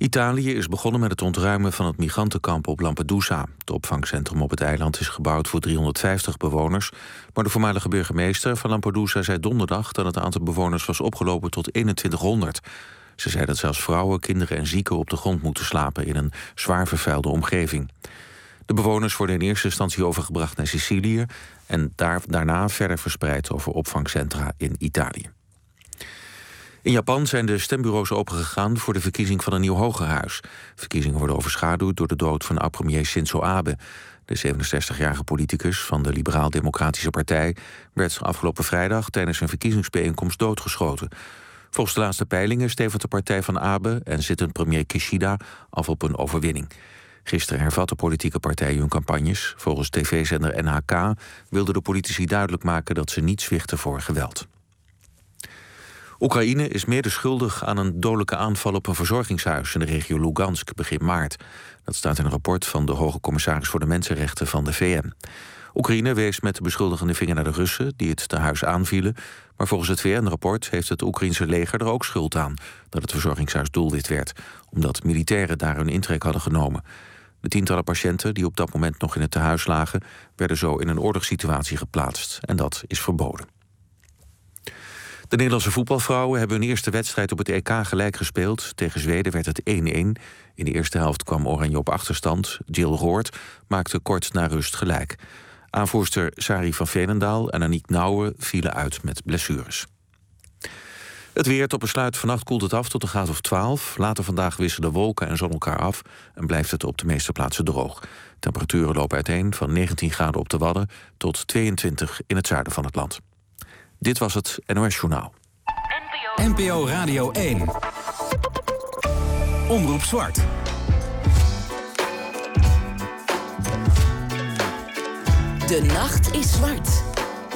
Italië is begonnen met het ontruimen van het migrantenkamp op Lampedusa. Het opvangcentrum op het eiland is gebouwd voor 350 bewoners. Maar de voormalige burgemeester van Lampedusa zei donderdag dat het aantal bewoners was opgelopen tot 2100. Ze zei dat zelfs vrouwen, kinderen en zieken op de grond moeten slapen in een zwaar vervuilde omgeving. De bewoners worden in eerste instantie overgebracht naar Sicilië en daarna verder verspreid over opvangcentra in Italië. In Japan zijn de stembureaus opengegaan voor de verkiezing van een nieuw hogerhuis. Verkiezingen worden overschaduwd door de dood van oud-premier Shinzo Abe. De 67-jarige politicus van de Liberaal-Democratische Partij werd afgelopen vrijdag tijdens een verkiezingsbijeenkomst doodgeschoten. Volgens de laatste peilingen stevent de partij van Abe en zittend premier Kishida af op een overwinning. Gisteren hervatten politieke partijen hun campagnes. Volgens tv-zender NHK wilden de politici duidelijk maken dat ze niet zwichten voor geweld. Oekraïne is mede schuldig aan een dodelijke aanval op een verzorgingshuis in de regio Lugansk begin maart. Dat staat in een rapport van de Hoge Commissaris voor de Mensenrechten van de VN. Oekraïne wees met de beschuldigende vinger naar de Russen die het tehuis aanvielen. Maar volgens het VN-rapport heeft het Oekraïense leger er ook schuld aan dat het verzorgingshuis doelwit werd, omdat militairen daar hun intrek hadden genomen. De tientallen patiënten die op dat moment nog in het tehuis lagen, werden zo in een oorlogssituatie geplaatst. En dat is verboden. De Nederlandse voetbalvrouwen hebben hun eerste wedstrijd op het EK gelijk gespeeld. Tegen Zweden werd het 1-1. In de eerste helft kwam Oranje op achterstand. Jill Roord maakte kort na rust gelijk. Aanvoerster Sari van Veenendaal en Aniek Nouwen vielen uit met blessures. Het weer tot besluit. Vannacht koelt het af tot een graad of 12. Later vandaag wisselen wolken en zon elkaar af en blijft het op de meeste plaatsen droog. Temperaturen lopen uiteen van 19 graden op de Wadden tot 22 in het zuiden van het land. Dit was het NOS Journaal. NPO Radio 1. Omroep Zwart. De nacht is zwart.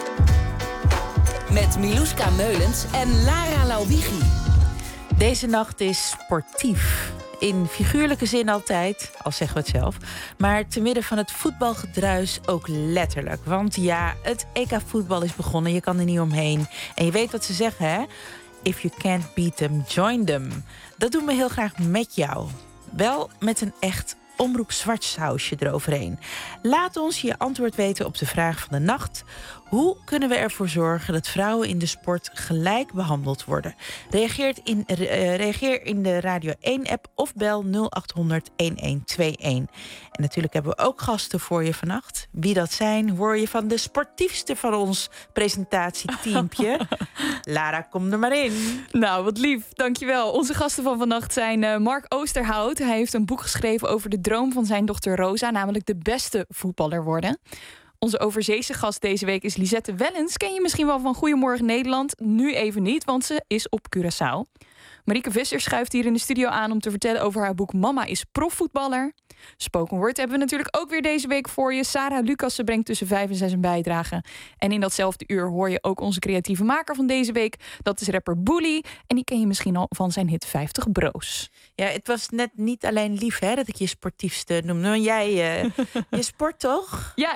Met Miluska Meulens en Lara Lauwigi. Deze nacht is sportief. In figuurlijke zin altijd, al zeggen we het zelf. Maar te midden van het voetbalgedruis ook letterlijk. Want ja, het EK-voetbal is begonnen, je kan er niet omheen. En je weet wat ze zeggen, hè? If you can't beat them, join them. Dat doen we heel graag met jou. Wel met een echt Omroep Zwart sausje eroverheen. Laat ons je antwoord weten op de vraag van de nacht. Hoe kunnen we ervoor zorgen dat vrouwen in de sport gelijk behandeld worden? Reageer in de Radio 1-app of bel 0800-1121. En natuurlijk hebben we ook gasten voor je vannacht. Wie dat zijn, hoor je van de sportiefste van ons presentatieteampje. Lara, kom er maar in. Nou, wat lief, dankjewel. Onze gasten van vannacht zijn Mark Oosterhout. Hij heeft een boek geschreven over de droom van zijn dochter Rosa, namelijk de beste voetballer worden. Onze overzeese gast deze week is Lisette Wellens. Ken je misschien wel van Goedemorgen Nederland? Nu even niet, want ze is op Curaçao. Marieke Visser schuift hier in de studio aan om te vertellen over haar boek Mama is profvoetballer. Spoken Word hebben we natuurlijk ook weer deze week voor je. Sarah Lucassen brengt tussen 5 en 6 een bijdrage. En in datzelfde uur hoor je ook onze creatieve maker van deze week. Dat is rapper Boelie. En die ken je misschien al van zijn hit 50 Bro's. Ja, het was net niet alleen lief hè, dat ik je sportiefste noemde. Want jij, je sport toch? Ja,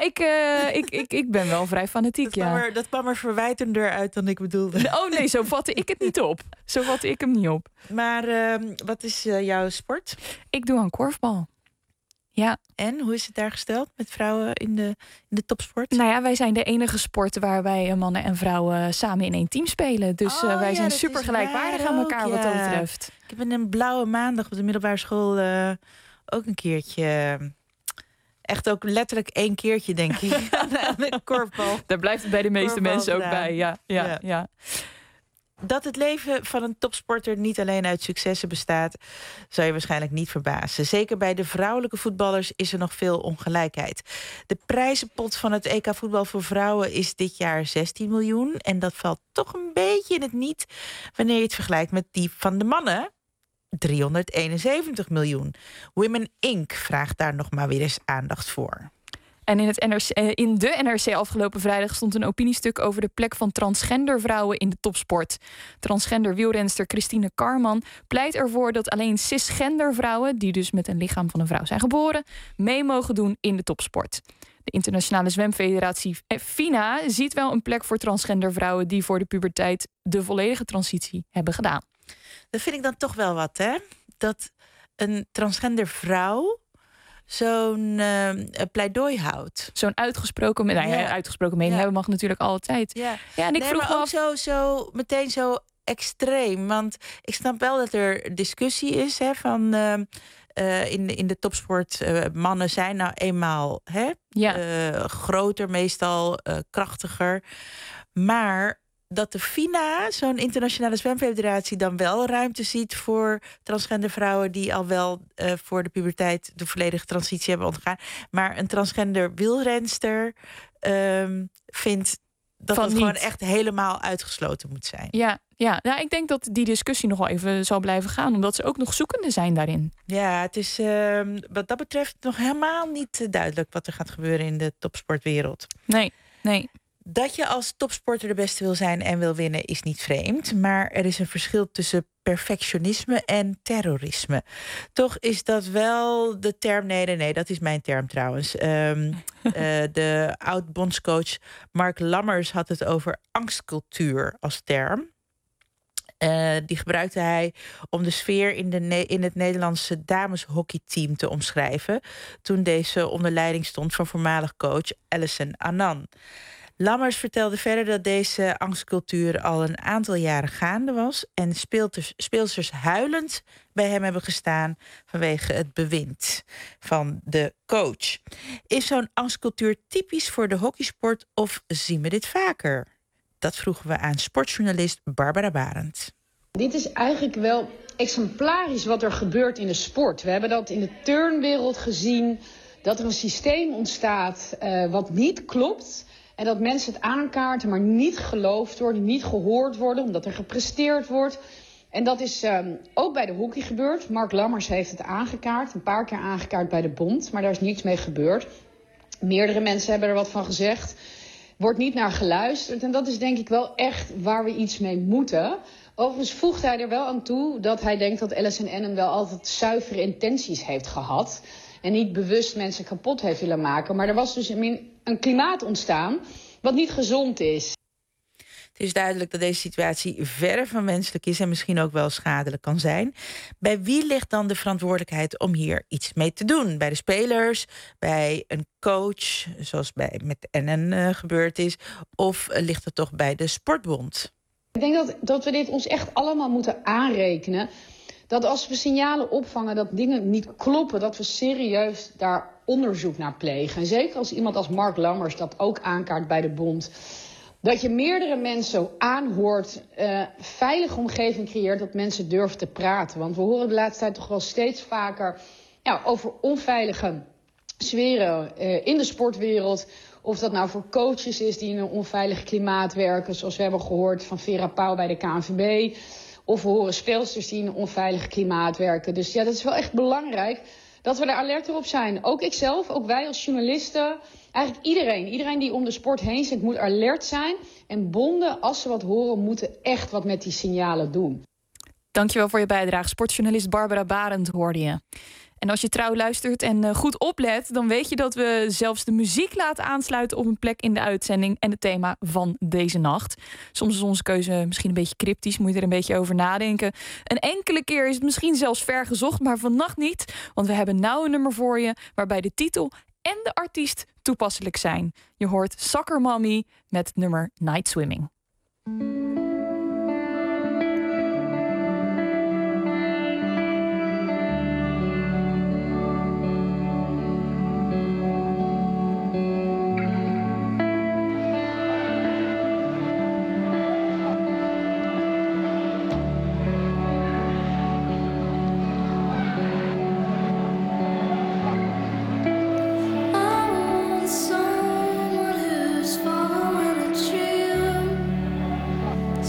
ik ben wel vrij fanatiek, dat kwam er verwijtender uit dan ik bedoelde. Oh nee, zo vatte ik het niet op. Zo vatte ik hem niet op. Maar wat is jouw sport? Ik doe aan korfbal. Ja. En hoe is het daar gesteld met vrouwen in de topsport? Nou ja, wij zijn de enige sport waarbij mannen en vrouwen samen in één team spelen. Dus wij zijn super gelijkwaardig aan elkaar wat dat betreft. Ik heb in een blauwe maandag op de middelbare school ook een keertje... Echt ook letterlijk 1 keertje, denk ik, aan de korfbal. Daar blijft het bij de meeste mensen ook bij, ja. Dat het leven van een topsporter niet alleen uit successen bestaat, zou je waarschijnlijk niet verbazen. Zeker bij de vrouwelijke voetballers is er nog veel ongelijkheid. De prijzenpot van het EK voetbal voor vrouwen is dit jaar 16 miljoen. En dat valt toch een beetje in het niet wanneer je het vergelijkt met die van de mannen. 371 miljoen. Women Inc. vraagt daar nog maar weer eens aandacht voor. En in de NRC afgelopen vrijdag stond een opiniestuk over de plek van transgender vrouwen in de topsport. Transgender wielrenster Christine Karman pleit ervoor dat alleen cisgender vrouwen, die dus met een lichaam van een vrouw zijn geboren, mee mogen doen in de topsport. De Internationale Zwemfederatie FINA ziet wel een plek voor transgender vrouwen die voor de puberteit de volledige transitie hebben gedaan. Dat vind ik dan toch wel wat, hè? Dat een transgender vrouw zo'n pleidooi houdt. Zo'n uitgesproken uitgesproken mening hebben mag natuurlijk altijd. Ja, en ik vroeg me af... zo meteen zo extreem. Want ik snap wel dat er discussie is van in de topsport. Mannen zijn nou eenmaal groter, meestal krachtiger. Maar dat de FINA, zo'n internationale zwemfederatie, dan wel ruimte ziet voor transgender vrouwen die al wel voor de puberteit de volledige transitie hebben ondergaan. Maar een transgender wielrenster vindt dat het gewoon echt helemaal uitgesloten moet zijn. Ja, nou, ik denk dat die discussie nog wel even zal blijven gaan, omdat ze ook nog zoekende zijn daarin. Ja, het is wat dat betreft nog helemaal niet duidelijk wat er gaat gebeuren in de topsportwereld. Nee. Dat je als topsporter de beste wil zijn en wil winnen is niet vreemd. Maar er is een verschil tussen perfectionisme en terrorisme. Toch is dat wel de term... Nee, dat is mijn term trouwens. De oud-bondscoach Mark Lammers had het over angstcultuur als term. Die gebruikte hij om de sfeer in het Nederlandse dameshockeyteam te omschrijven, toen deze onder leiding stond van voormalig coach Alison Annan. Lammers vertelde verder dat deze angstcultuur al een aantal jaren gaande was en speelsters huilend bij hem hebben gestaan vanwege het bewind van de coach. Is zo'n angstcultuur typisch voor de hockeysport of zien we dit vaker? Dat vroegen we aan sportjournalist Barbara Barend. Dit is eigenlijk wel exemplarisch wat er gebeurt in de sport. We hebben dat in de turnwereld gezien, dat er een systeem ontstaat wat niet klopt. En dat mensen het aankaarten, maar niet geloofd worden, niet gehoord worden, omdat er gepresteerd wordt. En dat is ook bij de hockey gebeurd. Mark Lammers heeft het aangekaart, een paar keer aangekaart bij de bond, maar daar is niets mee gebeurd. Meerdere mensen hebben er wat van gezegd. Wordt niet naar geluisterd. En dat is denk ik wel echt waar we iets mee moeten. Overigens voegt hij er wel aan toe dat hij denkt dat Alison Annan wel altijd zuivere intenties heeft gehad. En niet bewust mensen kapot heeft willen maken. Maar er was dus een klimaat ontstaan wat niet gezond is. Het is duidelijk dat deze situatie verre van wenselijk is en misschien ook wel schadelijk kan zijn. Bij wie ligt dan de verantwoordelijkheid om hier iets mee te doen? Bij de spelers, bij een coach, zoals met Annan gebeurd is, of ligt het toch bij de sportbond? Ik denk dat we dit ons echt allemaal moeten aanrekenen. Dat als we signalen opvangen dat dingen niet kloppen, dat we serieus daar onderzoek naar plegen. En zeker als iemand als Mark Lammers dat ook aankaart bij de bond. Dat je meerdere mensen aanhoort, veilige omgeving creëert, dat mensen durven te praten. Want we horen de laatste tijd toch wel steeds vaker over onveilige sferen in de sportwereld. Of dat nou voor coaches is die in een onveilig klimaat werken, zoals we hebben gehoord van Vera Pauw bij de KNVB. Of we horen speelsters die in een onveilig klimaat werken. Dus ja, dat is wel echt belangrijk dat we er alert op zijn. Ook ikzelf, ook wij als journalisten. Eigenlijk iedereen die om de sport heen zit, moet alert zijn. En bonden, als ze wat horen, moeten echt wat met die signalen doen. Dankjewel voor je bijdrage. Sportjournalist Barbara Barend hoorde je. En als je trouw luistert en goed oplet, dan weet je dat we zelfs de muziek laten aansluiten op een plek in de uitzending en het thema van deze nacht. Soms is onze keuze misschien een beetje cryptisch, moet je er een beetje over nadenken. Een enkele keer is het misschien zelfs ver gezocht, maar vannacht niet. Want we hebben nou een nummer voor je waarbij de titel en de artiest toepasselijk zijn. Je hoort Soccer Mommy met het nummer Night Swimming. Someone who's following a dream.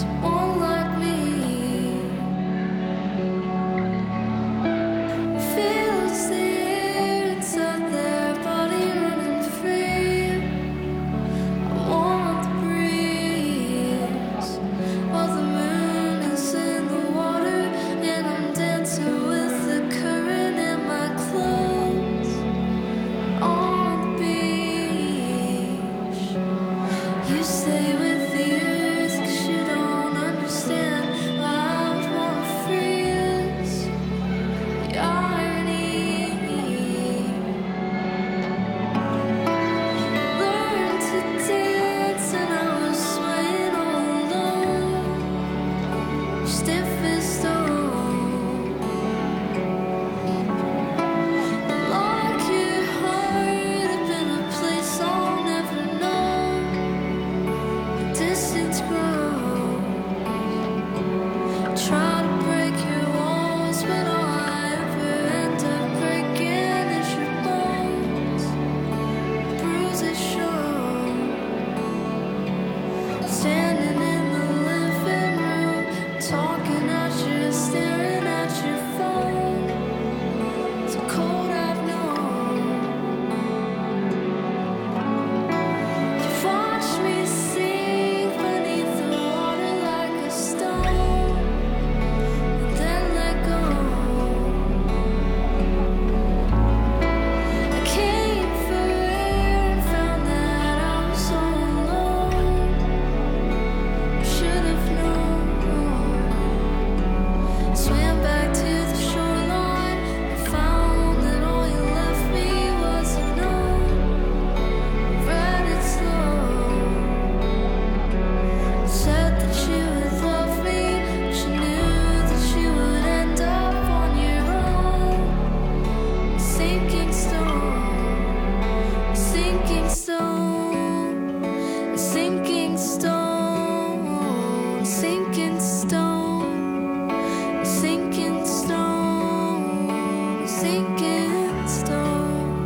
sinking storm.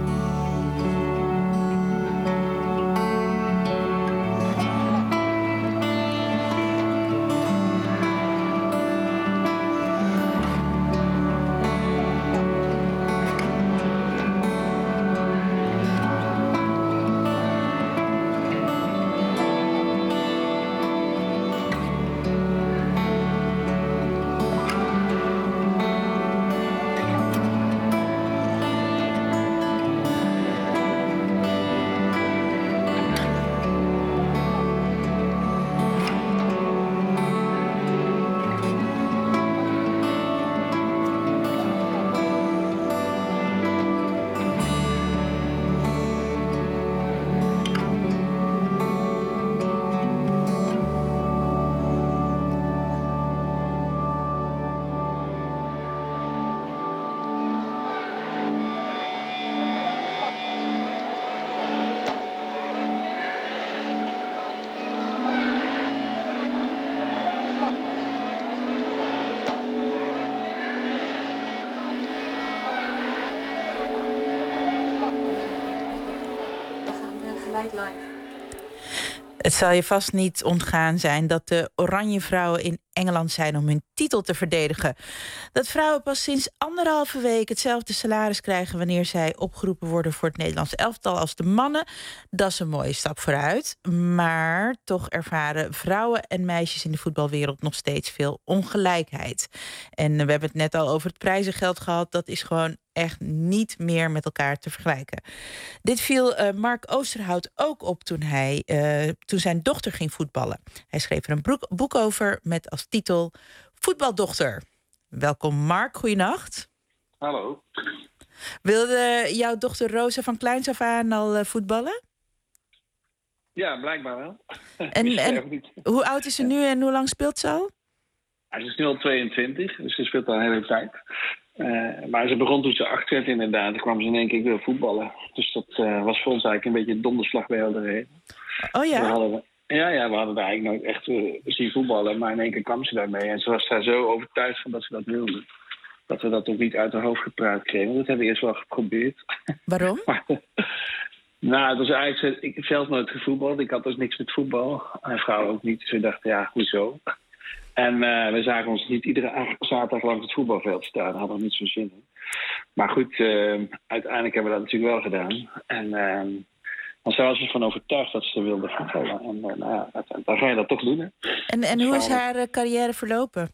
Het zal je vast niet ontgaan zijn dat de Oranje Vrouwen in Engeland zijn om hun titel te verdedigen. Dat vrouwen pas sinds 1,5 week hetzelfde salaris krijgen wanneer zij opgeroepen worden voor het Nederlands elftal als de mannen. Dat is een mooie stap vooruit. Maar toch ervaren vrouwen en meisjes in de voetbalwereld nog steeds veel ongelijkheid. En we hebben het net al over het prijzengeld gehad. Dat is gewoon echt niet meer met elkaar te vergelijken. Dit viel Mark Oosterhout ook op toen zijn dochter ging voetballen. Hij schreef er een boek over met als titel Voetbaldochter. Welkom Mark, goeienacht. Hallo. Wilde jouw dochter Rosa van kleins af aan al voetballen? Ja, blijkbaar wel. En hoe oud is ze nu en hoe lang speelt ze al? Ze is nu al 22, dus ze speelt al een hele tijd. Maar ze begon toen ze 8 werd inderdaad. Toen kwam ze in één keer weer voetballen. Dus dat was voor ons eigenlijk een beetje een donderslag bij helderheden. Oh ja? We hadden daar eigenlijk nooit echt zien voetballen. Maar in één keer kwam ze daarmee. En ze was daar zo overtuigd van dat ze dat wilde. Dat we dat ook niet uit haar hoofd gepraat kregen. Dat hebben we eerst wel geprobeerd. Waarom? Nou, het was eigenlijk... Ik heb zelf nooit gevoetbald. Ik had dus niks met voetbal. Mijn vrouw ook niet. Dus we dachten, ja, hoezo? En we zagen ons niet iedere zaterdag langs het voetbalveld staan. Daar hadden we niet zo'n zin in. Maar goed, uiteindelijk hebben we dat natuurlijk wel gedaan. En dan was ze ervan overtuigd dat ze wilde voetballen. En dan ga je dat toch doen, hè. En hoe is haar carrière verlopen?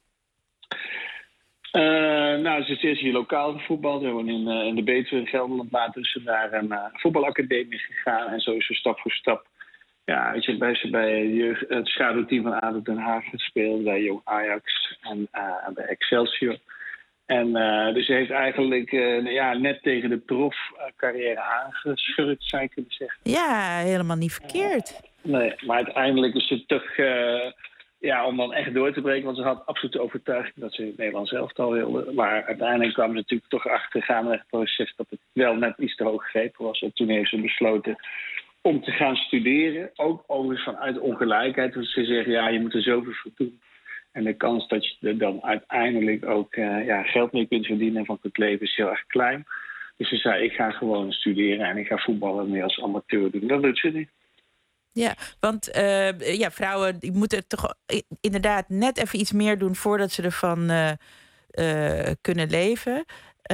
Ze is eerst hier lokaal gevoetbald. We hebben in de Betuwe in Gelderland. Later is ze naar een voetbalacademie gegaan. En zo is ze stap voor stap. Ja, weet je, bij het schaduwteam van ADO Den Haag gespeeld. Bij Jong Ajax en bij Excelsior. En dus ze heeft eigenlijk net tegen de profcarrière aangeschurkt, zou je kunnen zeggen. Ja, helemaal niet verkeerd. Nee, maar uiteindelijk is ze toch... om dan echt door te breken, want ze had absoluut de overtuiging dat ze het Nederlands elftal wilde. Maar uiteindelijk kwam ze natuurlijk toch achter gaandeweg het proces dat het wel net iets te hoog gegrepen was. En toen heeft ze besloten om te gaan studeren. Ook overigens vanuit ongelijkheid. Want ze zeggen, ja, je moet er zoveel voor doen. En de kans dat je er dan uiteindelijk ook geld mee kunt verdienen en van kunt leven is heel erg klein. Dus ze zei, ik ga gewoon studeren en ik ga voetballen meer als amateur doen. Dat doet ze niet. Ja, want vrouwen die moeten toch inderdaad net even iets meer doen voordat ze ervan kunnen leven.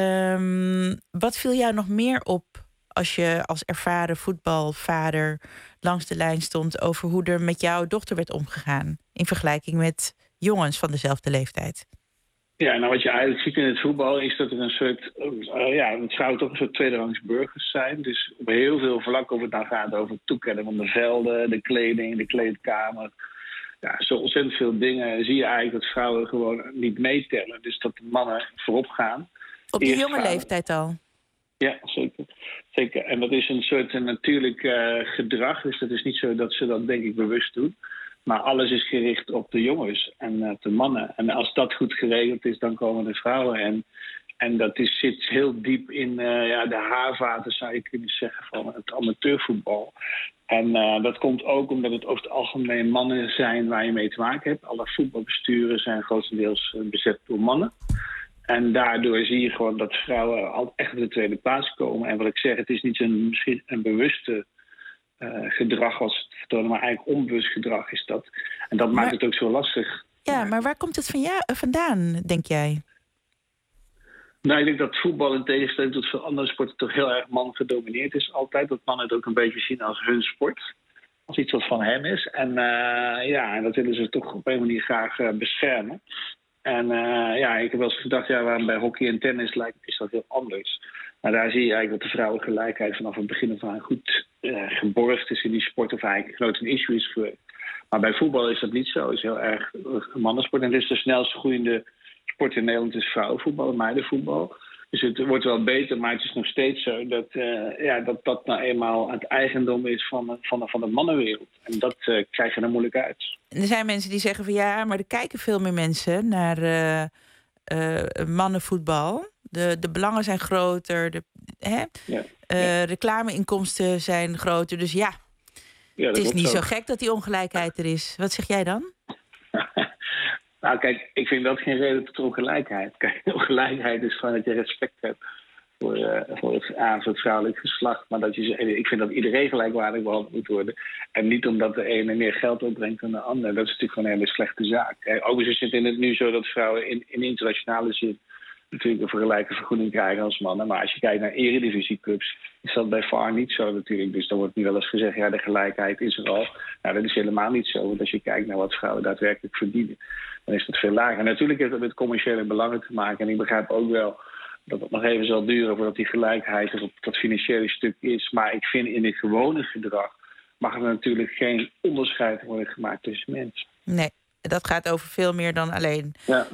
Wat viel jou nog meer op als je als ervaren voetbalvader langs de lijn stond over hoe er met jouw dochter werd omgegaan in vergelijking met jongens van dezelfde leeftijd? Ja, nou wat je eigenlijk ziet in het voetbal is dat er een soort, het zou toch een soort tweederangs burgers zijn. Dus op heel veel vlakken, of het nou gaat over het toekennen van de velden, de kleding, de kleedkamer. Ja, zo ontzettend veel dingen zie je eigenlijk dat vrouwen gewoon niet meetellen. Dus dat de mannen voorop gaan. Op die jonge leeftijd al? Ja, zeker. En dat is een soort natuurlijk gedrag. Dus dat is niet zo dat ze dat denk ik bewust doen. Maar alles is gericht op de jongens en de mannen. En als dat goed geregeld is, dan komen de vrouwen. En dat zit heel diep in de haarvaten, zou je kunnen zeggen, van het amateurvoetbal. En dat komt ook omdat het over het algemeen mannen zijn waar je mee te maken hebt. Alle voetbalbesturen zijn grotendeels bezet door mannen. En daardoor zie je gewoon dat vrouwen altijd echt op de tweede plaats komen. En wat ik zeg, het is niet misschien een bewuste gedrag als het vertonen, maar eigenlijk onbewust gedrag is dat. En dat maakt het ook zo lastig. Ja, maar waar komt het vandaan, denk jij? Nou, ik denk dat voetbal in tegenstelling tot veel andere sporten toch heel erg man gedomineerd is altijd. Dat mannen het ook een beetje zien als hun sport. Als iets wat van hem is. En en dat willen ze toch op een manier graag beschermen. En ik heb wel eens gedacht, waarom bij hockey en tennis is dat heel anders. Maar daar zie je eigenlijk dat de vrouwengelijkheid vanaf het begin af aan goed geborgd is in die sport. Of eigenlijk nooit een issue is geweest. Maar bij voetbal is dat niet zo. Het is heel erg een mannensport. En het is de snelst groeiende sport in Nederland is vrouwenvoetbal, meidenvoetbal. Dus het wordt wel beter, maar het is nog steeds zo dat nou eenmaal het eigendom is van de mannenwereld. En dat krijg je er moeilijk uit. Er zijn mensen die zeggen van maar er kijken veel meer mensen naar mannenvoetbal. De belangen zijn groter, reclameinkomsten zijn groter. Dus het is niet zo gek dat die ongelijkheid er is. Wat zeg jij dan? Nou kijk, ik vind dat geen reden tot ongelijkheid. Kijk, ongelijkheid is gewoon dat je respect hebt voor het vrouwelijk geslacht. Maar ik vind dat iedereen gelijkwaardig behandeld moet worden. En niet omdat de ene meer geld opbrengt dan de ander. Dat is natuurlijk gewoon een hele slechte zaak. Overigens is het nu zo dat vrouwen in internationale zin natuurlijk een gelijke vergoeding krijgen als mannen. Maar als je kijkt naar eredivisieclubs, is dat bij VAR niet zo natuurlijk. Dus dan wordt nu wel eens gezegd, de gelijkheid is er al. Nou, dat is helemaal niet zo. Want als je kijkt naar wat vrouwen daadwerkelijk verdienen, dan is dat veel lager. En natuurlijk heeft dat met commerciële belangen te maken. En ik begrijp ook wel dat het nog even zal duren voordat die gelijkheid er op dat financiële stuk is. Maar ik vind in het gewone gedrag mag er natuurlijk geen onderscheid worden gemaakt tussen mensen. Nee. Dat gaat over veel meer dan alleen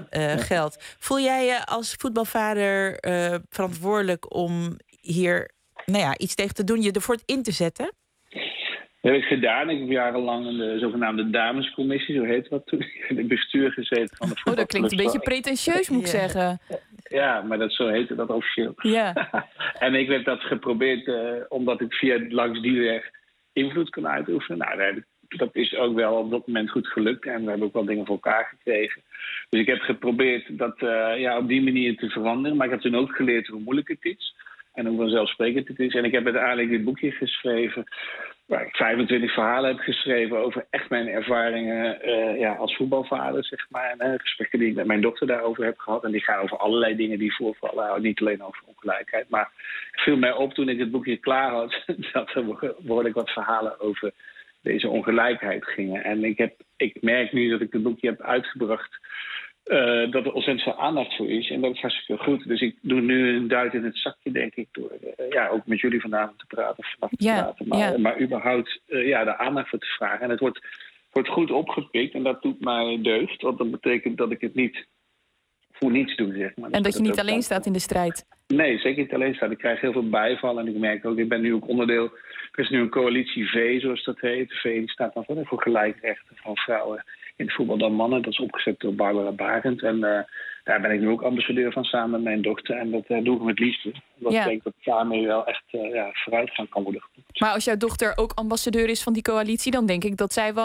geld. Voel jij je als voetbalvader verantwoordelijk om hier iets tegen te doen, je ervoor in te zetten? Dat heb ik gedaan. Ik heb jarenlang in de zogenaamde damescommissie, zo heet dat toen, in het bestuur gezeten van de voetbalclub. Dat klinkt een beetje pretentieus, moet ik zeggen. Ja, maar zo heette dat officieel. Ja. En ik heb dat geprobeerd omdat ik langs die weg invloed kon uitoefenen. Nou, dat is ook wel op dat moment goed gelukt. En we hebben ook wel dingen voor elkaar gekregen. Dus ik heb geprobeerd dat op die manier te veranderen. Maar ik heb toen ook geleerd hoe moeilijk het is. En hoe vanzelfsprekend het is. En ik heb uiteindelijk dit boekje geschreven, waar ik 25 verhalen heb geschreven over echt mijn ervaringen als voetbalvader, zeg maar. En gesprekken die ik met mijn dochter daarover heb gehad. En die gaan over allerlei dingen die voorvallen. Niet alleen over ongelijkheid. Maar het viel mij op toen ik het boekje klaar had, dat er behoorlijk wat verhalen over deze ongelijkheid gingen. En ik merk nu dat ik het boekje heb uitgebracht, dat er ontzettend veel aandacht voor is. En dat is hartstikke goed. Dus ik doe nu een duit in het zakje, denk ik, door ook met jullie vanavond te praten. Maar überhaupt de aandacht voor te vragen. En het wordt goed opgepikt en dat doet mij deugd. Want dat betekent dat ik het niet voor niets doe, zeg maar. En dat je niet alleen staat in de strijd. Nee, zeker niet alleen staat. Ik krijg heel veel bijval en ik merk ook, ik ben nu ook onderdeel. Er is nu een coalitie V, zoals dat heet. De V die staat dan voor gelijkrechten van vrouwen in het voetbal dan mannen. Dat is opgezet door Barbara Barend. En daar ben ik nu ook ambassadeur van samen met mijn dochter. En dat doe ik met liefde. Omdat ik denk dat daarmee wel echt vooruitgang kan worden geboekt. Maar als jouw dochter ook ambassadeur is van die coalitie, dan denk ik dat zij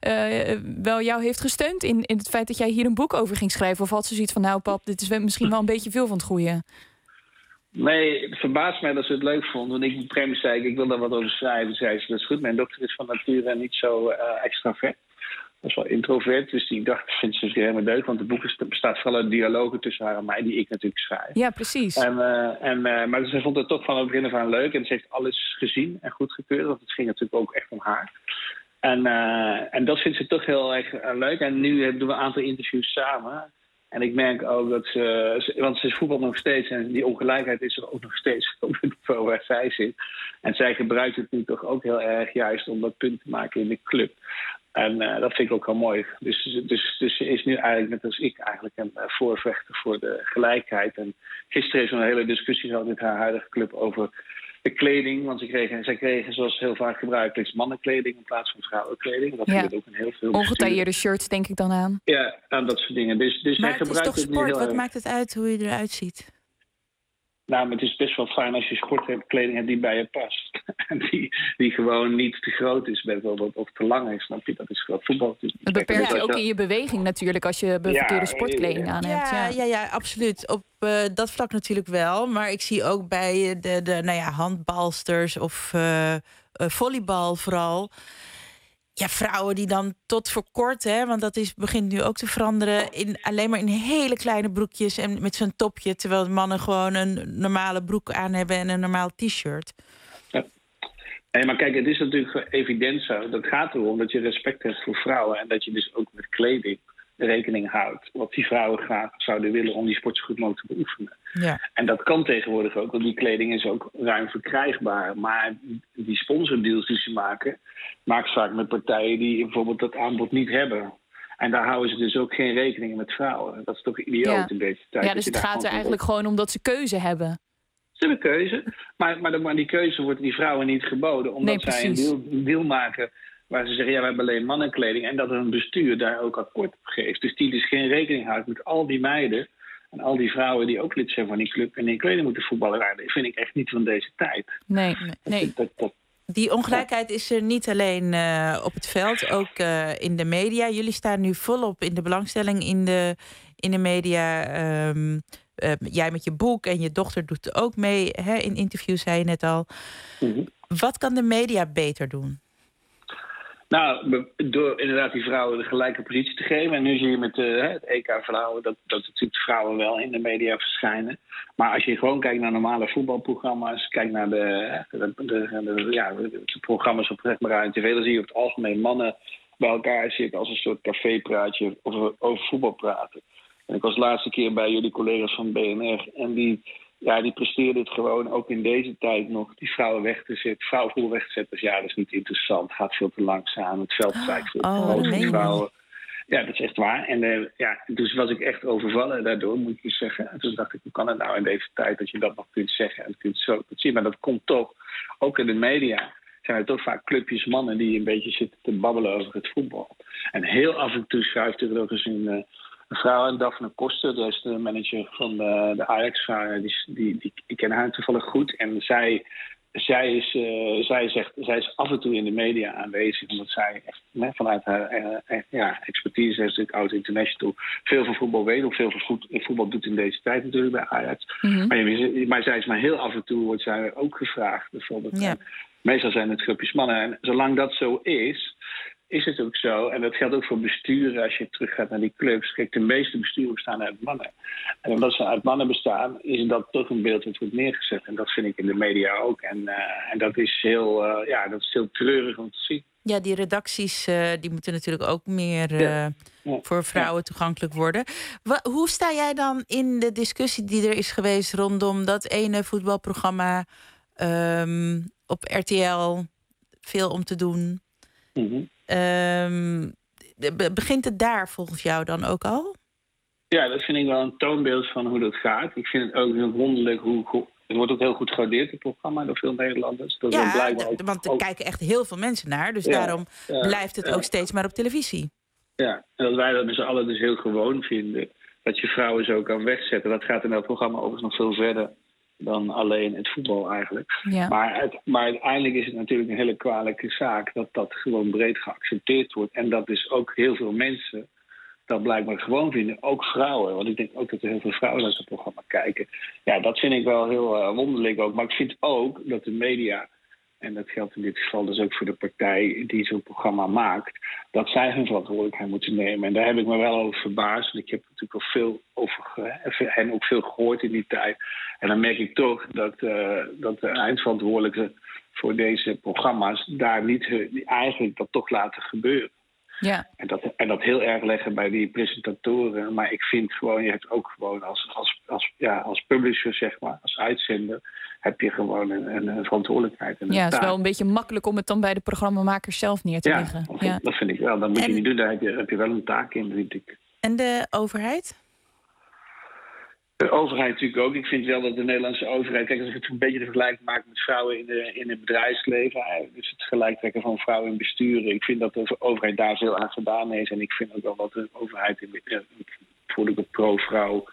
wel jou heeft gesteund in het feit dat jij hier een boek over ging schrijven. Of had ze zoiets van, nou pap, dit is misschien wel een beetje veel van het goede. Nee, het verbaast mij dat ze het leuk vond. Want ik zei, ik wil daar wat over schrijven. Zei ze, dat is goed. Mijn dochter is van nature niet zo extravert. Dat is wel introvert. Dus die vindt ze helemaal leuk. Want het boek bestaat vooral uit dialogen tussen haar en mij, die ik natuurlijk schrijf. Ja, precies. Maar ze vond het toch van het begin af aan leuk. En ze heeft alles gezien en goedgekeurd. Want het ging natuurlijk ook echt om haar. En dat vindt ze toch heel erg leuk. En nu doen we een aantal interviews samen. En ik merk ook dat want ze voetbalt nog steeds en die ongelijkheid is er ook nog steeds op het niveau waar zij zit. En zij gebruikt het nu toch ook heel erg juist om dat punt te maken in de club. En dat vind ik ook heel mooi. Dus ze is nu eigenlijk net als ik eigenlijk een voorvechter voor de gelijkheid. En gisteren is er een hele discussie gehad met haar huidige club over de kleding. Want zij kregen zoals heel vaak gebruikelijk mannenkleding in plaats van vrouwenkleding. Dat vind ik ook een heel veel ongetailleerde shirts denk ik dan aan. Ja, aan dat soort dingen. Dus maar het is toch sport? Wat maakt het uit hoe je eruit ziet? Nou, maar het is best wel fijn als je sportkleding hebt die bij je past. En die gewoon niet te groot is bijvoorbeeld, of te lang is. Snap je? Dat is gewoon voetbal. Het beperkt je ook in je beweging natuurlijk als je verkeerde sportkleding aan hebt. Ja, absoluut. Op dat vlak natuurlijk wel. Maar ik zie ook bij de handbalsters of volleybal vooral... Ja, vrouwen die dan tot voor kort, want dat begint nu ook te veranderen... alleen maar in hele kleine broekjes en met zo'n topje... terwijl de mannen gewoon een normale broek aan hebben en een normaal t-shirt. Ja. Nee, maar kijk, het is natuurlijk evident zo. Dat gaat erom dat je respect hebt voor vrouwen... en dat je dus ook met kleding rekening houdt... wat die vrouwen graag zouden willen om die sport zo goed mogelijk te beoefenen. Ja. En dat kan tegenwoordig ook, want die kleding is ook ruim verkrijgbaar. Maar die sponsordeals die ze maken vaak met partijen die bijvoorbeeld dat aanbod niet hebben. En daar houden ze dus ook geen rekening met vrouwen. Dat is toch idioot in deze tijd. Ja, dus het gaat er eigenlijk gewoon om dat ze keuze hebben. Ze hebben keuze, maar die keuze wordt die vrouwen niet geboden. Omdat zij een deal maken waar ze zeggen, we hebben alleen mannenkleding. En dat een bestuur daar ook akkoord op geeft. Dus die dus geen rekening houdt met al die meiden en al die vrouwen die ook lid zijn van die club en in kleding moeten voetballen. Dat vind ik echt niet van deze tijd. Nee. Die ongelijkheid is er niet alleen op het veld, ook in de media. Jullie staan nu volop in de belangstelling in de media. Jij met je boek en je dochter doet ook mee. In interviews zei je net al. Mm-hmm. Wat kan de media beter doen? Nou, door inderdaad die vrouwen de gelijke positie te geven. En nu zie je met het EK-vrouwen dat natuurlijk vrouwen wel in de media verschijnen. Maar als je gewoon kijkt naar normale voetbalprogramma's, kijkt naar de programma's op Radio TV, dan zie je op het algemeen mannen bij elkaar zitten als een soort cafépraatje over voetbal praten. En ik was de laatste keer bij jullie collega's van BNR en die presteerden het gewoon ook in deze tijd nog. Die vrouwen vrouwenvoetbal weg te zetten. Dus dat is niet interessant. Gaat veel te langzaam. Het veld is eigenlijk veel te groot voor vrouwen. Ja, dat is echt waar. En dus was ik echt overvallen daardoor, moet ik je zeggen. En toen dacht ik, hoe kan het nou in deze tijd dat je dat nog kunt zeggen en kunt zo zien. Maar dat komt toch, ook in de media zijn er toch vaak clubjes mannen die een beetje zitten te babbelen over het voetbal. En heel af en toe schuift er ook eens een vrouw, en Daphne Koster, dat is de manager van de Ajax. Ik ken haar toevallig goed. En zij is af en toe in de media aanwezig, omdat zij echt vanuit haar expertise, is natuurlijk oud international, veel van voetbal weet, of veel van voetbal doet in deze tijd natuurlijk bij Ajax. Mm-hmm. Maar zij is maar heel af en toe wordt zij ook gevraagd, bijvoorbeeld. Ja. Meestal zijn het groepjes mannen. En zolang dat zo is het ook zo. En dat geldt ook voor besturen. Als je teruggaat naar die clubs. Kijk, de meeste besturen bestaan uit mannen. En omdat ze uit mannen bestaan, is dat toch een beeld dat wordt neergezet. En dat vind ik in de media ook. En dat is heel treurig om te zien. Ja, die redacties die moeten natuurlijk ook meer voor vrouwen toegankelijk worden. Hoe sta jij dan in de discussie die er is geweest rondom dat ene voetbalprogramma op RTL, Veel om te doen? Mm-hmm. Begint het daar volgens jou dan ook al? Ja, dat vind ik wel een toonbeeld van hoe dat gaat. Ik vind het ook heel wonderlijk het wordt ook heel goed gewaardeerd, het programma, door veel Nederlanders. Dat want er kijken echt heel veel mensen naar. Dus daarom blijft het ook steeds maar op televisie. Ja, en dat wij dat met z'n allen dus heel gewoon vinden. Dat je vrouwen zo kan wegzetten. Dat gaat in dat programma overigens nog veel verder dan alleen het voetbal eigenlijk. Ja. Maar uiteindelijk is het natuurlijk een hele kwalijke zaak dat gewoon breed geaccepteerd wordt. En dat dus ook heel veel mensen dat blijkbaar gewoon vinden. Ook vrouwen. Want ik denk ook dat er heel veel vrouwen naar het programma kijken. Ja, dat vind ik wel heel wonderlijk ook. Maar ik vind ook dat de media, en dat geldt in dit geval dus ook voor de partij die zo'n programma maakt, dat zij hun verantwoordelijkheid moeten nemen. En daar heb ik me wel over verbaasd. Want ik heb natuurlijk al veel over en ook veel gehoord in die tijd. En dan merk ik toch dat de eindverantwoordelijken voor deze programma's daar niet eigenlijk dat toch laten gebeuren. Ja. En dat heel erg leggen bij die presentatoren. Maar ik vind gewoon, je hebt ook gewoon als publisher, zeg maar, als uitzender, heb je gewoon een verantwoordelijkheid. En het is wel een beetje makkelijk om het dan bij de programmamakers zelf neer te leggen. Dat vind ik wel. Dat moet je niet doen. Daar heb je wel een taak in, vind ik. En de overheid? De overheid natuurlijk ook. Ik vind wel dat de Nederlandse overheid, kijk, als ik het een beetje de vergelijking maak met vrouwen in het bedrijfsleven, dus het gelijktrekken van vrouwen in besturen, ik vind dat de overheid daar veel aan gedaan heeft. En ik vind ook wel dat de overheid, ik pro-vrouw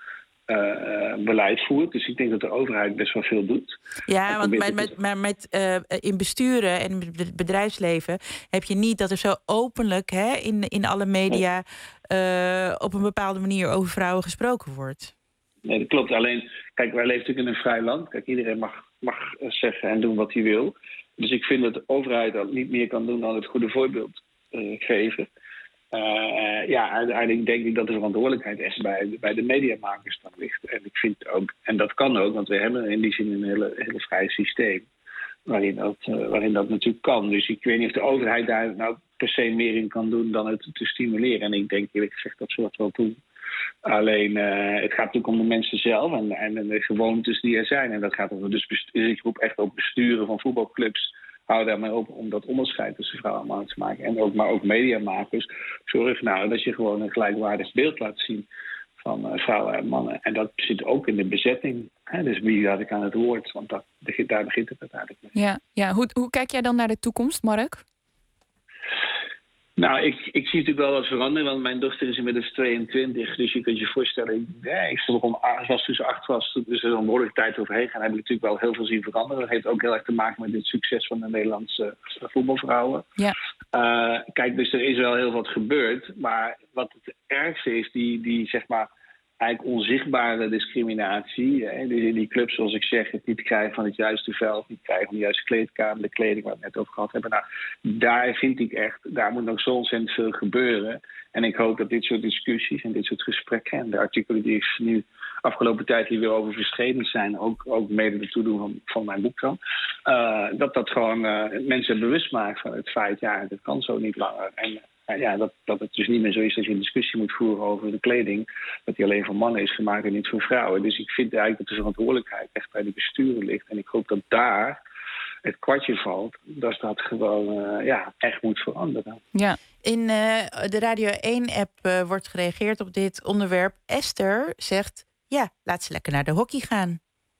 beleid voert. Dus ik denk dat de overheid best wel veel doet. Ja, want in besturen en het bedrijfsleven heb je niet dat er zo openlijk in alle media op een bepaalde manier over vrouwen gesproken wordt. Nee, dat klopt. Alleen, kijk, wij leven natuurlijk in een vrij land. Kijk, iedereen mag zeggen en doen wat hij wil. Dus ik vind dat de overheid dat niet meer kan doen dan het goede voorbeeld geven. Uiteindelijk denk ik dat de verantwoordelijkheid echt bij de mediamakers dan ligt. En ik vind ook, en dat kan ook, want we hebben in die zin een hele vrij systeem waarin dat natuurlijk kan. Dus ik weet niet of de overheid daar nou per se meer in kan doen dan het te stimuleren. En ik denk eerlijk gezegd dat ze dat wel doen. Alleen, het gaat natuurlijk om de mensen zelf en de gewoontes die er zijn. En dat gaat over dus ik roep echt op besturen van voetbalclubs. Hou daar maar op om dat onderscheid tussen vrouwen en mannen te maken. Maar ook mediamakers. Zorg nou dat je gewoon een gelijkwaardig beeld laat zien van vrouwen en mannen. En dat zit ook in de bezetting. Dus wie had ik aan het woord? Want daar begint het uiteindelijk mee. Ja. Hoe kijk jij dan naar de toekomst, Mark? Nou, ik zie natuurlijk wel wat veranderen, want mijn dochter is inmiddels 22. Dus je kunt je voorstellen, was toen ze 8 was, dus er een behoorlijke tijd overheen gaan, heb ik natuurlijk wel heel veel zien veranderen. Dat heeft ook heel erg te maken met het succes van de Nederlandse voetbalvrouwen. Ja. Kijk, dus er is wel heel wat gebeurd, maar wat het ergste is, die zeg maar eigenlijk onzichtbare discriminatie. Die clubs, zoals ik zeg, het niet krijgen van het juiste veld, niet krijgen van de juiste kleedkamer, de kleding waar we het net over gehad hebben. Nou, daar vind ik echt, daar moet nog zo ontzettend veel gebeuren. En ik hoop dat dit soort discussies en dit soort gesprekken en de artikelen die ik nu afgelopen tijd hier weer over verschenen zijn, ook mede de toedoen van mijn boek dan, dat gewoon mensen bewust maakt van het feit, dat kan zo niet langer. En dat het dus niet meer zo is dat je een discussie moet voeren over de kleding, dat die alleen voor mannen is gemaakt en niet voor vrouwen. Dus ik vind eigenlijk dat de verantwoordelijkheid echt bij de besturen ligt. En ik hoop dat daar het kwartje valt, dat dat gewoon echt moet veranderen. Ja. In de Radio 1-app wordt gereageerd op dit onderwerp. Esther zegt, laat ze lekker naar de hockey gaan.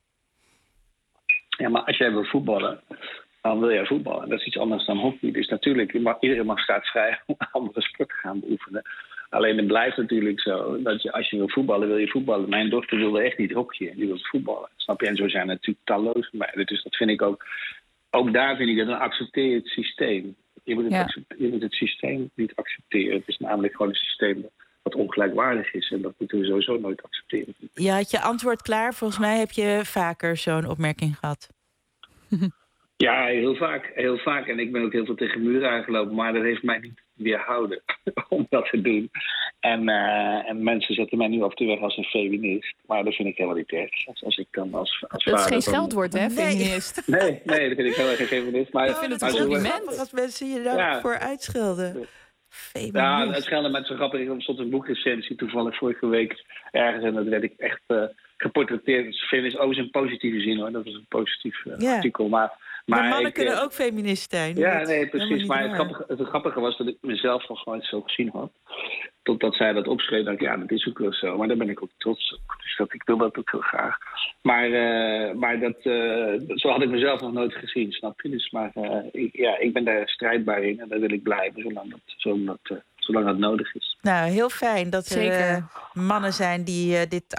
Ja, maar als jij wil voetballen, dan wil jij voetballen. Dat is iets anders dan hockey. Dus natuurlijk, iedereen mag staatsvrij om andere sporten gaan beoefenen. Alleen het blijft natuurlijk zo dat als je wil voetballen. Mijn dochter wilde echt niet hockeyen, die wilde voetballen. Snap je? En zo zijn er natuurlijk talloze meiden. Dus dat vind ik ook daar vind ik het een accepteerd systeem. Je moet het systeem niet accepteren. Het is namelijk gewoon een systeem wat ongelijkwaardig is. En dat moeten we sowieso nooit accepteren. Je had je antwoord klaar. Volgens mij heb je vaker zo'n opmerking gehad. Ja, heel vaak. En ik ben ook heel veel tegen muren aangelopen. Maar dat heeft mij niet weerhouden om dat te doen. En mensen zetten mij nu af en toe weg als een feminist. Maar dat vind ik helemaal niet erg. Als ik dan als dat is geen scheldwoord, hè, feminist? Nee, dat vind ik helemaal geen feminist. Maar ik vind het een compliment. Als mensen je daarvoor uitschelden. Feminist. Ja, het schelden met zo grappig. Er stond een boekrecensie toevallig vorige week ergens. En dat werd ik echt geportretteerd. Feminist, overigens in positieve zin, hoor. Dat was een positief artikel. Maar mannen kunnen ook feminist zijn. Ja, nee, precies. Maar het grappige was dat ik mezelf nog nooit zo gezien had. Totdat zij dat opschreef, dacht ik, dat is ook wel zo. Maar daar ben ik ook trots op. Dus ik wil dat ook heel graag. Maar zo had ik mezelf nog nooit gezien, snap je? Dus, ik ben daar strijdbaar in en daar wil ik blijven, zolang dat nodig is. Nou, heel fijn dat er mannen zijn die dit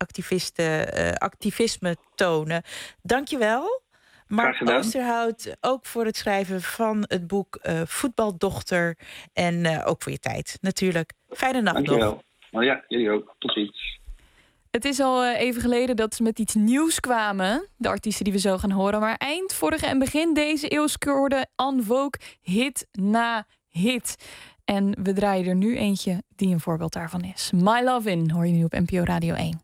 activisme tonen. Dank je wel. Mark Oosterhout, ook voor het schrijven van het boek Voetbaldochter. En ook voor je tijd, natuurlijk. Fijne nacht nog. Dankjewel. Nou ja, jullie ook. Tot ziens. Het is al even geleden dat ze met iets nieuws kwamen, de artiesten die we zo gaan horen. Maar eind vorige en begin deze eeuw scoorde En Vogue hit na hit. En we draaien er nu eentje die een voorbeeld daarvan is. My Lovin' hoor je nu op NPO Radio 1.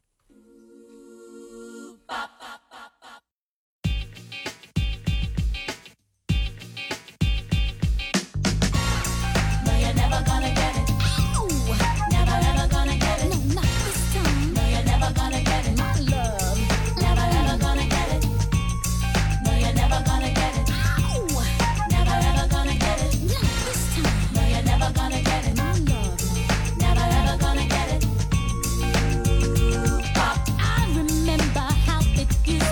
I remember how it used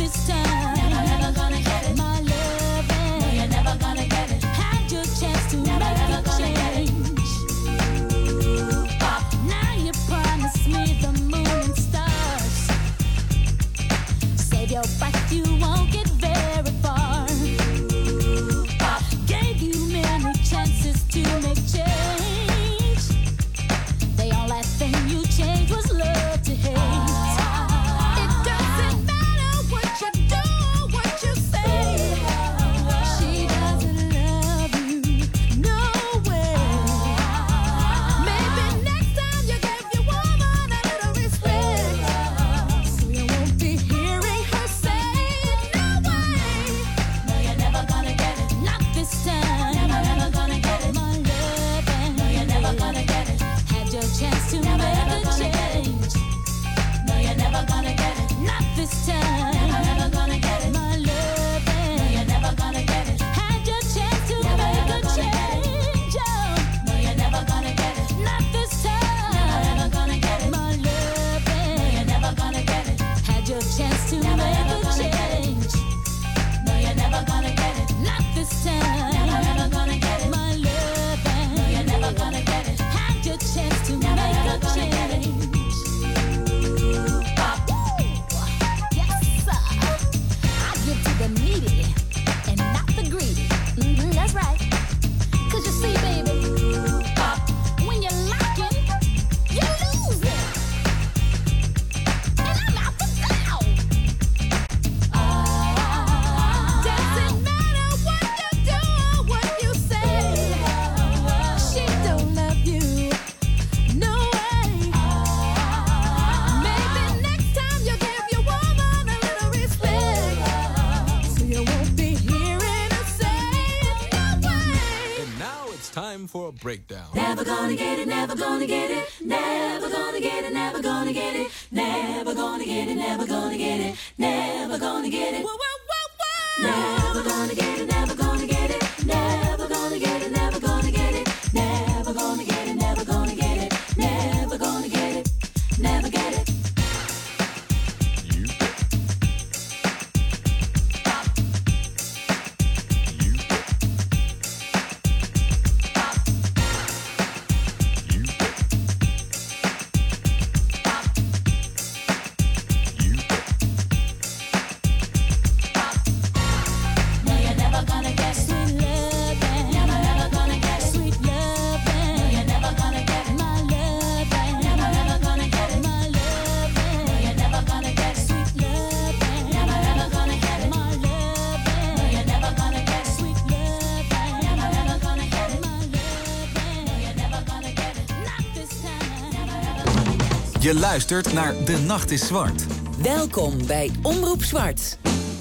this time. Never gonna get it. My loving. No, you're never gonna get it. Had your chance to make a change. Now you promise me the moon and stars. Save your breath, you won't get very far. Gave you many chances to make change. The only thing you changed was love to hate. It doesn't matter what you do or what you say. She doesn't love you, no way. Maybe next time you give your woman a little respect, so you won't be hearing her say no way. No, you're never gonna get it. Not this time. Never gonna get it. My loving. No, you're never gonna get it. Had your chance to make a change. No, you're never gonna get it. Not this time. Never gonna get it. My loving. No, you're never gonna get it. Had your chance to make a change. Oh, no, you're never gonna get it. Not this time. Never gonna get it. My loving. No, you're never gonna get it. Had your chance to make a change. No, you're never gonna get it. Not this time. Never gonna get it. My loving. No, you're never gonna get it. Had your chance to make a change. Yes, sir. I give to the needy and not the greedy. That's right. 'Cause you see, baby, when you're lacking, you're losing. And I'm out the door. Doesn't matter what you do or what you say. She don't love you, no way. Maybe next time you give your woman a little respect, so you won't be hearing her say no way. And now it's time for a breakdown. Never gonna get it, never gonna get it, never gonna get it, never gonna get it, never gonna get it, never gonna get it, never gonna get it. Never gonna get it, never gonna get it, never gonna get it, never gonna get it, never gonna get it, never gonna get it, never gonna get it, never get it. No, you're never gonna get it. Sweet loving. Never gonna get it. Sweet loving. No, you're never gonna get it. My loving. Never gonna get it. My loving. No, you're never gonna get it. Sweet loving. Never gonna get it. My loving. No, you're never gonna get it. Sweet loving. Never gonna get it. My loving. No, you're never gonna get it. Not this time. Never gonna get it. Je luistert naar De Nacht is Zwart. Welkom bij Omroep Zwart.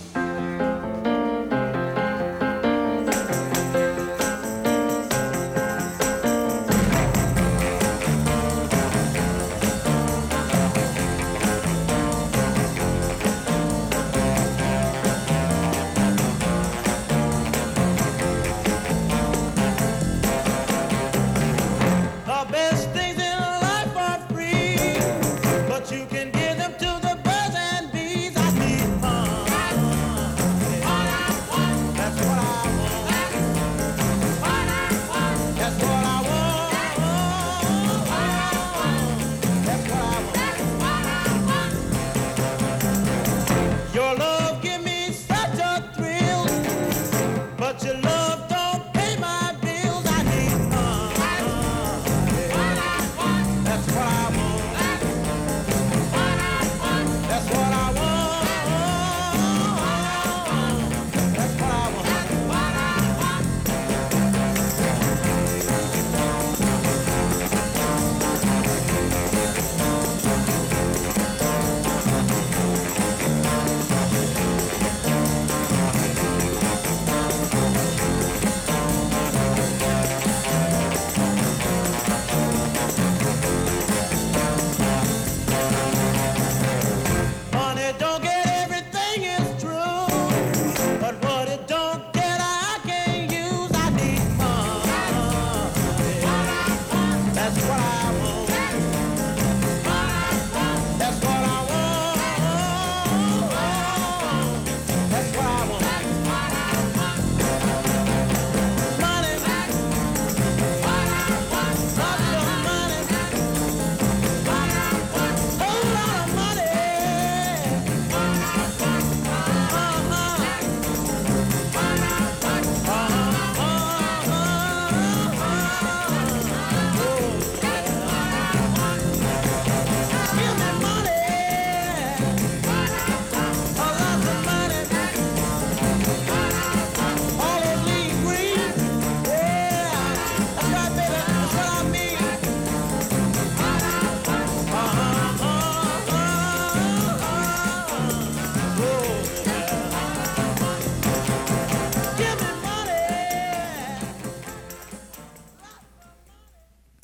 The best things in life are free, but you can give them to the birds and bees. I need fun.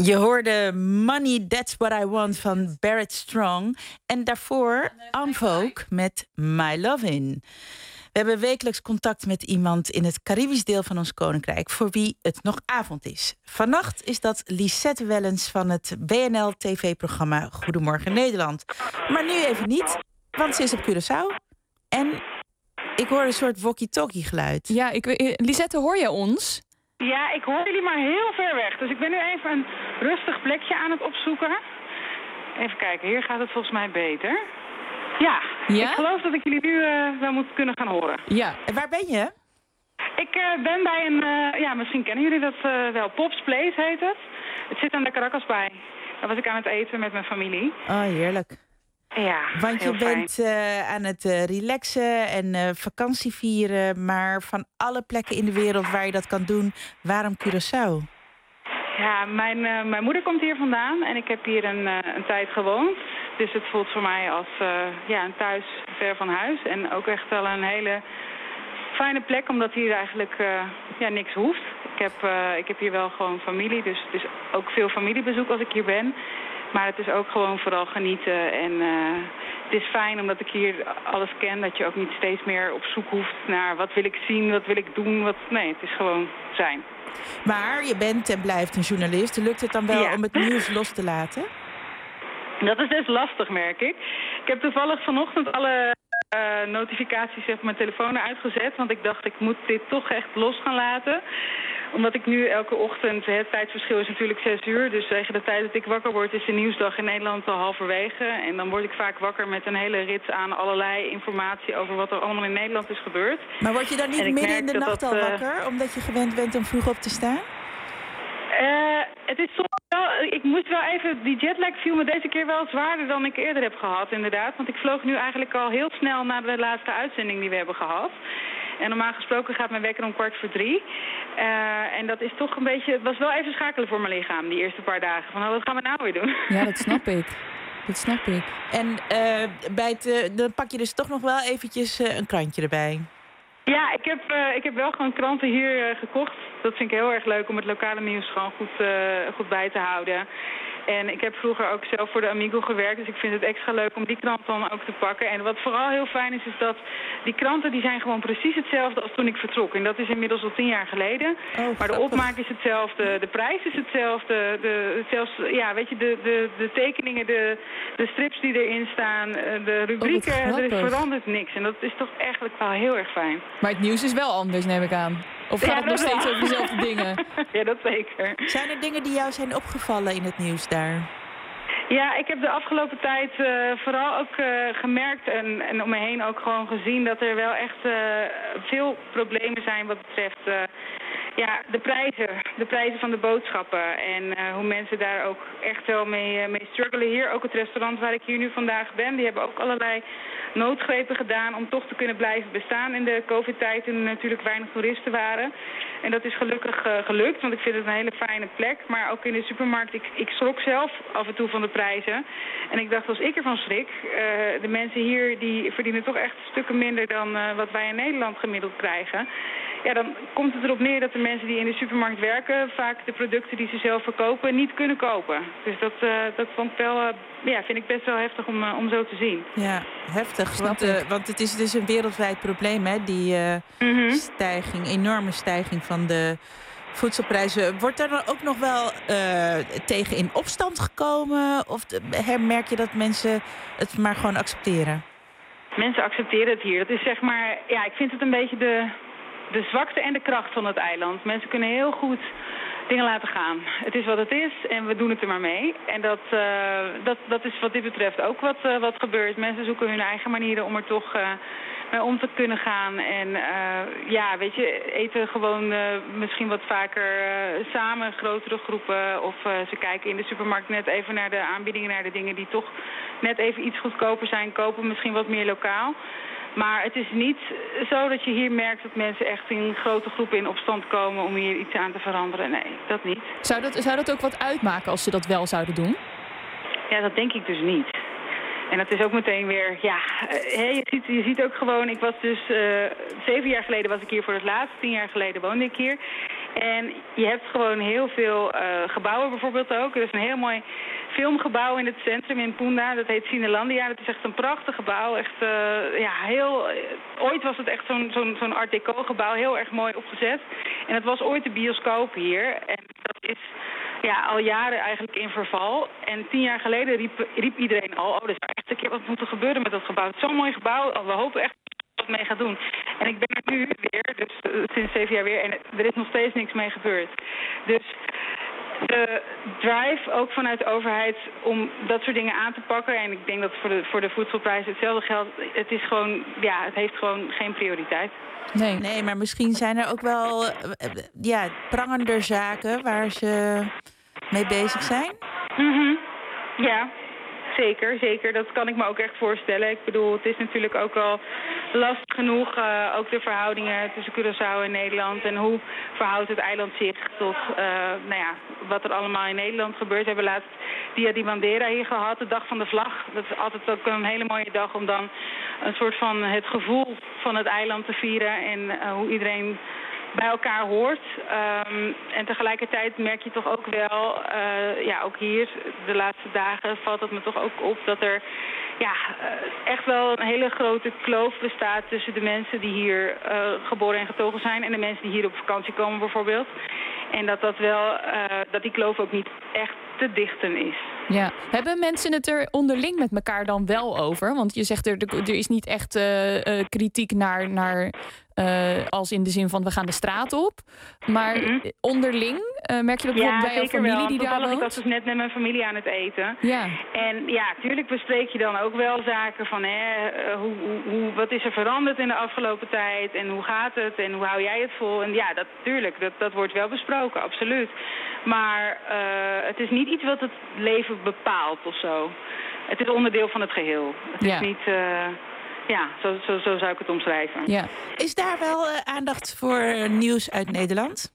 Je hoorde Money, That's What I Want van Barrett Strong. En daarvoor En Vogue met My Lovin'. We hebben wekelijks contact met iemand in het Caribisch deel van ons koninkrijk voor wie het nog avond is. Vannacht is dat Lisette Wellens van het WNL-tv-programma Goedemorgen Nederland. Maar nu even niet, want ze is op Curaçao. En ik hoor een soort walkie-talkie geluid. Ja, Lisette, hoor je ons? Ja, ik hoor jullie maar heel ver weg. Dus ik ben nu even een rustig plekje aan het opzoeken. Even kijken, hier gaat het volgens mij beter. Ja? Ik geloof dat ik jullie nu wel moet kunnen gaan horen. Ja, en waar ben je? Ik ben bij een, misschien kennen jullie dat wel, Pop's Place heet het. Het zit aan de Caracas bij. Daar was ik aan het eten met mijn familie. Oh, heerlijk. Ja, want je bent aan het relaxen en vakantie vieren, maar van alle plekken in de wereld waar je dat kan doen, waarom Curaçao? Ja, mijn moeder komt hier vandaan en ik heb hier een tijd gewoond. Dus het voelt voor mij als een thuis ver van huis. En ook echt wel een hele fijne plek, omdat hier eigenlijk niks hoeft. Ik heb hier wel gewoon familie, dus het is ook veel familiebezoek als ik hier ben. Maar het is ook gewoon vooral genieten. En het is fijn omdat ik hier alles ken. Dat je ook niet steeds meer op zoek hoeft naar wat wil ik zien, wat wil ik doen. Nee, het is gewoon zijn. Maar je bent en blijft een journalist. Lukt het dan wel om het nieuws los te laten? Dat is best lastig, merk ik. Ik heb toevallig vanochtend alle notificaties op mijn telefoon uitgezet. Want ik dacht, ik moet dit toch echt los gaan laten. Omdat ik nu elke ochtend, het tijdsverschil is natuurlijk 6 uur. Dus tegen de tijd dat ik wakker word is de nieuwsdag in Nederland al halverwege. En dan word ik vaak wakker met een hele rits aan allerlei informatie over wat er allemaal in Nederland is gebeurd. Maar word je dan niet midden in de nacht al wakker, omdat je gewend bent om vroeg op te staan? Het is soms wel, ik moest wel even, die jetlag viel me deze keer wel zwaarder dan ik eerder heb gehad, inderdaad. Want ik vloog nu eigenlijk al heel snel naar de laatste uitzending die we hebben gehad. En normaal gesproken gaat mijn wekker om 2:45. En dat is toch een beetje, het was wel even schakelen voor mijn lichaam, die eerste paar dagen. Van, wat gaan we nou weer doen? Ja, dat snap ik. Dat snap ik. En dan pak je dus toch nog wel eventjes een krantje erbij. Ja, ik heb wel gewoon kranten hier gekocht. Dat vind ik heel erg leuk om het lokale nieuws gewoon goed bij te houden. En ik heb vroeger ook zelf voor de Amigo gewerkt, dus ik vind het extra leuk om die krant dan ook te pakken. En wat vooral heel fijn is dat die kranten die zijn gewoon precies hetzelfde als toen ik vertrok. En dat is inmiddels al 10 jaar geleden. Maar de opmaak is hetzelfde, de prijs is hetzelfde, de tekeningen, de strips die erin staan, de rubrieken, er verandert niks. En dat is toch eigenlijk wel heel erg fijn. Maar het nieuws is wel anders, neem ik aan. Of gaat het nog steeds over dezelfde dingen? Ja, dat zeker. Zijn er dingen die jou zijn opgevallen in het nieuws daar? Ja, ik heb de afgelopen tijd vooral ook gemerkt en om me heen ook gewoon gezien dat er wel echt veel problemen zijn wat betreft de prijzen van de boodschappen. En hoe mensen daar ook echt wel mee struggelen. Hier ook het restaurant waar ik hier nu vandaag ben, die hebben ook allerlei noodgrepen gedaan om toch te kunnen blijven bestaan in de COVID-tijd toen er natuurlijk weinig toeristen waren. En dat is gelukkig gelukt, want ik vind het een hele fijne plek. Maar ook in de supermarkt, ik schrok zelf af en toe van de prijzen. En ik dacht, als ik ervan schrik, de mensen hier die verdienen toch echt stukken minder dan wat wij in Nederland gemiddeld krijgen. Ja, dan komt het erop neer dat de mensen die in de supermarkt werken vaak de producten die ze zelf verkopen niet kunnen kopen. Dus dat vond ik wel, vind ik best wel heftig om zo te zien. Ja, heftig. Want het is dus een wereldwijd probleem, hè? Die enorme stijging van de voedselprijzen. Wordt daar dan ook nog wel tegen in opstand gekomen? Of merk je dat mensen het maar gewoon accepteren? Mensen accepteren het hier. Dat is zeg maar, ik vind het een beetje de zwakte en de kracht van het eiland. Mensen kunnen heel goed dingen laten gaan. Het is wat het is en we doen het er maar mee. En dat is wat dit betreft ook wat gebeurt. Mensen zoeken hun eigen manieren om er toch mee om te kunnen gaan. En eten gewoon misschien wat vaker samen, grotere groepen. Of ze kijken in de supermarkt net even naar de aanbiedingen, naar de dingen die toch net even iets goedkoper zijn. Kopen misschien wat meer lokaal. Maar het is niet zo dat je hier merkt dat mensen echt in grote groepen in opstand komen om hier iets aan te veranderen. Nee, dat niet. Zou dat ook wat uitmaken als ze dat wel zouden doen? Ja, dat denk ik dus niet. En dat is ook meteen weer, je ziet ook gewoon, ik was dus 7 jaar geleden was ik hier voor het laatst, 10 jaar geleden woonde ik hier. En je hebt gewoon heel veel gebouwen bijvoorbeeld ook. Er is een heel mooi filmgebouw in het centrum in Punda. Dat heet Cinelandia. Dat is echt een prachtig gebouw. Echt, ooit was het echt zo'n art deco gebouw. Heel erg mooi opgezet. En het was ooit de bioscoop hier. En dat is al jaren eigenlijk in verval. En 10 jaar geleden riep iedereen al... er zou echt een keer wat moeten gebeuren met dat gebouw. Het is zo'n mooi gebouw. We hopen echt wat mee gaat doen. En ik ben er nu weer, dus sinds 7 jaar weer. En er is nog steeds niks mee gebeurd. Dus de drive, ook vanuit de overheid, om dat soort dingen aan te pakken. En ik denk dat voor de voedselprijs hetzelfde geldt. Het is gewoon, het heeft gewoon geen prioriteit. Nee, maar misschien zijn er ook wel prangender zaken waar ze mee bezig zijn. Mm-hmm. Ja. Zeker. Dat kan ik me ook echt voorstellen. Ik bedoel, het is natuurlijk ook al lastig genoeg. Ook de verhoudingen tussen Curaçao en Nederland. En hoe verhoudt het eiland zich tot wat er allemaal in Nederland gebeurt. We hebben laatst Dia di Bandera hier gehad, de dag van de vlag. Dat is altijd ook een hele mooie dag om dan een soort van het gevoel van het eiland te vieren. En hoe iedereen bij elkaar hoort. En tegelijkertijd merk je toch ook wel, ook hier de laatste dagen valt het me toch ook op dat er echt wel een hele grote kloof bestaat tussen de mensen die hier geboren en getogen zijn en de mensen die hier op vakantie komen bijvoorbeeld. En dat die kloof ook niet echt te dichten is. Ja. Hebben mensen het er onderling met elkaar dan wel over? Want je zegt er is niet echt kritiek naar als in de zin van we gaan de straat op. Maar onderling merk je dat bijvoorbeeld bij jouw familie die daar woont? Ik was dus net met mijn familie aan het eten. Ja. En natuurlijk bespreek je dan ook wel zaken van wat is er veranderd in de afgelopen tijd en hoe gaat het en hoe hou jij het vol? En dat wordt wel besproken, absoluut. Maar het is niet iets wat het leven bepaalt of zo. Het is onderdeel van het geheel. Het is niet... zo zou ik het omschrijven. Ja. Is daar wel aandacht voor nieuws uit Nederland?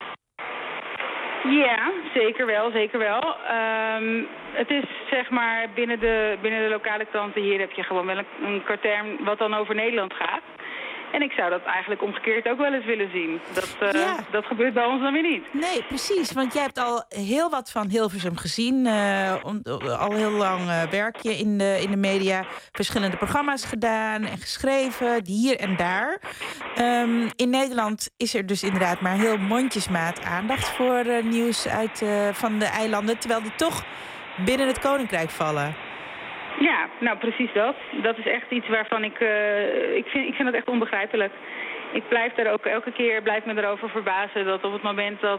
Ja, zeker wel. Het is zeg maar binnen de lokale kranten hier heb je gewoon wel een katern wat dan over Nederland gaat. En ik zou dat eigenlijk omgekeerd ook wel eens willen zien. Dat gebeurt bij ons dan weer niet. Nee, precies. Want jij hebt al heel wat van Hilversum gezien. Al heel lang werk je in de media. Verschillende programma's gedaan en geschreven. Hier en daar. In Nederland is er dus inderdaad maar heel mondjesmaat aandacht voor nieuws van de eilanden. Terwijl die toch binnen het Koninkrijk vallen. Ja, nou precies dat. Dat is echt iets waarvan ik vind het echt onbegrijpelijk. Ik blijf daar ook elke keer me erover verbazen dat op het moment dat,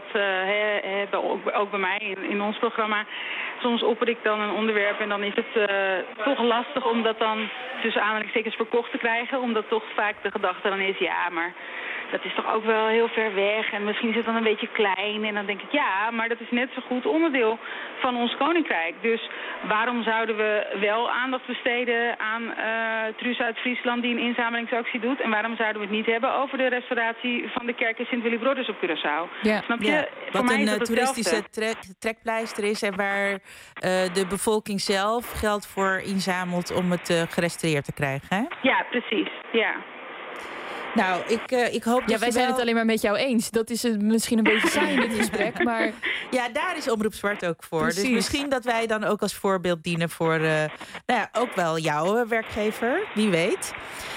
ook bij mij in ons programma, soms opper ik dan een onderwerp en dan is het toch lastig om dat dan tussen aanhalingstekens verkocht te krijgen. Omdat toch vaak de gedachte dan is, maar dat is toch ook wel heel ver weg en misschien is het dan een beetje klein. En dan denk ik, maar dat is net zo goed onderdeel van ons koninkrijk. Dus waarom zouden we wel aandacht besteden aan Truus uit Friesland die een inzamelingsactie doet? En waarom zouden we het niet hebben over de restauratie van de kerk in Sint-Willibrordus op Curaçao? Ja. Snap je? Ja. Voor wat mij is een dat toeristische trekpleister is en waar de bevolking zelf geld voor inzamelt om het gerestaureerd te krijgen. Hè? Ja, precies. Ja. Nou, ik hoop dat wij zijn het alleen maar met jou eens. Dat is misschien een beetje saai in dit gesprek, maar... Ja, daar is Omroep Zwart ook voor. Precies. Dus misschien dat wij dan ook als voorbeeld dienen voor... ook wel jouw werkgever, wie weet.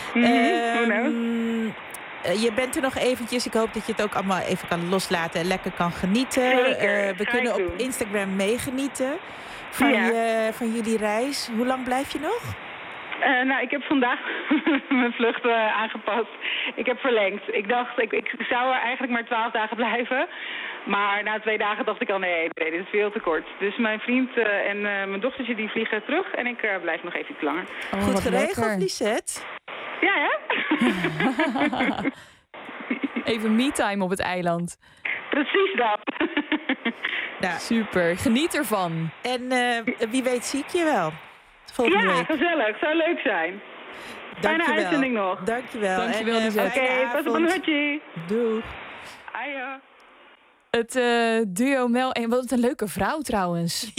Je bent er nog eventjes. Ik hoop dat je het ook allemaal even kan loslaten en lekker kan genieten. Zeker, we kunnen op Instagram meegenieten van jullie reis. Hoe lang blijf je nog? Ik heb vandaag mijn vlucht aangepast. Ik heb verlengd. Ik dacht, ik zou er eigenlijk maar 12 dagen blijven. Maar na 2 dagen dacht ik al, nee, dit is veel te kort. Dus mijn vriend en mijn dochtertje die vliegen terug. En ik blijf nog even iets langer. Goed geregeld, Lisette? Ja, hè? Even me-time op het eiland. Precies dat. Nou, super, geniet ervan. En wie weet zie ik je wel. Volgende week. Gezellig. Zou leuk zijn. Fijne uitzending nog. Dankjewel. Oké, pas op een hutje. Doeg. Ajo. Het duo Mel en wat een leuke vrouw trouwens.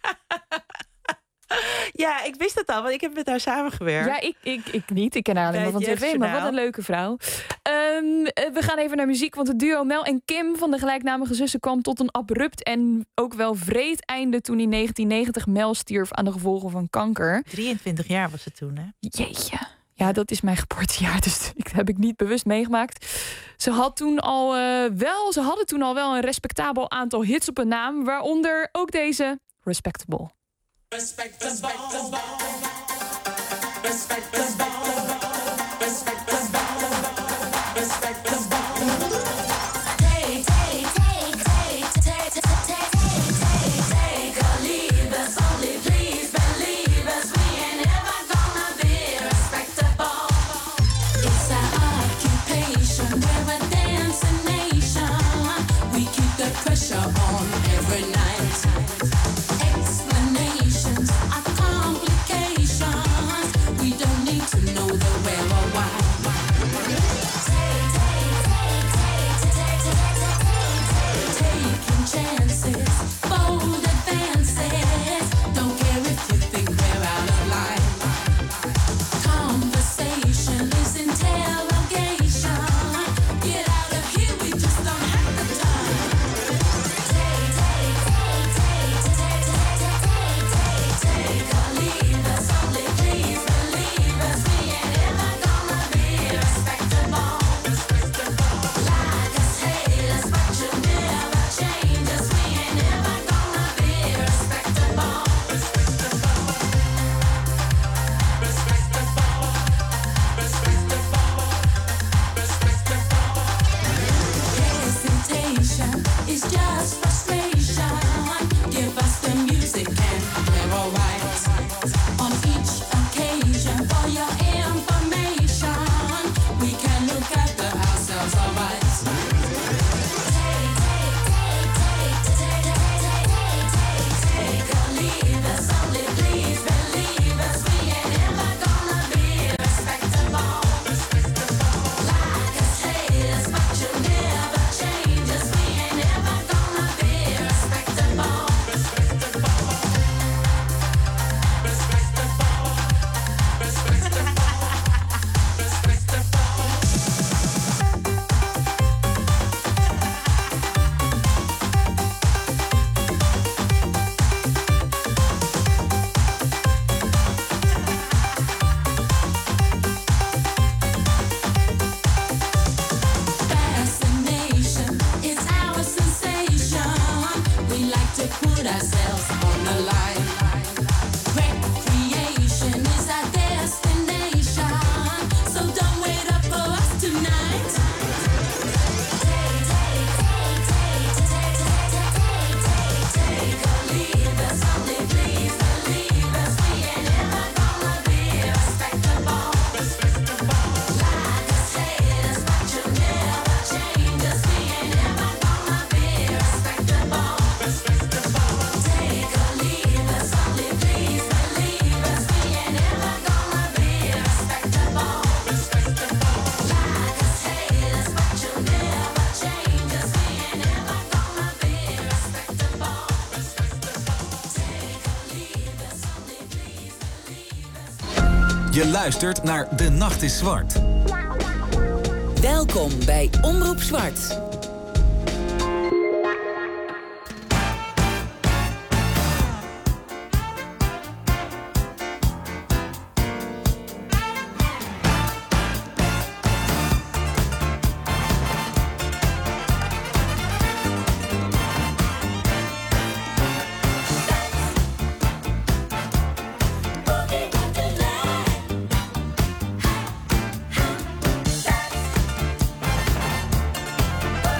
Ja, ik wist het al, want ik heb met haar samengewerkt. Ja, ik niet. Ik ken haar alleen maar van tv, maar wat een leuke vrouw. We gaan even naar muziek, want het duo Mel en Kim van de gelijknamige zussen kwam tot een abrupt en ook wel wreed einde toen in 1990 Mel stierf aan de gevolgen van kanker. 23 jaar was het toen, hè? Jeetje. Ja, dat is mijn geboortejaar, dus dat heb ik niet bewust meegemaakt. Ze hadden toen al wel een respectabel aantal hits op een naam, waaronder ook deze Respectable. Pressure on every night. Explanations are complications. We don't need to know the where or why. Taking chances, bold advances. Don't care if you think we're out of line. Conversation is interrogation. Get out of here, we just don't have the time. Take or leave us, only please believe us. We ain't ever gonna be respectable. Like us, hate us, but you'll never change us. We ain't ever gonna be respectable. Hesitation is just frustration. Give us the music and we're alright. On each occasion, for your information, we can look after ourselves alright. Take or leave us, only please believe us. We ain't ever gonna be respectable. Like us, hate us, but you'll never change us. We ain't ever gonna be respectable. Fascination is our sensation. We like to put ourselves on the line. Recreation is our destination. So don't wait up for us tonight. Take or leave us, only please believe us. We ain't ever gonna be respectable. Like us, hate us, but you'll never change us. We ain't ever gonna be respectable. Take or leave us, only please believe us. We ain't ever gonna be respectable. Like us, hate us, but you'll never change us. We ain't ever gonna be respectable. Take or leave us, only please believe us. Je luistert naar De Nacht is Zwart. Welkom bij Omroep Zwart. Boogie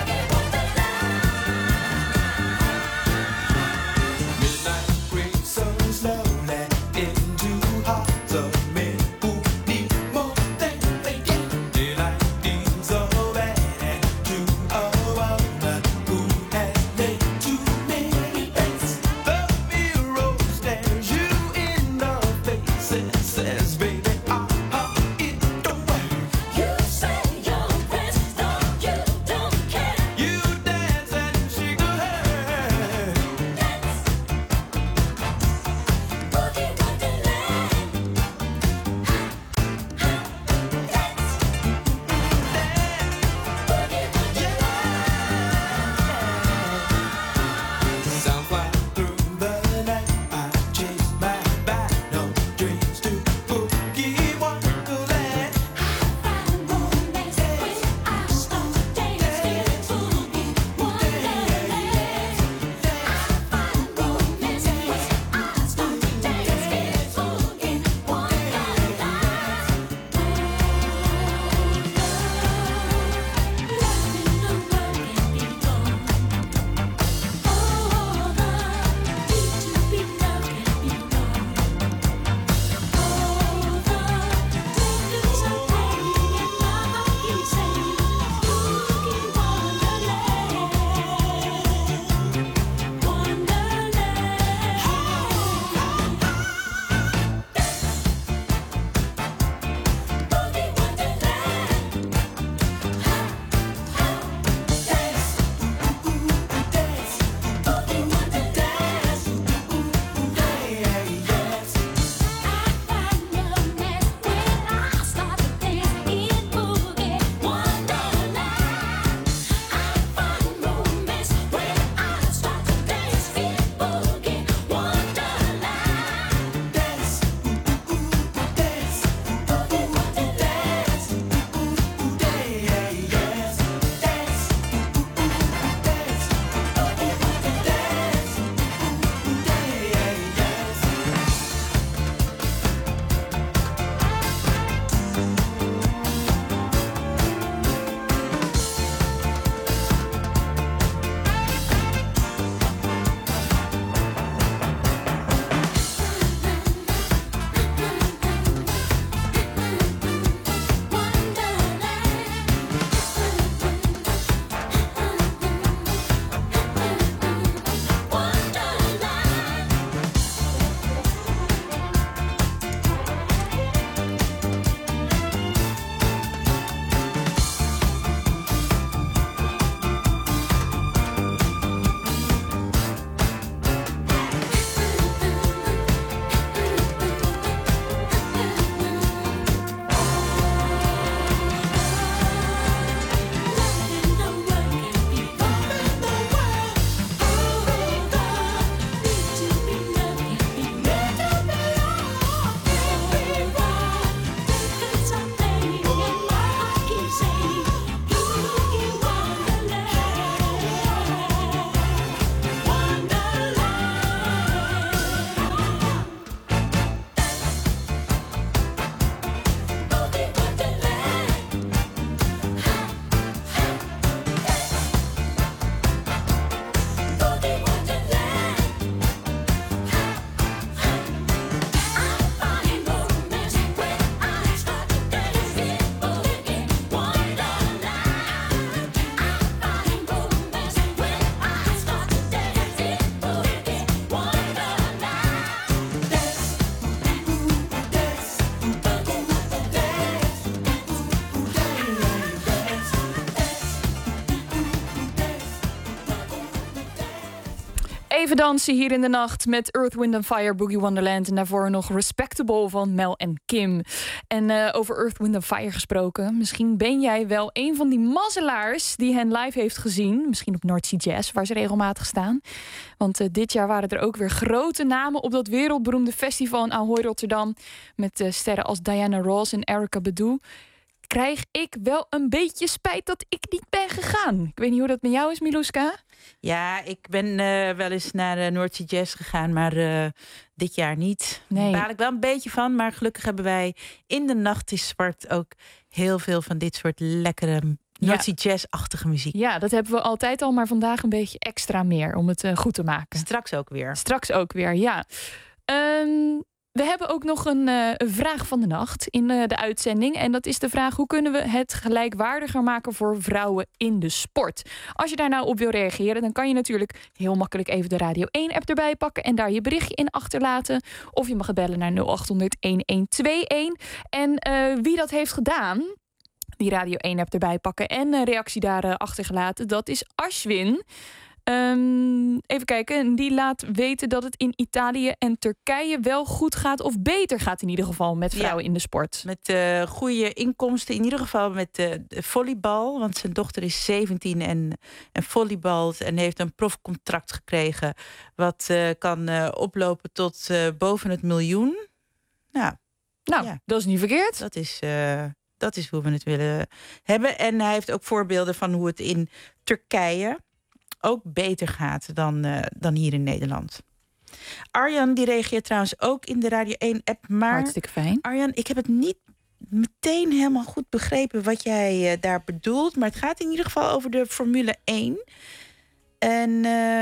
Blijven dansen hier in de nacht met Earth, Wind & Fire, Boogie Wonderland. En daarvoor nog Respectable van Mel en Kim. En over Earth, Wind & Fire gesproken. Misschien ben jij wel een van die mazzelaars die hen live heeft gezien. Misschien op North Sea Jazz, waar ze regelmatig staan. Want dit jaar waren er ook weer grote namen op dat wereldberoemde festival in Ahoy, Rotterdam. Met sterren als Diana Ross en Erykah Badu. Krijg ik wel een beetje spijt dat ik niet ben gegaan. Ik weet niet hoe dat met jou is, Miluska. Ja, ik ben wel eens naar de North Sea Jazz gegaan, maar dit jaar niet. Nee. Daar baal ik wel een beetje van, maar gelukkig hebben wij in de Nacht is Zwart ook heel veel van dit soort lekkere North Sea Jazz-achtige muziek. Ja, dat hebben we altijd al, maar vandaag een beetje extra meer om het goed te maken. Straks ook weer, ja. We hebben ook nog een vraag van de nacht in de uitzending. En dat is de vraag: hoe kunnen we het gelijkwaardiger maken voor vrouwen in de sport? Als je daar nou op wil reageren, dan kan je natuurlijk heel makkelijk even de Radio 1-app erbij pakken en daar je berichtje in achterlaten. Of je mag het bellen naar 0800-1121. En wie dat heeft gedaan, die Radio 1-app erbij pakken en een reactie daar achtergelaten, dat is Ashwin. Even kijken. Die laat weten dat het in Italië en Turkije wel goed gaat, of beter gaat in ieder geval, met vrouwen in de sport. Met goede inkomsten, in ieder geval met de volleybal. Want zijn dochter is 17 en volleybalt en heeft een profcontract gekregen. Wat kan oplopen tot boven het miljoen. Nou, dat is niet verkeerd. Dat is hoe we het willen hebben. En hij heeft ook voorbeelden van hoe het in Turkije ook beter gaat dan hier in Nederland. Arjan die reageert trouwens ook in de Radio 1-app. Maar hartstikke fijn. Arjan, ik heb het niet meteen helemaal goed begrepen wat jij daar bedoelt. Maar het gaat in ieder geval over de Formule 1. En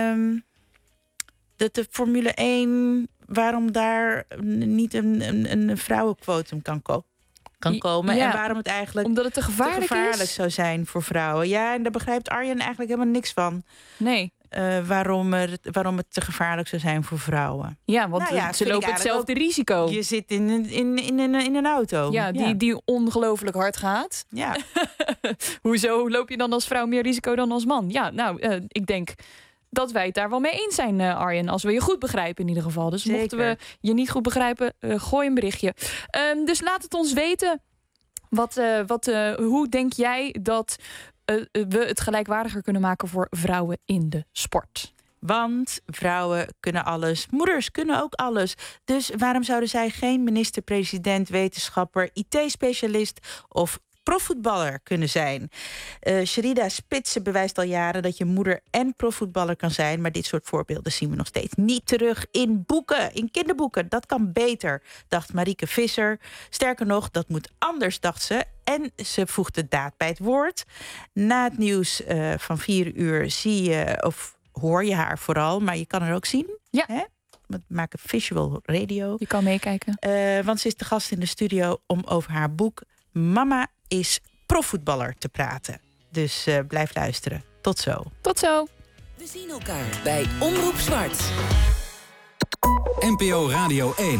de Formule 1, waarom daar niet een vrouwenquotum kan komen. Ja, en waarom het eigenlijk omdat het te gevaarlijk zou zijn voor vrouwen. Ja, en daar begrijpt Arjen eigenlijk helemaal niks van. Nee. Waarom het te gevaarlijk zou zijn voor vrouwen. Ja, want ze lopen hetzelfde risico. Je zit in een auto. Ja, die ongelooflijk hard gaat. Ja. Hoezo loop je dan als vrouw meer risico dan als man? Ja, ik denk dat wij het daar wel mee eens zijn, Arjen. Als we je goed begrijpen in ieder geval. Dus zeker. Mochten we je niet goed begrijpen, gooi een berichtje. Dus laat het ons weten. Hoe denk jij dat we het gelijkwaardiger kunnen maken voor vrouwen in de sport? Want vrouwen kunnen alles. Moeders kunnen ook alles. Dus waarom zouden zij geen minister-president, wetenschapper, IT-specialist of profvoetballer kunnen zijn? Sherida Spitsen bewijst al jaren dat je moeder en profvoetballer kan zijn. Maar dit soort voorbeelden zien we nog steeds niet terug in boeken, in kinderboeken. Dat kan beter, dacht Marieke Visser. Sterker nog, dat moet anders, dacht ze. En ze voegt de daad bij het woord. Na het nieuws van 4 uur zie je, of hoor je haar vooral, maar je kan haar ook zien. Ja. Hè? We maken visual radio. Je kan meekijken. Want ze is de gast in de studio om over haar boek Mama is profvoetballer te praten. Dus blijf luisteren. Tot zo. Tot zo. We zien elkaar bij Omroep Zwart. NPO Radio 1.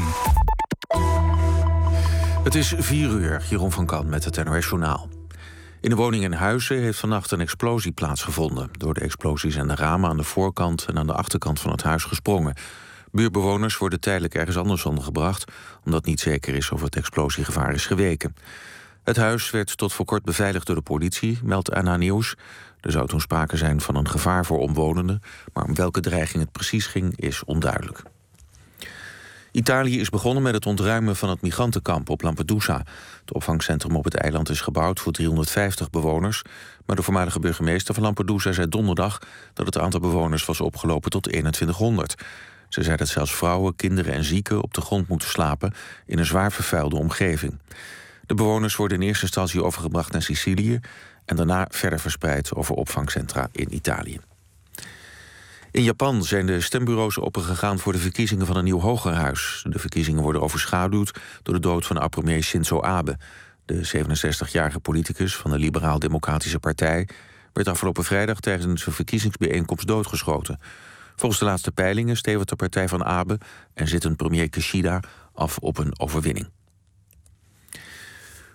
Het is 4 uur. Jeroen van Kan met het NOS Journaal. In de woning in Huizen heeft vannacht een explosie plaatsgevonden. Door de explosies zijn de ramen aan de voorkant en aan de achterkant van het huis gesprongen. Buurtbewoners worden tijdelijk ergens anders ondergebracht, omdat niet zeker is of het explosiegevaar is geweken. Het huis werd tot voor kort beveiligd door de politie, meldt NH Nieuws. Er zou toen sprake zijn van een gevaar voor omwonenden, maar om welke dreiging het precies ging is onduidelijk. Italië is begonnen met het ontruimen van het migrantenkamp op Lampedusa. Het opvangcentrum op het eiland is gebouwd voor 350 bewoners. Maar de voormalige burgemeester van Lampedusa zei donderdag dat het aantal bewoners was opgelopen tot 2100. Ze zei dat zelfs vrouwen, kinderen en zieken op de grond moeten slapen in een zwaar vervuilde omgeving. De bewoners worden in eerste instantie overgebracht naar Sicilië en daarna verder verspreid over opvangcentra in Italië. In Japan zijn de stembureaus opengegaan voor de verkiezingen van een nieuw hogerhuis. De verkiezingen worden overschaduwd door de dood van oud-premier Shinzo Abe. De 67-jarige politicus van de Liberaal-Democratische Partij werd afgelopen vrijdag tijdens een verkiezingsbijeenkomst doodgeschoten. Volgens de laatste peilingen stevigt de partij van Abe en zit een premier Kishida af op een overwinning.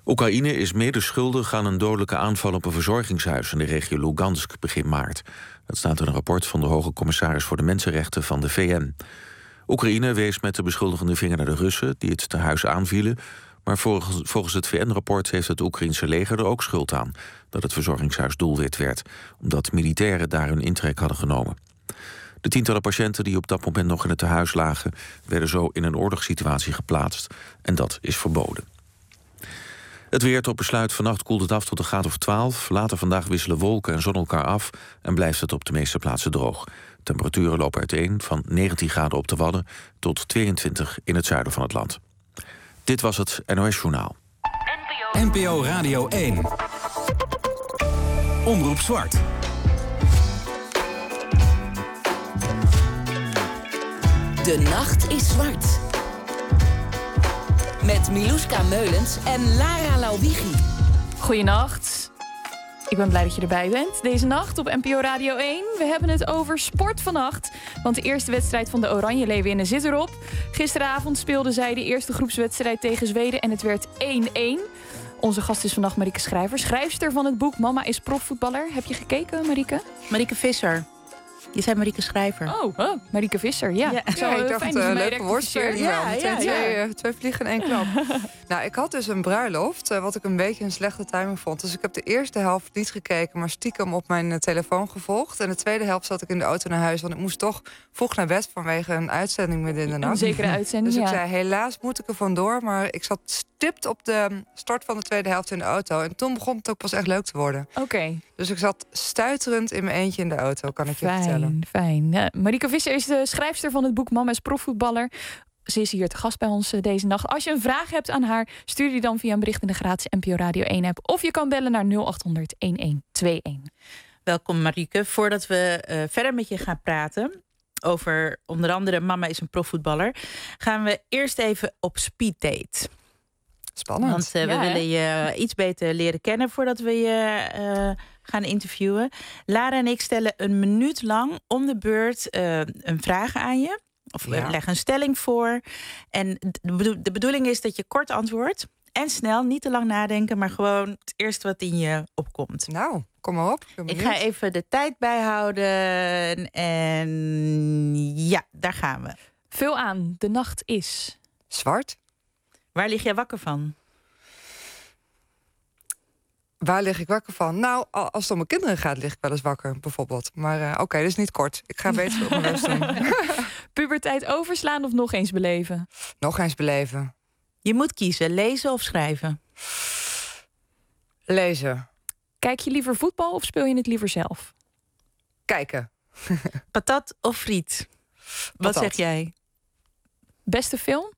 Oekraïne is mede schuldig aan een dodelijke aanval op een verzorgingshuis in de regio Lugansk begin maart. Dat staat in een rapport van de Hoge Commissaris voor de Mensenrechten van de VN. Oekraïne wees met de beschuldigende vinger naar de Russen die het tehuis aanvielen. Maar volgens het VN-rapport heeft het Oekraïense leger er ook schuld aan dat het verzorgingshuis doelwit werd, omdat militairen daar hun intrek hadden genomen. De tientallen patiënten die op dat moment nog in het tehuis lagen, werden zo in een oorlogssituatie geplaatst en dat is verboden. Het weer tot besluit. Vannacht koelt het af tot een graad of 12. Later vandaag wisselen wolken en zon elkaar af en blijft het op de meeste plaatsen droog. Temperaturen lopen uiteen van 19 graden op de Wadden tot 22 in het zuiden van het land. Dit was het NOS Journaal. NPO Radio 1. Omroep Zwart. De nacht is zwart. Met Miluska Meulens en Lara Lauwigi. Goeienacht. Ik ben blij dat je erbij bent deze nacht op NPO Radio 1. We hebben het over sport vannacht. Want de eerste wedstrijd van de Oranje Leeuwinnen zit erop. Gisteravond speelden zij de eerste groepswedstrijd tegen Zweden en het werd 1-1. Onze gast is vannacht Marieke Schrijver, schrijfster van het boek Mama is profvoetballer. Heb je gekeken, Marieke? Marieke Visser. Je zei Marieke Schrijver. Oh, Marieke Visser, ja. Ja, ik dacht, leuke woordspeling wel. Twee vliegen in één klap. Nou, ik had dus een bruiloft, wat ik een beetje een slechte timing vond. Dus ik heb de eerste helft niet gekeken, maar stiekem op mijn telefoon gevolgd. En de tweede helft zat ik in de auto naar huis, want ik moest toch vroeg naar bed vanwege een uitzending midden in de nacht. Een zekere uitzending, Dus ik zei, helaas moet ik er vandoor. Maar ik zat stipt op de start van de tweede helft in de auto. En toen begon het ook pas echt leuk te worden. Oké. Dus ik zat stuiterend in mijn eentje in de auto, kan ik je vertellen. Fijn. Ja, Marieke Visser is de schrijfster van het boek Mama is profvoetballer. Ze is hier te gast bij ons deze nacht. Als je een vraag hebt aan haar, stuur die dan via een bericht in de gratis NPO Radio 1 app. Of je kan bellen naar 0800 1121. Welkom Marieke. Voordat we verder met je gaan praten over onder andere Mama is een profvoetballer, gaan we eerst even op speeddate. Spannend. Want we willen je iets beter leren kennen voordat we je gaan interviewen. Lara en ik stellen een minuut lang om de beurt een vraag aan je. Of we leggen een stelling voor. En de bedoeling is dat je kort antwoordt. En snel, niet te lang nadenken, maar gewoon het eerste wat in je opkomt. Nou, kom maar op. Ik ga even de tijd bijhouden. En ja, daar gaan we. Vul aan, de nacht is zwart. Waar lig jij wakker van? Waar lig ik wakker van? Nou, als het om mijn kinderen gaat, lig ik wel eens wakker, bijvoorbeeld. Maar oké, dat is niet kort. Ik ga beter op mijn rust doen. Puberteit overslaan of nog eens beleven? Nog eens beleven. Je moet kiezen, lezen of schrijven? Lezen. Kijk je liever voetbal of speel je het liever zelf? Kijken. Patat of friet? Wat zeg jij? Beste film?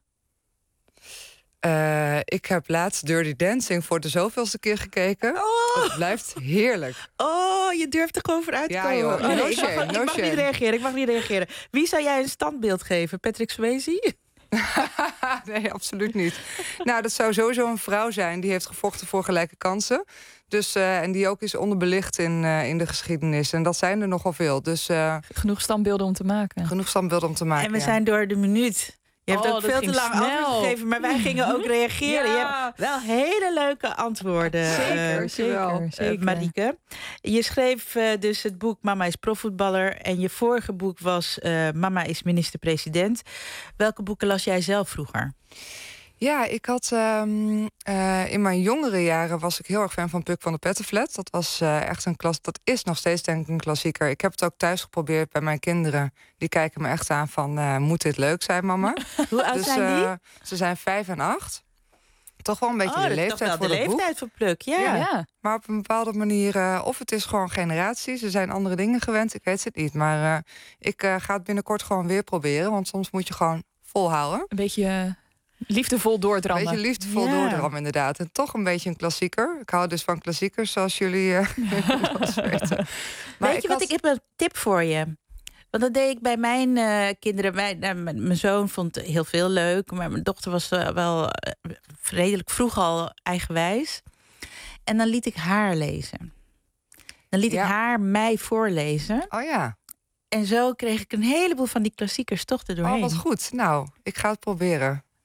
Ik heb laatst Dirty Dancing voor de zoveelste keer gekeken. Oh. Het blijft heerlijk. Oh, je durft er gewoon vooruit te komen. Joh. Oh, nee, ik mag niet reageren. Wie zou jij een standbeeld geven? Patrick Swayze? Nee, absoluut niet. Nou, dat zou sowieso een vrouw zijn. Die heeft gevochten voor gelijke kansen. Dus, en die ook is onderbelicht in de geschiedenis. En dat zijn er nogal veel. Dus, genoeg standbeelden om te maken. Genoeg standbeelden om te maken. En we zijn door de minuut. Je hebt ook veel te lang antwoord gegeven, maar wij gingen ook reageren. Je hebt wel hele leuke antwoorden. Zeker. Marieke. Je schreef dus het boek Mama is profvoetballer. En je vorige boek was Mama is minister-president. Welke boeken las jij zelf vroeger? Ja, ik had in mijn jongere jaren was ik heel erg fan van Puk van de Pettenflat. Dat was echt een dat is nog steeds denk ik een klassieker. Ik heb het ook thuis geprobeerd bij mijn kinderen. Die kijken me echt aan van, moet dit leuk zijn, mama? Hoe oud zijn die? Ze zijn 5 en 8. Toch wel een beetje de leeftijd voor het boek. De leeftijd voor Pluk, ja. Maar op een bepaalde manier, of het is gewoon generatie. Ze zijn andere dingen gewend, ik weet het niet. Maar ik ga het binnenkort gewoon weer proberen. Want soms moet je gewoon volhouden. Een beetje liefdevol doordrammen. Een beetje liefdevol doordrammen, inderdaad. En toch een beetje een klassieker. Ik hou dus van klassiekers, zoals jullie weten. Maar weet je wat, ik heb een tip voor je. Want dat deed ik bij mijn kinderen. Mijn zoon vond heel veel leuk. Maar mijn dochter was wel redelijk vroeg al eigenwijs. En dan liet ik haar lezen. Dan liet ik haar mij voorlezen. Oh ja. En zo kreeg ik een heleboel van die klassiekers toch erdoorheen. Oh, wat goed. Nou, ik ga het proberen.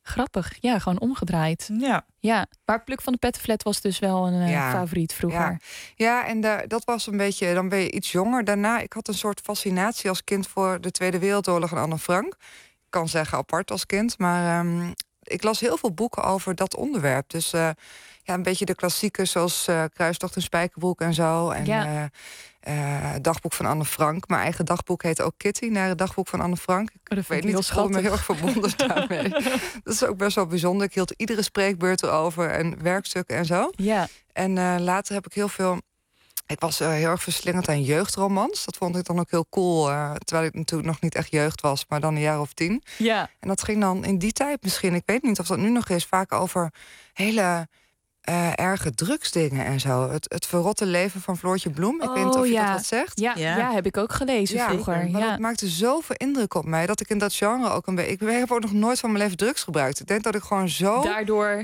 Grappig. Ja, gewoon omgedraaid. Ja. Maar Pluk van de Pettenflat was dus wel een favoriet vroeger. Ja, en dat was een beetje... Dan ben je iets jonger. Daarna, ik had een soort fascinatie als kind voor de Tweede Wereldoorlog en Anne Frank. Ik kan zeggen apart als kind, maar ik las heel veel boeken over dat onderwerp. Dus een beetje de klassieken zoals Kruistocht en Spijkerbroek en zo. En dagboek van Anne Frank. Mijn eigen dagboek heet ook Kitty, naar het dagboek van Anne Frank. Ik weet niet, ik voel me heel erg verbonden daarmee. Dat is ook best wel bijzonder. Ik hield iedere spreekbeurt erover en werkstukken en zo. Ja. En later heb ik heel veel... Ik was heel erg verslingerd aan jeugdromans. Dat vond ik dan ook heel cool. Terwijl ik natuurlijk nog niet echt jeugd was, maar dan een jaar of 10. Ja. En dat ging dan in die tijd misschien, ik weet niet of dat nu nog is, vaak over hele erge drugsdingen en zo. Het verrotte leven van Floortje Bloem. Ik weet niet of je dat wat zegt. Ja, heb ik ook gelezen vroeger. Maar dat maakte zoveel indruk op mij dat ik in dat genre ook een beetje... Ik heb ook nog nooit van mijn leven drugs gebruikt. Ik denk dat ik gewoon zo... Daardoor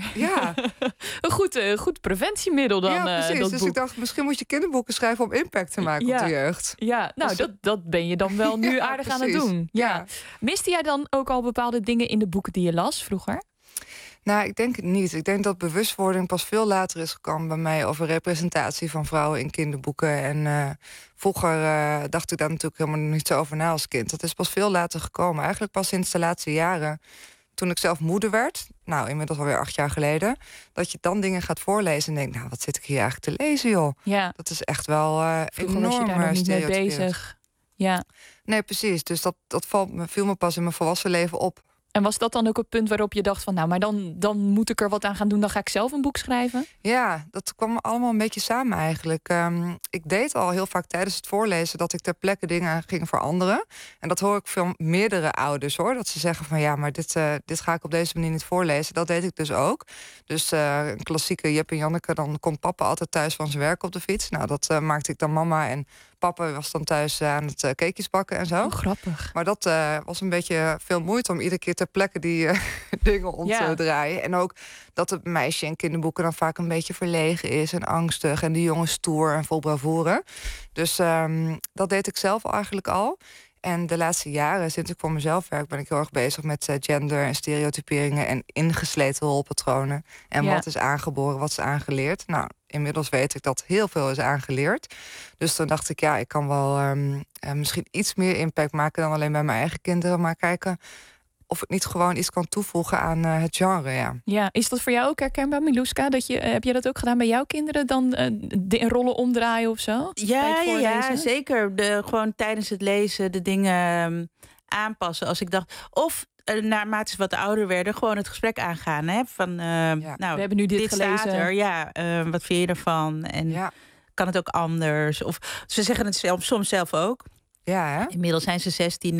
een goed preventiemiddel dan. Ja, precies. Dat dus boek. ik dacht, misschien moet je kinderboeken schrijven om impact te maken op de jeugd. Ja, nou, dat ben je dan wel nu aardig aan het doen. Ja. Miste jij dan ook al bepaalde dingen in de boeken die je las vroeger? Nou, ik denk het niet. Ik denk dat bewustwording pas veel later is gekomen bij mij over representatie van vrouwen in kinderboeken. En vroeger dacht ik daar natuurlijk helemaal niet zo over na als kind. Dat is pas veel later gekomen. Eigenlijk pas sinds de laatste jaren. Toen ik zelf moeder werd, nou inmiddels alweer 8 jaar geleden, dat je dan dingen gaat voorlezen en denkt, nou wat zit ik hier eigenlijk te lezen, joh? Ja. Dat is echt wel vroeger was je enorm daar nog niet mee bezig. Ja. Nee, precies. Dus dat viel me pas in mijn volwassen leven op. En was dat dan ook het punt waarop je dacht van... nou, maar dan moet ik er wat aan gaan doen, dan ga ik zelf een boek schrijven? Ja, dat kwam allemaal een beetje samen eigenlijk. Ik deed al heel vaak tijdens het voorlezen dat ik ter plekke dingen ging veranderen. En dat hoor ik van meerdere ouders, hoor. Dat ze zeggen van ja, maar dit ga ik op deze manier niet voorlezen. Dat deed ik dus ook. Dus een klassieke Jip en Janneke, dan komt papa altijd thuis van zijn werk op de fiets. Nou, dat maakte ik dan mama en... Papa was dan thuis aan het cakejes bakken en zo. Oh, grappig. Maar dat was een beetje veel moeite om iedere keer ter plekke die dingen om te draaien. En ook dat het meisje in kinderboeken dan vaak een beetje verlegen is en angstig. En de jongen stoer en vol bravoure. Dus dat deed ik zelf eigenlijk al. En de laatste jaren, sinds ik voor mezelf werk, ben ik heel erg bezig met gender en stereotyperingen en ingesleten rolpatronen. En wat is aangeboren, wat is aangeleerd. Nou, inmiddels weet ik dat heel veel is aangeleerd. Dus toen dacht ik, ja, ik kan wel misschien iets meer impact maken dan alleen bij mijn eigen kinderen, maar kijken of ik niet gewoon iets kan toevoegen aan het genre, ja. Ja, is dat voor jou ook herkenbaar, Miluska? Heb je dat ook gedaan bij jouw kinderen? Dan de rollen omdraaien of zo? Ja, zeker. Gewoon tijdens het lezen de dingen aanpassen. Als ik dacht, of naarmate ze wat ouder werden, gewoon het gesprek aangaan. Hè? Van, nou, we hebben nu dit gelezen. Staat er, wat vind je ervan? En kan het ook anders? Of ze zeggen het soms zelf ook. Ja, hè? Inmiddels zijn ze 16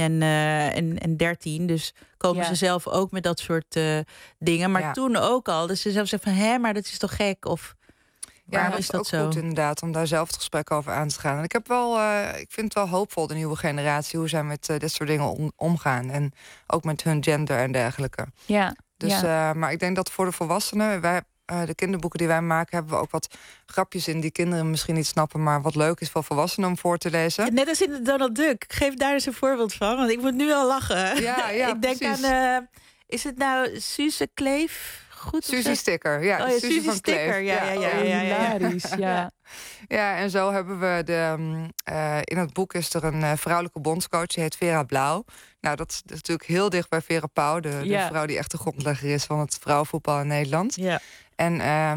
en 13, dus komen ze zelf ook met dat soort dingen. Maar toen ook al, dus ze zelf zeggen van, maar dat is toch gek? Of waarom is dat ook zo? Goed inderdaad, om daar zelf het gesprek over aan te gaan. En ik vind het wel hoopvol, de nieuwe generatie, hoe zij met dit soort dingen omgaan. En ook met hun gender en dergelijke. Ja. Dus, maar ik denk dat voor de volwassenen, de kinderboeken die wij maken, hebben we ook wat grapjes in die kinderen misschien niet snappen, maar wat leuk is voor volwassenen om voor te lezen. Ja, net als in de Donald Duck. Geef daar eens een voorbeeld van, want ik moet nu al lachen. Ja, ik denk aan, is het nou Suze Kleef? Suzy Sticker, ja. Suzy van Sticker, ja. Hilarisch, ja. Ja, en zo hebben we in het boek is er een vrouwelijke bondscoach, die heet Vera Blauw. Nou, dat is natuurlijk heel dicht bij Vera Pauw, de vrouw die echt de grondlegger is van het vrouwenvoetbal in Nederland. Ja. En,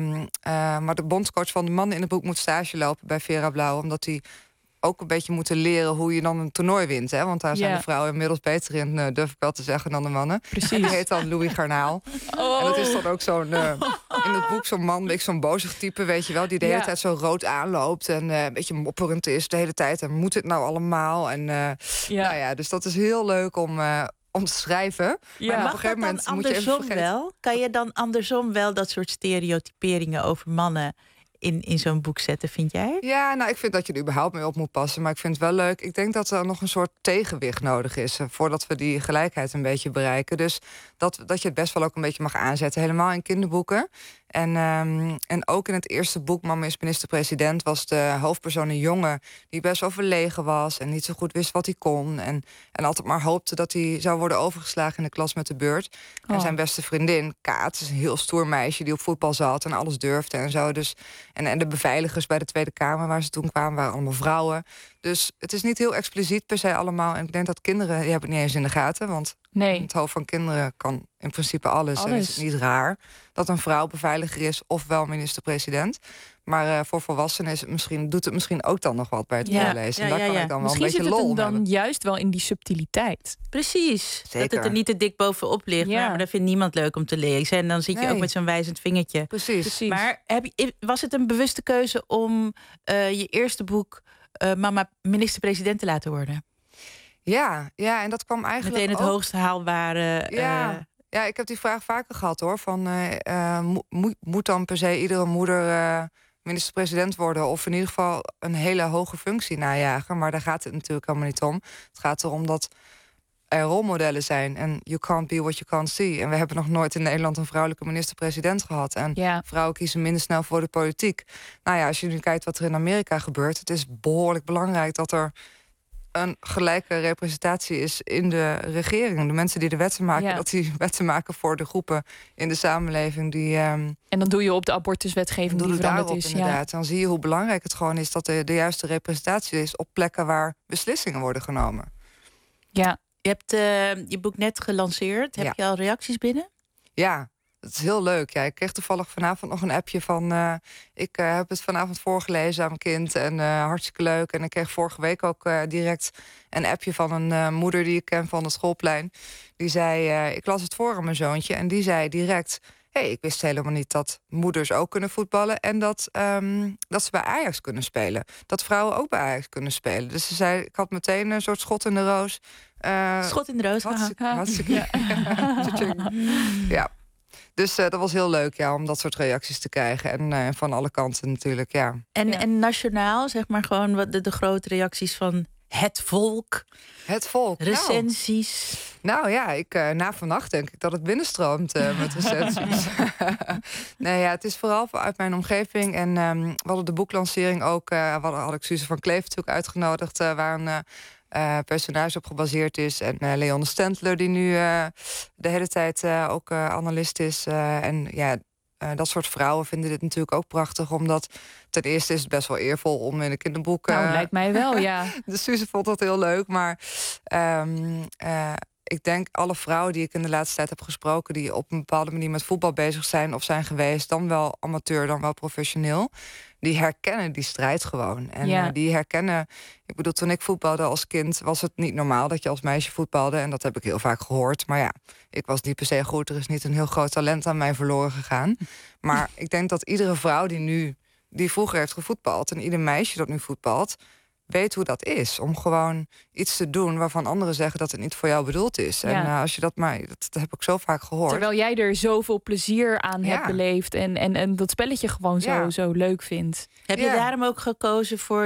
maar de bondscoach van de mannen in het boek moet stage lopen bij Vera Blauw, omdat hij ook een beetje moeten leren hoe je dan een toernooi wint. Hè? Want daar zijn de vrouwen inmiddels beter in, durf ik wel te zeggen, dan de mannen. Precies. En die heet dan Louis Garnaal. Oh. En dat is dan ook zo'n, in het boek zo'n man, zo'n bozig type, weet je wel, die de hele tijd zo rood aanloopt en een beetje mopperend is de hele tijd. En moet het nou allemaal? En nou ja, dus dat is heel leuk om te schrijven. Ja. Maar op een gegeven moment moet je even wel? Kan je dan andersom wel dat soort stereotyperingen over mannen in zo'n boek zetten, vind jij? Ja, nou, ik vind dat je er überhaupt mee op moet passen. Maar ik vind het wel leuk. Ik denk dat er nog een soort tegenwicht nodig is voordat we die gelijkheid een beetje bereiken. Dus dat je het best wel ook een beetje mag aanzetten. Helemaal in kinderboeken. En ook in het eerste boek, Mama is minister-president, was de hoofdpersoon een jongen die best wel verlegen was en niet zo goed wist wat hij kon. En altijd maar hoopte dat hij zou worden overgeslagen in de klas met de beurt. En zijn beste vriendin, Kaat, is een heel stoer meisje die op voetbal zat en alles durfde en zo. Dus, en de beveiligers bij de Tweede Kamer waar ze toen kwamen, waren allemaal vrouwen. Dus het is niet heel expliciet per se allemaal. En ik denk dat kinderen, die hebben het niet eens in de gaten. Want in het hoofd van kinderen kan in principe alles. En is het niet raar dat een vrouw beveiliger is of wel minister-president. Maar voor volwassenen is het doet het misschien ook dan nog wat bij het voorlezen. En daar kan ik dan misschien wel een beetje lol zit het hebben. dan juist wel in die subtiliteit. Precies. Zeker. Dat het er niet te dik bovenop ligt. Maar dat vindt niemand leuk om te lezen. En dan zit je ook met zo'n wijzend vingertje. Precies. Maar was het een bewuste keuze om je eerste boek Mama minister-president te laten worden? Ja, en dat kwam eigenlijk meteen het ook hoogst haalbare. Ja, ik heb die vraag vaker gehad hoor. Van moet dan per se iedere moeder minister-president worden, of in ieder geval een hele hoge functie najagen? Maar daar gaat het natuurlijk helemaal niet om. Het gaat erom dat er rolmodellen zijn. En you can't be what you can't see. En we hebben nog nooit in Nederland een vrouwelijke minister-president gehad. En vrouwen kiezen minder snel voor de politiek. Nou ja, als je nu kijkt wat er in Amerika gebeurt, het is behoorlijk belangrijk dat er een gelijke representatie is in de regering. De mensen die de wetten maken, dat die wetten maken voor de groepen in de samenleving die. En dan doe je op de abortuswetgeving die veranderd is. Inderdaad. Dan zie je hoe belangrijk het gewoon is dat de juiste representatie is op plekken waar beslissingen worden genomen. Ja. Je hebt je boek net gelanceerd. Heb je al reacties binnen? Ja. Het is heel leuk. Ja, ik kreeg toevallig vanavond nog een appje van. Ik heb het vanavond voorgelezen aan mijn kind. En hartstikke leuk. En ik kreeg vorige week ook direct een appje van een moeder die ik ken van het schoolplein. Die zei, ik las het voor aan mijn zoontje. En die zei direct, ik wist helemaal niet dat moeders ook kunnen voetballen. En dat ze bij Ajax kunnen spelen. Dat vrouwen ook bij Ajax kunnen spelen. Dus ze zei, ik had meteen een soort schot in de roos. Schot in de roos. Hartstikke. Ja. Dus dat was heel leuk om dat soort reacties te krijgen. En van alle kanten natuurlijk, En nationaal, zeg maar gewoon de grote reacties van het volk? Het volk. Recensies? Nou ja, na vannacht denk ik dat het binnenstroomt met recensies. Nee, het is vooral uit mijn omgeving. En we hadden de boeklancering ook. Had ik Suze van Kleef natuurlijk uitgenodigd. Waar een personage op gebaseerd is. En Leon Stentler, die nu de hele tijd ook analist is. Dat soort vrouwen vinden dit natuurlijk ook prachtig. Omdat ten eerste is het best wel eervol om in een kinderboek. Lijkt mij wel, ja. Dus Suze vond dat heel leuk. Maar ik denk alle vrouwen die ik in de laatste tijd heb gesproken, die op een bepaalde manier met voetbal bezig zijn of zijn geweest, dan wel amateur, dan wel professioneel, die herkennen die strijd gewoon. En die herkennen. Ik bedoel, toen ik voetbalde als kind, was het niet normaal dat je als meisje voetbalde. En dat heb ik heel vaak gehoord. Maar ik was niet per se goed. Er is niet een heel groot talent aan mij verloren gegaan. Maar ik denk dat iedere vrouw die vroeger heeft gevoetbald, en ieder meisje dat nu voetbalt, weet hoe dat is. Om gewoon iets te doen waarvan anderen zeggen dat het niet voor jou bedoeld is. En als je dat dat heb ik zo vaak gehoord. Terwijl jij er zoveel plezier aan hebt beleefd. En dat spelletje gewoon zo leuk vindt. Heb je daarom ook gekozen voor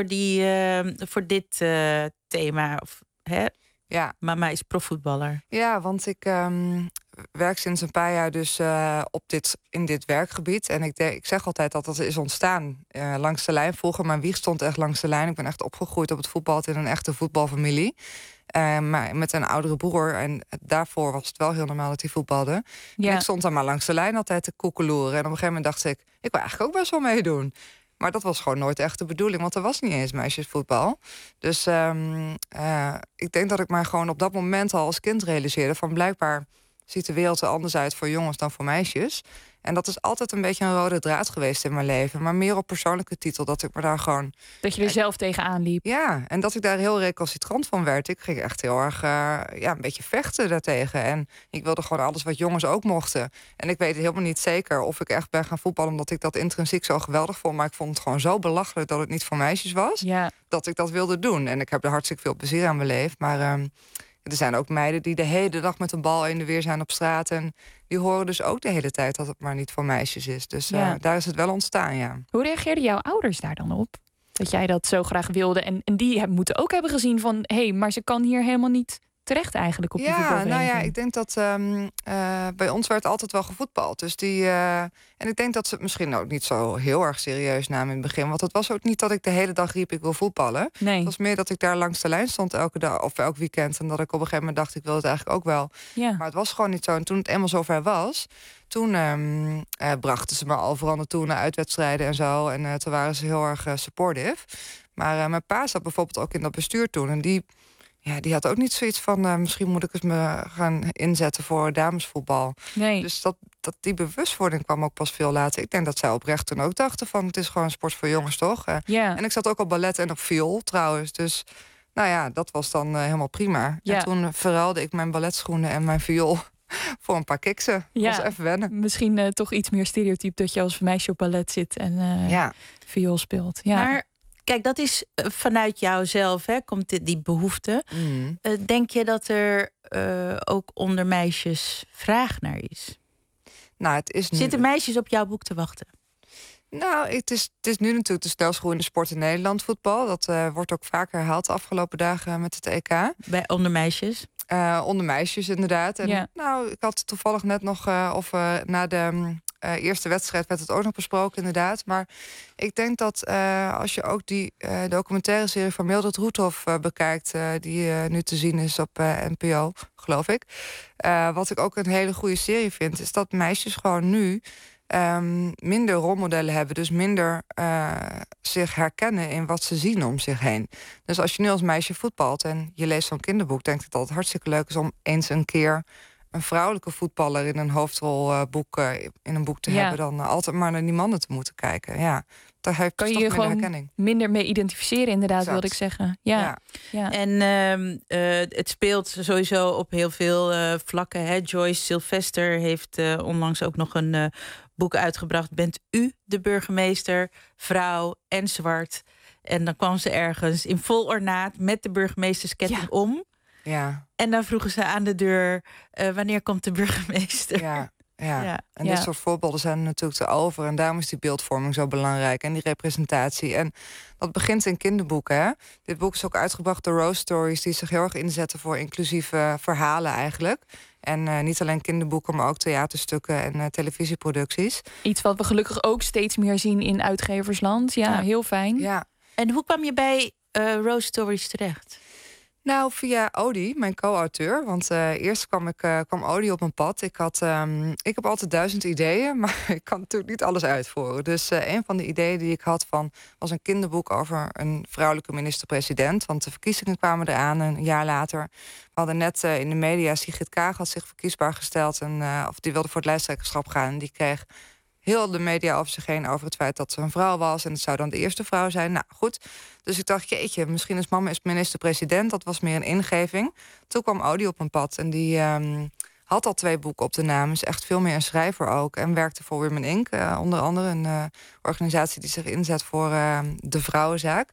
dit thema? Of, Ja. Mama is profvoetballer. Ja, want ik werk sinds een paar jaar dus in dit werkgebied. En ik zeg altijd dat het is ontstaan langs de lijn. Vroeger, mijn wieg stond echt langs de lijn. Ik ben echt opgegroeid op het voetbal in een echte voetbalfamilie. Maar met een oudere broer. En daarvoor was het wel heel normaal dat hij voetbalde. Ja. En ik stond dan maar langs de lijn altijd te koekeloeren. En op een gegeven moment dacht ik wil eigenlijk ook best wel meedoen. Maar dat was gewoon nooit echt de bedoeling. Want er was niet eens meisjesvoetbal. Dus ik denk dat ik maar gewoon op dat moment al als kind realiseerde van blijkbaar ziet de wereld er anders uit voor jongens dan voor meisjes. En dat is altijd een beetje een rode draad geweest in mijn leven. Maar meer op persoonlijke titel, dat ik me daar gewoon... Dat je er zelf tegenaan liep. Ja, en dat ik daar heel recalcitrant van werd. Ik ging echt heel erg een beetje vechten daartegen. En ik wilde gewoon alles wat jongens ook mochten. En ik weet helemaal niet zeker of ik echt ben gaan voetballen omdat ik dat intrinsiek zo geweldig vond. Maar ik vond het gewoon zo belachelijk dat het niet voor meisjes was. Ja. Dat ik dat wilde doen. En ik heb er hartstikke veel plezier aan beleefd. Maar er zijn ook meiden die de hele dag met een bal in de weer zijn op straat. En die horen dus ook de hele tijd dat het maar niet voor meisjes is. Dus daar is het wel ontstaan, ja. Hoe reageerden jouw ouders daar dan op? Dat jij dat zo graag wilde. En die moeten ook hebben gezien van... maar ze kan hier helemaal niet terecht eigenlijk op die Ja, voetbalvereniging. nou ja, ik denk dat bij ons werd altijd wel gevoetbald. Dus en ik denk dat ze het misschien ook niet zo heel erg serieus namen in het begin. Want het was ook niet dat ik de hele dag riep, ik wil voetballen. Nee. Het was meer dat ik daar langs de lijn stond elke dag of elk weekend. En dat ik op een gegeven moment dacht, ik wil het eigenlijk ook wel. Ja. Maar het was gewoon niet zo. En toen het eenmaal zover was, toen brachten ze me al vooral naartoe naar uitwedstrijden en zo. En toen waren ze heel erg supportive. Maar mijn pa zat bijvoorbeeld ook in dat bestuur toen. En die had ook niet zoiets van, misschien moet ik eens me gaan inzetten voor damesvoetbal. Nee. Dus die bewustwording kwam ook pas veel later. Ik denk dat zij oprecht toen ook dachten van, het is gewoon een sport voor jongens, toch? Ja. En ik zat ook op ballet en op viool trouwens. Dus nou ja, dat was dan helemaal prima. Ja. En toen verruilde ik mijn balletschoenen en mijn viool voor een paar kiksen. Ja. Dat was even wennen. Misschien toch iets meer stereotyp dat je als meisje op ballet zit en viool speelt. Ja. Maar kijk, dat is vanuit jouzelf, hè, komt die behoefte. Denk je dat er ook onder meisjes vraag naar is? Nou, het is nu... Zitten meisjes op jouw boek te wachten? Nou, het is nu natuurlijk de snelst groeiende sport in Nederland, voetbal. Dat wordt ook vaak herhaald de afgelopen dagen met het EK. Bij onder meisjes? Onder meisjes, inderdaad. En Ja. nou, ik had toevallig net nog, na de eerste wedstrijd werd het ook nog besproken, inderdaad. Maar ik denk dat als je ook die documentaire serie van Mildred Roethoff bekijkt, die nu te zien is op NPO, geloof ik. Wat ik ook een hele goede serie vind, is dat meisjes gewoon nu minder rolmodellen hebben. Dus minder zich herkennen in wat ze zien om zich heen. Dus als je nu als meisje voetbalt en je leest zo'n kinderboek, denk ik dat het hartstikke leuk is om eens een keer een vrouwelijke voetballer in een hoofdrolboek in een boek te hebben, dan altijd maar naar die mannen te moeten kijken. Ja, daar heeft kan je toch je minder gewoon herkenning. minder mee identificeren, inderdaad, Exact. wilde ik zeggen. Ja. Ja. En het speelt sowieso op heel veel vlakken. Hè? Joyce Sylvester heeft onlangs ook nog een boek uitgebracht. Bent u de burgemeester, vrouw en zwart? En dan kwam ze ergens in vol ornaat met de burgemeestersketting om. Ja. En dan vroegen ze aan de deur, wanneer komt de burgemeester? Ja. Ja. En dit soort voorbeelden zijn er natuurlijk te over. En daarom is die beeldvorming zo belangrijk. En die representatie. En dat begint in kinderboeken. Hè? Dit boek is ook uitgebracht door Rose Stories, die zich heel erg inzetten voor inclusieve verhalen eigenlijk. En niet alleen kinderboeken, maar ook theaterstukken en televisieproducties. Iets wat we gelukkig ook steeds meer zien in uitgeversland. Ja, heel fijn. Ja. En hoe kwam je bij Rose Stories terecht? Nou, via Odi, mijn co-auteur. Want eerst kwam Odi op mijn pad. Ik heb altijd 1000 ideeën, maar ik kan natuurlijk niet alles uitvoeren. Dus een van de ideeën die ik had was een kinderboek over een vrouwelijke minister-president. Want de verkiezingen kwamen eraan een jaar later. We hadden net in de media, Sigrid Kaag had zich verkiesbaar gesteld. Of die wilde voor het lijsttrekkerschap gaan. En die kreeg heel de media over zich heen over het feit dat ze een vrouw was. En het zou dan de eerste vrouw zijn. Nou, goed. Dus ik dacht, jeetje, misschien is mama minister-president. Dat was meer een ingeving. Toen kwam Odi op mijn pad. En die had al 2 boeken op de naam. Is echt veel meer een schrijver ook. En werkte voor Women Inc. Onder andere een organisatie die zich inzet voor de vrouwenzaak.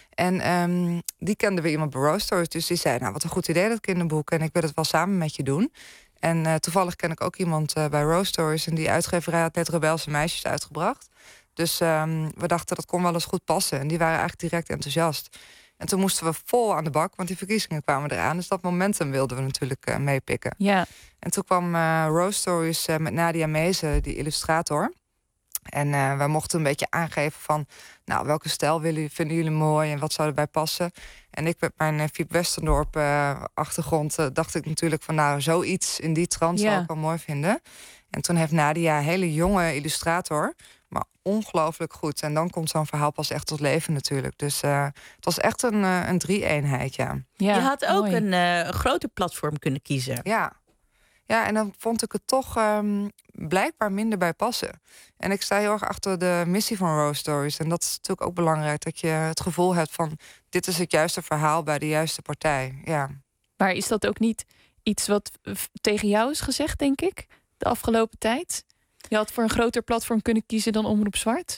En die kenden we iemand bij Rose Stories. Dus die zei, nou, wat een goed idee dat kinderboek. En ik wil het wel samen met je doen. En toevallig ken ik ook iemand bij Rose Stories. En die uitgeverij had net Rebelse Meisjes uitgebracht. Dus we dachten, dat kon wel eens goed passen. En die waren eigenlijk direct enthousiast. En toen moesten we vol aan de bak, want die verkiezingen kwamen eraan. Dus dat momentum wilden we natuurlijk meepikken. Ja. En toen kwam Rose Stories met Nadia Meese, die illustrator. En wij mochten een beetje aangeven van, nou, welke stijl vinden jullie mooi en wat zou erbij passen. En ik met mijn Fiep Westendorp achtergrond dacht ik natuurlijk van, nou, zoiets in die trant zou ik wel mooi vinden. En toen heeft Nadia, een hele jonge illustrator, maar ongelooflijk goed. En dan komt zo'n verhaal pas echt tot leven natuurlijk. Dus het was echt een 3-eenheid, ja. Je had ook een groter platform kunnen kiezen. Ja, en dan vond ik het toch blijkbaar minder bij passen. En ik sta heel erg achter de missie van Rose Stories. En dat is natuurlijk ook belangrijk, dat je het gevoel hebt van, dit is het juiste verhaal bij de juiste partij. Ja. Maar is dat ook niet iets wat tegen jou is gezegd, denk ik, de afgelopen tijd? Je had voor een groter platform kunnen kiezen dan Omroep Zwart?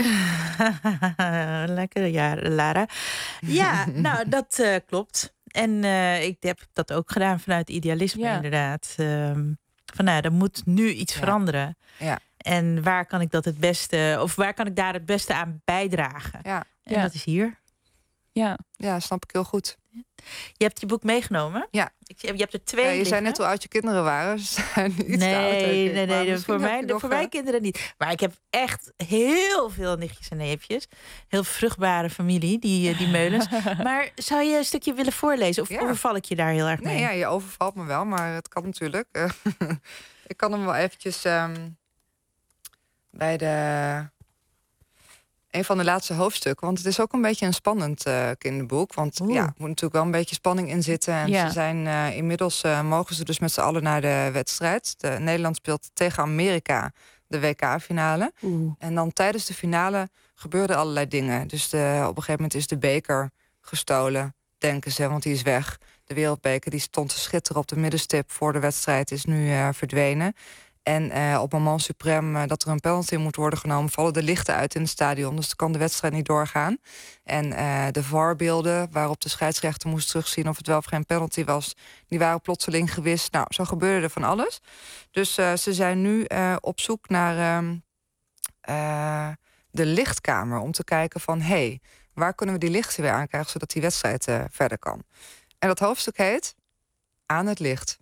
Lekker, ja, Lara. Ja, nou, dat klopt. En ik heb dat ook gedaan vanuit idealisme, inderdaad. Van nou, er moet nu iets veranderen. Ja. En waar kan ik dat het beste, of waar kan ik daar het beste aan bijdragen? Ja. En dat is hier. Ja, snap ik heel goed. Je hebt je boek meegenomen? Ja. Je hebt er 2 je liggen. zei net hoe oud je kinderen waren. Ze zijn iets te oud, denk ik. Maar Nee, misschien voor mijn kinderen niet. Maar ik heb echt heel veel nichtjes en neefjes. Heel vruchtbare familie, die Meulens. Maar zou je een stukje willen voorlezen? Of overval ik je daar heel erg mee? Nee, ja, je overvalt me wel, maar het kan natuurlijk. Ik kan hem wel eventjes bij een van de laatste hoofdstukken. Want het is ook een beetje een spannend kinderboek. Want er moet natuurlijk wel een beetje spanning in zitten. En ze zijn inmiddels mogen ze dus met z'n allen naar de wedstrijd. Nederland speelt tegen Amerika de WK-finale. En dan tijdens de finale gebeurden allerlei dingen. Dus op een gegeven moment is de beker gestolen, denken ze, want die is weg. De wereldbeker die stond te schitteren op de middenstip voor de wedstrijd is nu verdwenen. En op moment suprême dat er een penalty moet worden genomen, vallen de lichten uit in het stadion. Dus dan kan de wedstrijd niet doorgaan. En de VAR-beelden waarop de scheidsrechter moest terugzien of het wel of geen penalty was, die waren plotseling gewist. Nou, zo gebeurde er van alles. Dus ze zijn nu op zoek naar de lichtkamer om te kijken van waar kunnen we die lichten weer aankrijgen zodat die wedstrijd verder kan. En dat hoofdstuk heet Aan het licht.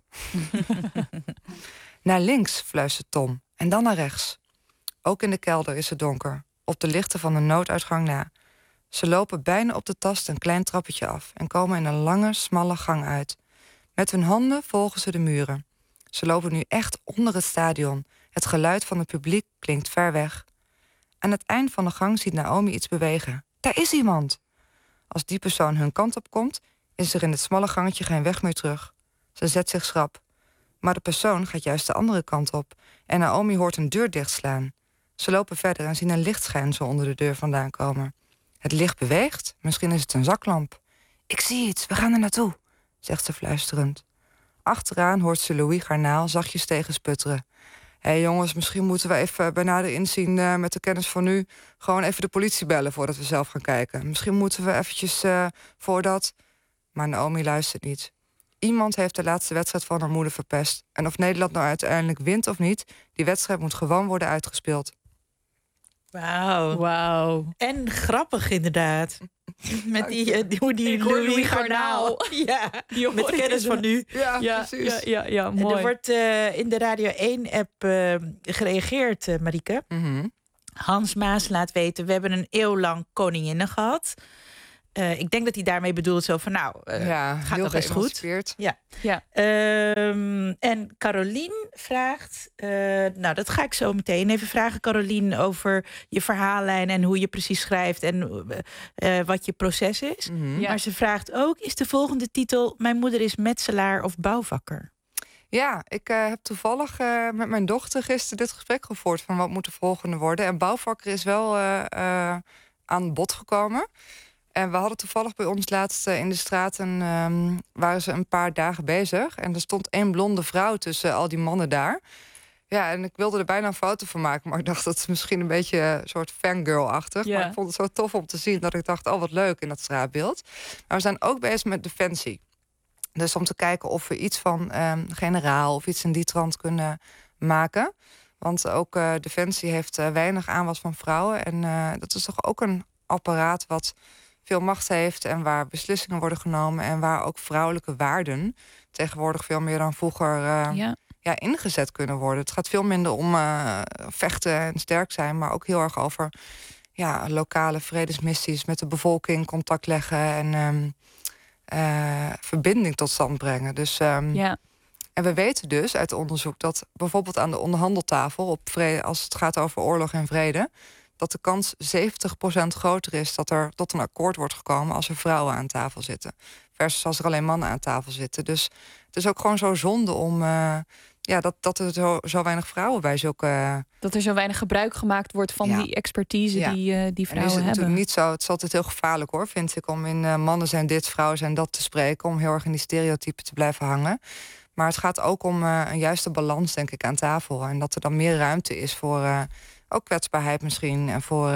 Naar links, fluistert Tom, en dan naar rechts. Ook in de kelder is het donker, op de lichten van de nooduitgang na. Ze lopen bijna op de tast een klein trappetje af en komen in een lange, smalle gang uit. Met hun handen volgen ze de muren. Ze lopen nu echt onder het stadion. Het geluid van het publiek klinkt ver weg. Aan het eind van de gang ziet Naomi iets bewegen. Daar is iemand! Als die persoon hun kant op komt, is er in het smalle gangetje geen weg meer terug. Ze zet zich schrap. Maar de persoon gaat juist de andere kant op en Naomi hoort een deur dichtslaan. Ze lopen verder en zien een lichtschijnsel onder de deur vandaan komen. Het licht beweegt, misschien is het een zaklamp. Ik zie iets, we gaan er naartoe, zegt ze fluisterend. Achteraan hoort ze Louis Garnaal zachtjes tegensputteren. Jongens, misschien moeten we even bij nader inzien met de kennis van nu gewoon even de politie bellen voordat we zelf gaan kijken. Misschien moeten we eventjes voordat... Maar Naomi luistert niet. Iemand heeft de laatste wedstrijd van haar moeder verpest. En of Nederland nou uiteindelijk wint of niet, die wedstrijd moet gewoon worden uitgespeeld. Wauw. En grappig inderdaad. Met die Louis Garnaal. Ja, met kennis van nu. Ja, precies. Ja, mooi. Er wordt in de Radio 1-app gereageerd, Marieke. Hans Maas laat weten, we hebben een eeuw lang koninginnen gehad. Ik denk dat hij daarmee bedoelt zo van gaat nog eens goed. Ja. En Carolien vraagt, dat ga ik zo meteen even vragen, Carolien, over je verhaallijn en hoe je precies schrijft en wat je proces is. Maar ze vraagt ook, is de volgende titel Mijn moeder is metselaar of bouwvakker? Ja, ik heb toevallig met mijn dochter gisteren dit gesprek gevoerd van wat moet de volgende worden. En bouwvakker is wel aan bod gekomen. En we hadden toevallig bij ons laatst in de straten, waren ze een paar dagen bezig. En er stond 1 blonde vrouw tussen al die mannen daar. Ja, en ik wilde er bijna een foto van maken. Maar ik dacht, dat is misschien een beetje een soort fangirl-achtig. Ja. Maar ik vond het zo tof om te zien dat ik dacht, wat leuk in dat straatbeeld. Maar we zijn ook bezig met Defensie. Dus om te kijken of we iets van generaal of iets in die trant kunnen maken. Want ook Defensie heeft weinig aanwas van vrouwen. En dat is toch ook een apparaat wat veel macht heeft en waar beslissingen worden genomen en waar ook vrouwelijke waarden tegenwoordig veel meer dan vroeger ingezet kunnen worden. Het gaat veel minder om vechten en sterk zijn, maar ook heel erg over lokale vredesmissies met de bevolking, contact leggen en verbinding tot stand brengen. Dus, en we weten dus uit onderzoek dat bijvoorbeeld aan de onderhandeltafel als het gaat over oorlog en vrede, dat de kans 70% groter is dat er tot een akkoord wordt gekomen als er vrouwen aan tafel zitten. Versus als er alleen mannen aan tafel zitten. Dus het is ook gewoon zo zonde om dat er zo weinig vrouwen bij zulke... Dat er zo weinig gebruik gemaakt wordt van die expertise die vrouwen hebben. Het is natuurlijk niet zo. Het is altijd heel gevaarlijk hoor, vind ik, om in mannen zijn dit, vrouwen zijn dat te spreken, om heel erg in die stereotypen te blijven hangen. Maar het gaat ook om een juiste balans, denk ik, aan tafel. En dat er dan meer ruimte is voor ook kwetsbaarheid misschien en voor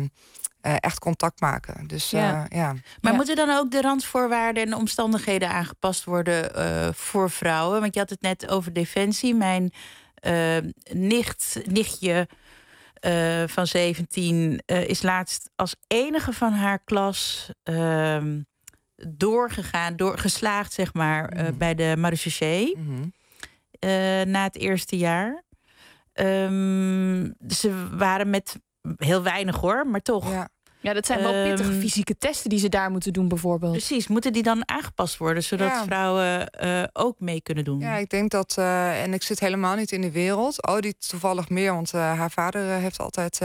echt contact maken. Dus, Maar moeten dan ook de randvoorwaarden en omstandigheden aangepast worden voor vrouwen? Want je had het net over Defensie. Mijn nichtje van 17 is laatst als enige van haar klas geslaagd, zeg maar, bij de Marechaussee. Na het eerste jaar. Ze waren met heel weinig, hoor, maar toch. Ja, dat zijn wel pittige fysieke testen die ze daar moeten doen, bijvoorbeeld. Precies, moeten die dan aangepast worden, zodat vrouwen ook mee kunnen doen? Ja, ik denk dat, en ik zit helemaal niet in de wereld. Oh, die toevallig meer, want haar vader heeft altijd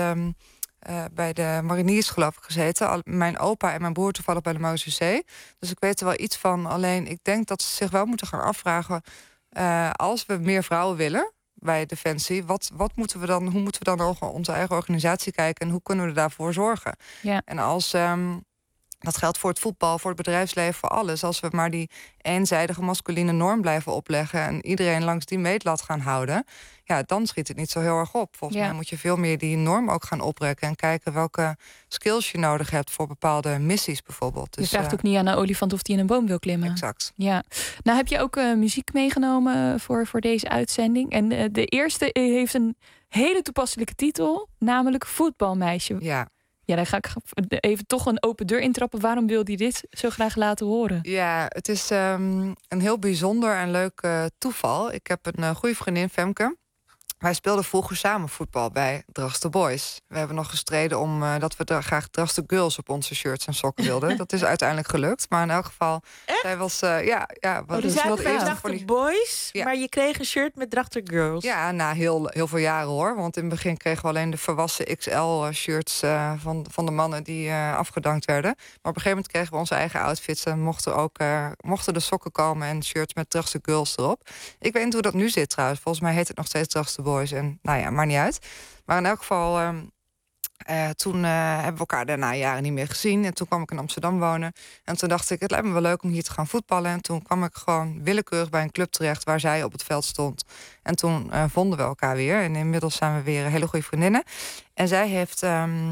bij de mariniers, geloof ik, gezeten. Mijn opa en mijn broer toevallig bij de Marechaussee. Dus ik weet er wel iets van. Alleen, ik denk dat ze zich wel moeten gaan afvragen, als we meer vrouwen willen bij Defensie, wat moeten we dan, hoe moeten we dan over onze eigen organisatie kijken en hoe kunnen we daarvoor zorgen? Ja. En als dat geldt voor het voetbal, voor het bedrijfsleven, voor alles. Als we maar die eenzijdige masculine norm blijven opleggen en iedereen langs die meetlat gaan houden, ja, dan schiet het niet zo heel erg op. Volgens mij moet je veel meer die norm ook gaan oprekken en kijken welke skills je nodig hebt voor bepaalde missies bijvoorbeeld. Dus, je vraagt ook niet aan een olifant of die in een boom wil klimmen. Exact. Ja. Nou, heb je ook muziek meegenomen voor deze uitzending? En de eerste heeft een hele toepasselijke titel, namelijk Voetbalmeisje. Ja. Ja, dan ga ik even toch een open deur intrappen. Waarom wil hij dit zo graag laten horen? Ja, het is een heel bijzonder en leuk toeval. Ik heb een goede vriendin, Femke. Wij speelden vroeger samen voetbal bij Drachtster Boys. We hebben nog gestreden om dat we graag Drachtster Girls op onze shirts en sokken wilden. Dat is uiteindelijk gelukt. Maar in elk geval, zij was... dus zaten bij Drachtster Boys, maar je kreeg een shirt met Drachtster Girls. Ja, na heel veel jaren, hoor. Want in het begin kregen we alleen de volwassen XL-shirts van de mannen die afgedankt werden. Maar op een gegeven moment kregen we onze eigen outfits en mochten de sokken komen en shirts met Drachtster Girls erop. Ik weet niet hoe dat nu zit trouwens. Volgens mij heet het nog steeds Drachtster Boys. En nou ja, maakt niet uit. Maar in elk geval, toen hebben we elkaar daarna jaren niet meer gezien. En toen kwam ik in Amsterdam wonen. En toen dacht ik, het lijkt me wel leuk om hier te gaan voetballen. En toen kwam ik gewoon willekeurig bij een club terecht waar zij op het veld stond. En toen vonden we elkaar weer. En inmiddels zijn we weer hele goede vriendinnen. En zij heeft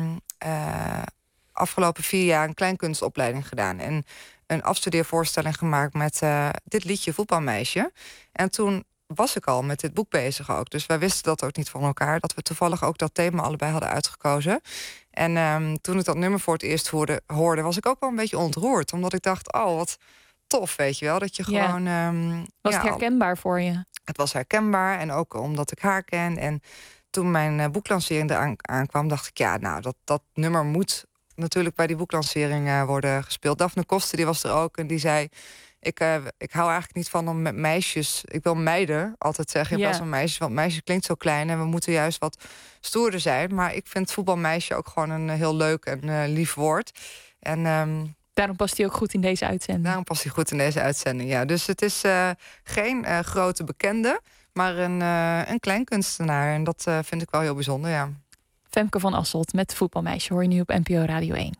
afgelopen 4 jaar een kleinkunstopleiding gedaan. En een afstudeervoorstelling gemaakt met dit liedje Voetbalmeisje. En toen was ik al met dit boek bezig ook. Dus wij wisten dat ook niet van elkaar. Dat we toevallig ook dat thema allebei hadden uitgekozen. En toen ik dat nummer voor het eerst hoorde, was ik ook wel een beetje ontroerd. Omdat ik dacht, oh, wat tof, weet je wel. Dat je gewoon... Was het herkenbaar voor je? Het was herkenbaar. En ook omdat ik haar ken. En toen mijn boeklancering aankwam, dacht ik, ja, nou, dat nummer moet natuurlijk bij die boeklancering worden gespeeld. Daphne Koster, die was er ook. En die zei, ik hou eigenlijk niet van om met meisjes... Ik wil meiden altijd zeggen in plaats van meisjes. Want meisje klinkt zo klein en we moeten juist wat stoerder zijn. Maar ik vind voetbalmeisje ook gewoon een heel leuk en lief woord. En daarom past hij ook goed in deze uitzending. Daarom past hij goed in deze uitzending, ja. Dus het is geen grote bekende, maar een klein kunstenaar. En dat vind ik wel heel bijzonder, ja. Femke van Asselt met Voetbalmeisje hoor je nu op NPO Radio 1.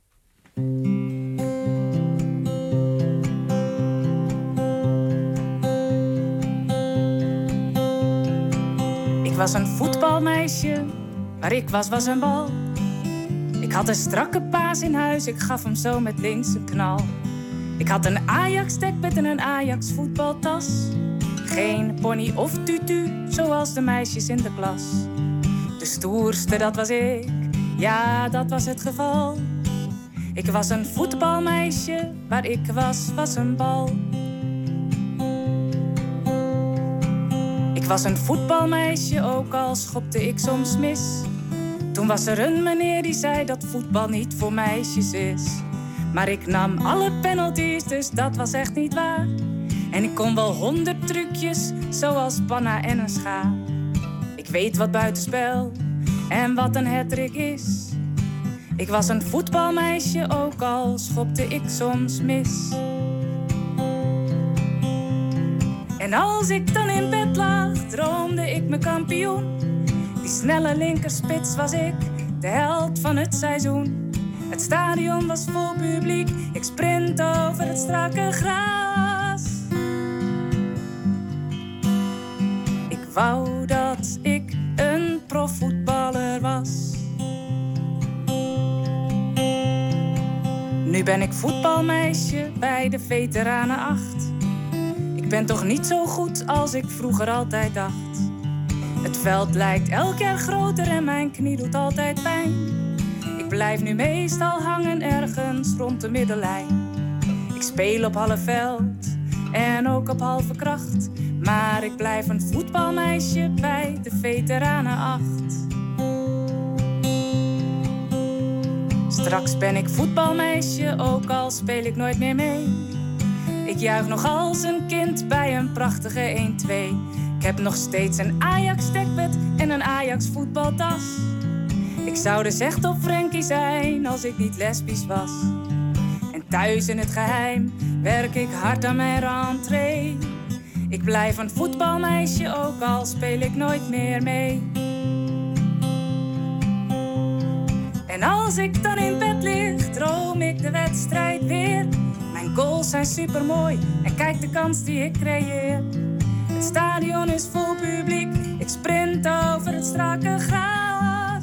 Ik was een voetbalmeisje, waar ik was een bal. Ik had een strakke paas in huis, ik gaf hem zo met links een knal. Ik had een Ajax-dekbed en een Ajax-voetbaltas. Geen pony of tutu, zoals de meisjes in de klas. De stoerste, dat was ik, ja, dat was het geval. Ik was een voetbalmeisje, waar ik was een bal. Ik was een voetbalmeisje, ook al schopte ik soms mis. Toen was er een meneer die zei dat voetbal niet voor meisjes is. Maar ik nam alle penalties, dus dat was echt niet waar. En ik kon wel 100 trucjes, zoals panna en een schaar. Ik weet wat buitenspel en wat een hattrick is. Ik was een voetbalmeisje, ook al schopte ik soms mis. En als ik dan in bed lag, droomde ik me kampioen. Die snelle linkerspits was ik, de held van het seizoen. Het stadion was vol publiek, ik sprint over het strakke gras. Ik wou dat ik een profvoetballer was. Nu ben ik voetbalmeisje bij de veteranen 8. Ik ben toch niet zo goed als ik vroeger altijd dacht. Het veld lijkt elk jaar groter en mijn knie doet altijd pijn. Ik blijf nu meestal hangen ergens rond de middenlijn. Ik speel op half veld en ook op halve kracht. Maar ik blijf een voetbalmeisje bij de veteranen 8. Straks ben ik voetbalmeisje, ook al speel ik nooit meer mee. Ik juich nog als een kind bij een prachtige 1-2. Ik heb nog steeds een Ajax-dekbed en een Ajax-voetbaltas. Ik zou dus echt op Frankie zijn als ik niet lesbisch was. En thuis in het geheim werk ik hard aan mijn rentree. Ik blijf een voetbalmeisje, ook al speel ik nooit meer mee. En als ik dan in bed lig, droom ik de wedstrijd weer. Mijn goals zijn supermooi en kijk de kans die ik creëer. Het stadion is vol publiek, ik sprint over het strakke gras.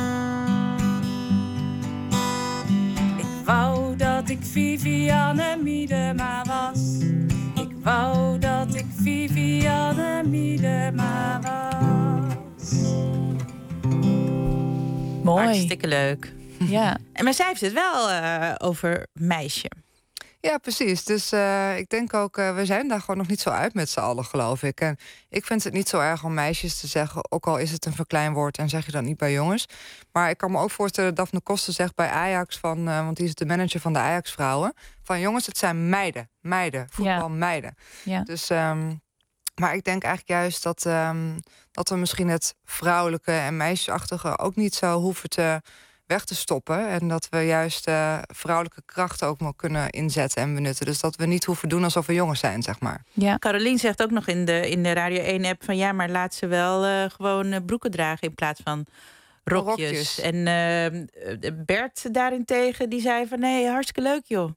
Ik wou dat ik Vivianne Miedema was. Ik wou dat ik Vivianne Miedema was. Mooi. Hartstikke leuk. Ja. Maar zij heeft het wel over meisje. Ja, precies. Dus ik denk ook, we zijn daar gewoon nog niet zo uit met z'n allen, geloof ik. En ik vind het niet zo erg om meisjes te zeggen, ook al is het een verkleinwoord en zeg je dat niet bij jongens. Maar ik kan me ook voorstellen dat Daphne Koster zegt bij Ajax, want die is de manager van de Ajax-vrouwen, van jongens, het zijn meiden, voetbalmeiden. Ja. Dus, maar ik denk eigenlijk juist dat we misschien het vrouwelijke en meisjesachtige ook niet zo hoeven te weg te stoppen. En dat we juist vrouwelijke krachten ook maar kunnen inzetten en benutten. Dus dat we niet hoeven doen alsof we jongens zijn, zeg maar. Ja. Carolien zegt ook nog in de Radio 1-app van ja, maar laat ze wel gewoon broeken dragen in plaats van rokjes. En Bert daarentegen, die zei van nee, hartstikke leuk joh.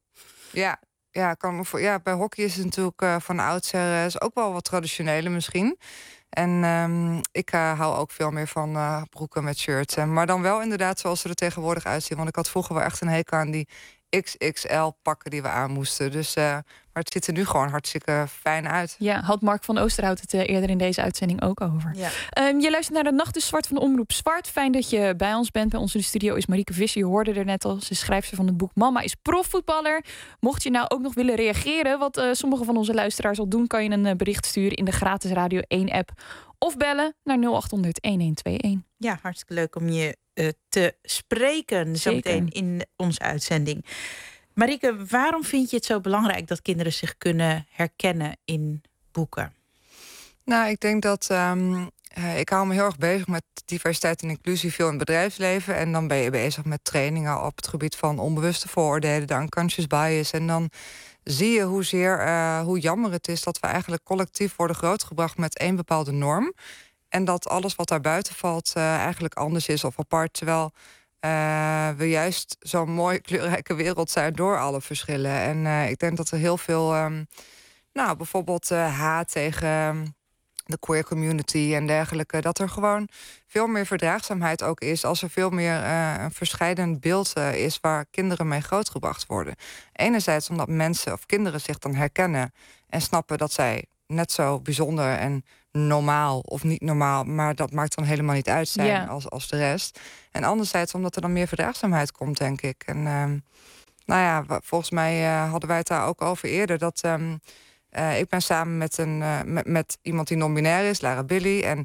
Ja, bij hockey is het natuurlijk van oudsher is ook wel wat traditionele misschien. En ik hou ook veel meer van broeken met shirts. Maar dan wel inderdaad zoals ze er tegenwoordig uitzien. Want ik had vroeger wel echt een hekel aan die XXL pakken die we aan moesten. Dus, maar het ziet er nu gewoon hartstikke fijn uit. Ja, had Mark van Oosterhout het eerder in deze uitzending ook over. Ja. Je luistert naar De Nacht is Zwart van de Omroep Zwart. Fijn dat je bij ons bent. Bij ons in de studio is Marieke Visser. Je hoorde er net al. Ze is schrijfster van het boek Mama is profvoetballer. Mocht je nou ook nog willen reageren, wat sommige van onze luisteraars al doen, kan je een bericht sturen in de gratis Radio 1-app. Of bellen naar 0800-1121. Ja, hartstikke leuk om je te spreken zometeen in onze uitzending. Marieke, waarom vind je het zo belangrijk dat kinderen zich kunnen herkennen in boeken? Nou, ik denk dat ik hou me heel erg bezig met diversiteit en inclusie, veel in het bedrijfsleven. En dan ben je bezig met trainingen op het gebied van onbewuste vooroordelen, de unconscious bias. En dan zie je hoe jammer het is dat we eigenlijk collectief worden grootgebracht met één bepaalde norm. En dat alles wat daarbuiten valt eigenlijk anders is of apart. Terwijl we juist zo'n mooie kleurrijke wereld zijn door alle verschillen. En ik denk dat er heel veel, bijvoorbeeld haat tegen de queer community en dergelijke, dat er gewoon veel meer verdraagzaamheid ook is als er veel meer een verscheidend beeld is waar kinderen mee grootgebracht worden. Enerzijds omdat mensen of kinderen zich dan herkennen en snappen dat zij net zo bijzonder en normaal of niet normaal, maar dat maakt dan helemaal niet uit zijn als de rest. En anderzijds omdat er dan meer verdraagzaamheid komt, denk ik. En volgens mij hadden wij het daar ook over eerder, dat ik ben samen met iemand die non-binair is, Lara Billy. En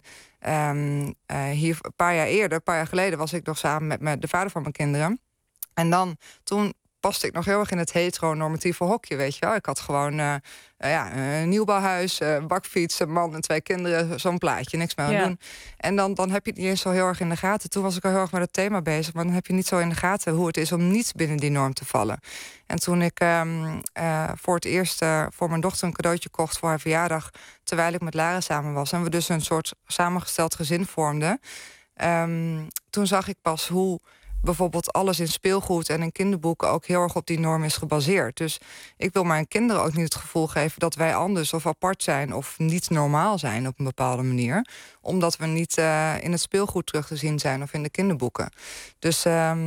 hier een paar jaar geleden, was ik nog samen met de vader van mijn kinderen. En toen paste ik nog heel erg in het heteronormatieve hokje, weet je wel. Ik had gewoon een nieuwbouwhuis, bakfiets, een man en 2 kinderen, zo'n plaatje, niks meer aan doen. En dan heb je het niet eens zo heel erg in de gaten. Toen was ik al heel erg met het thema bezig, maar dan heb je niet zo in de gaten hoe het is om niet binnen die norm te vallen. En toen ik voor het eerst voor mijn dochter een cadeautje kocht voor haar verjaardag, terwijl ik met Lara samen was en we dus een soort samengesteld gezin vormden, toen zag ik pas hoe bijvoorbeeld alles in speelgoed en in kinderboeken ook heel erg op die norm is gebaseerd. Dus ik wil mijn kinderen ook niet het gevoel geven dat wij anders of apart zijn of niet normaal zijn op een bepaalde manier, omdat we niet in het speelgoed terug te zien zijn of in de kinderboeken. Dus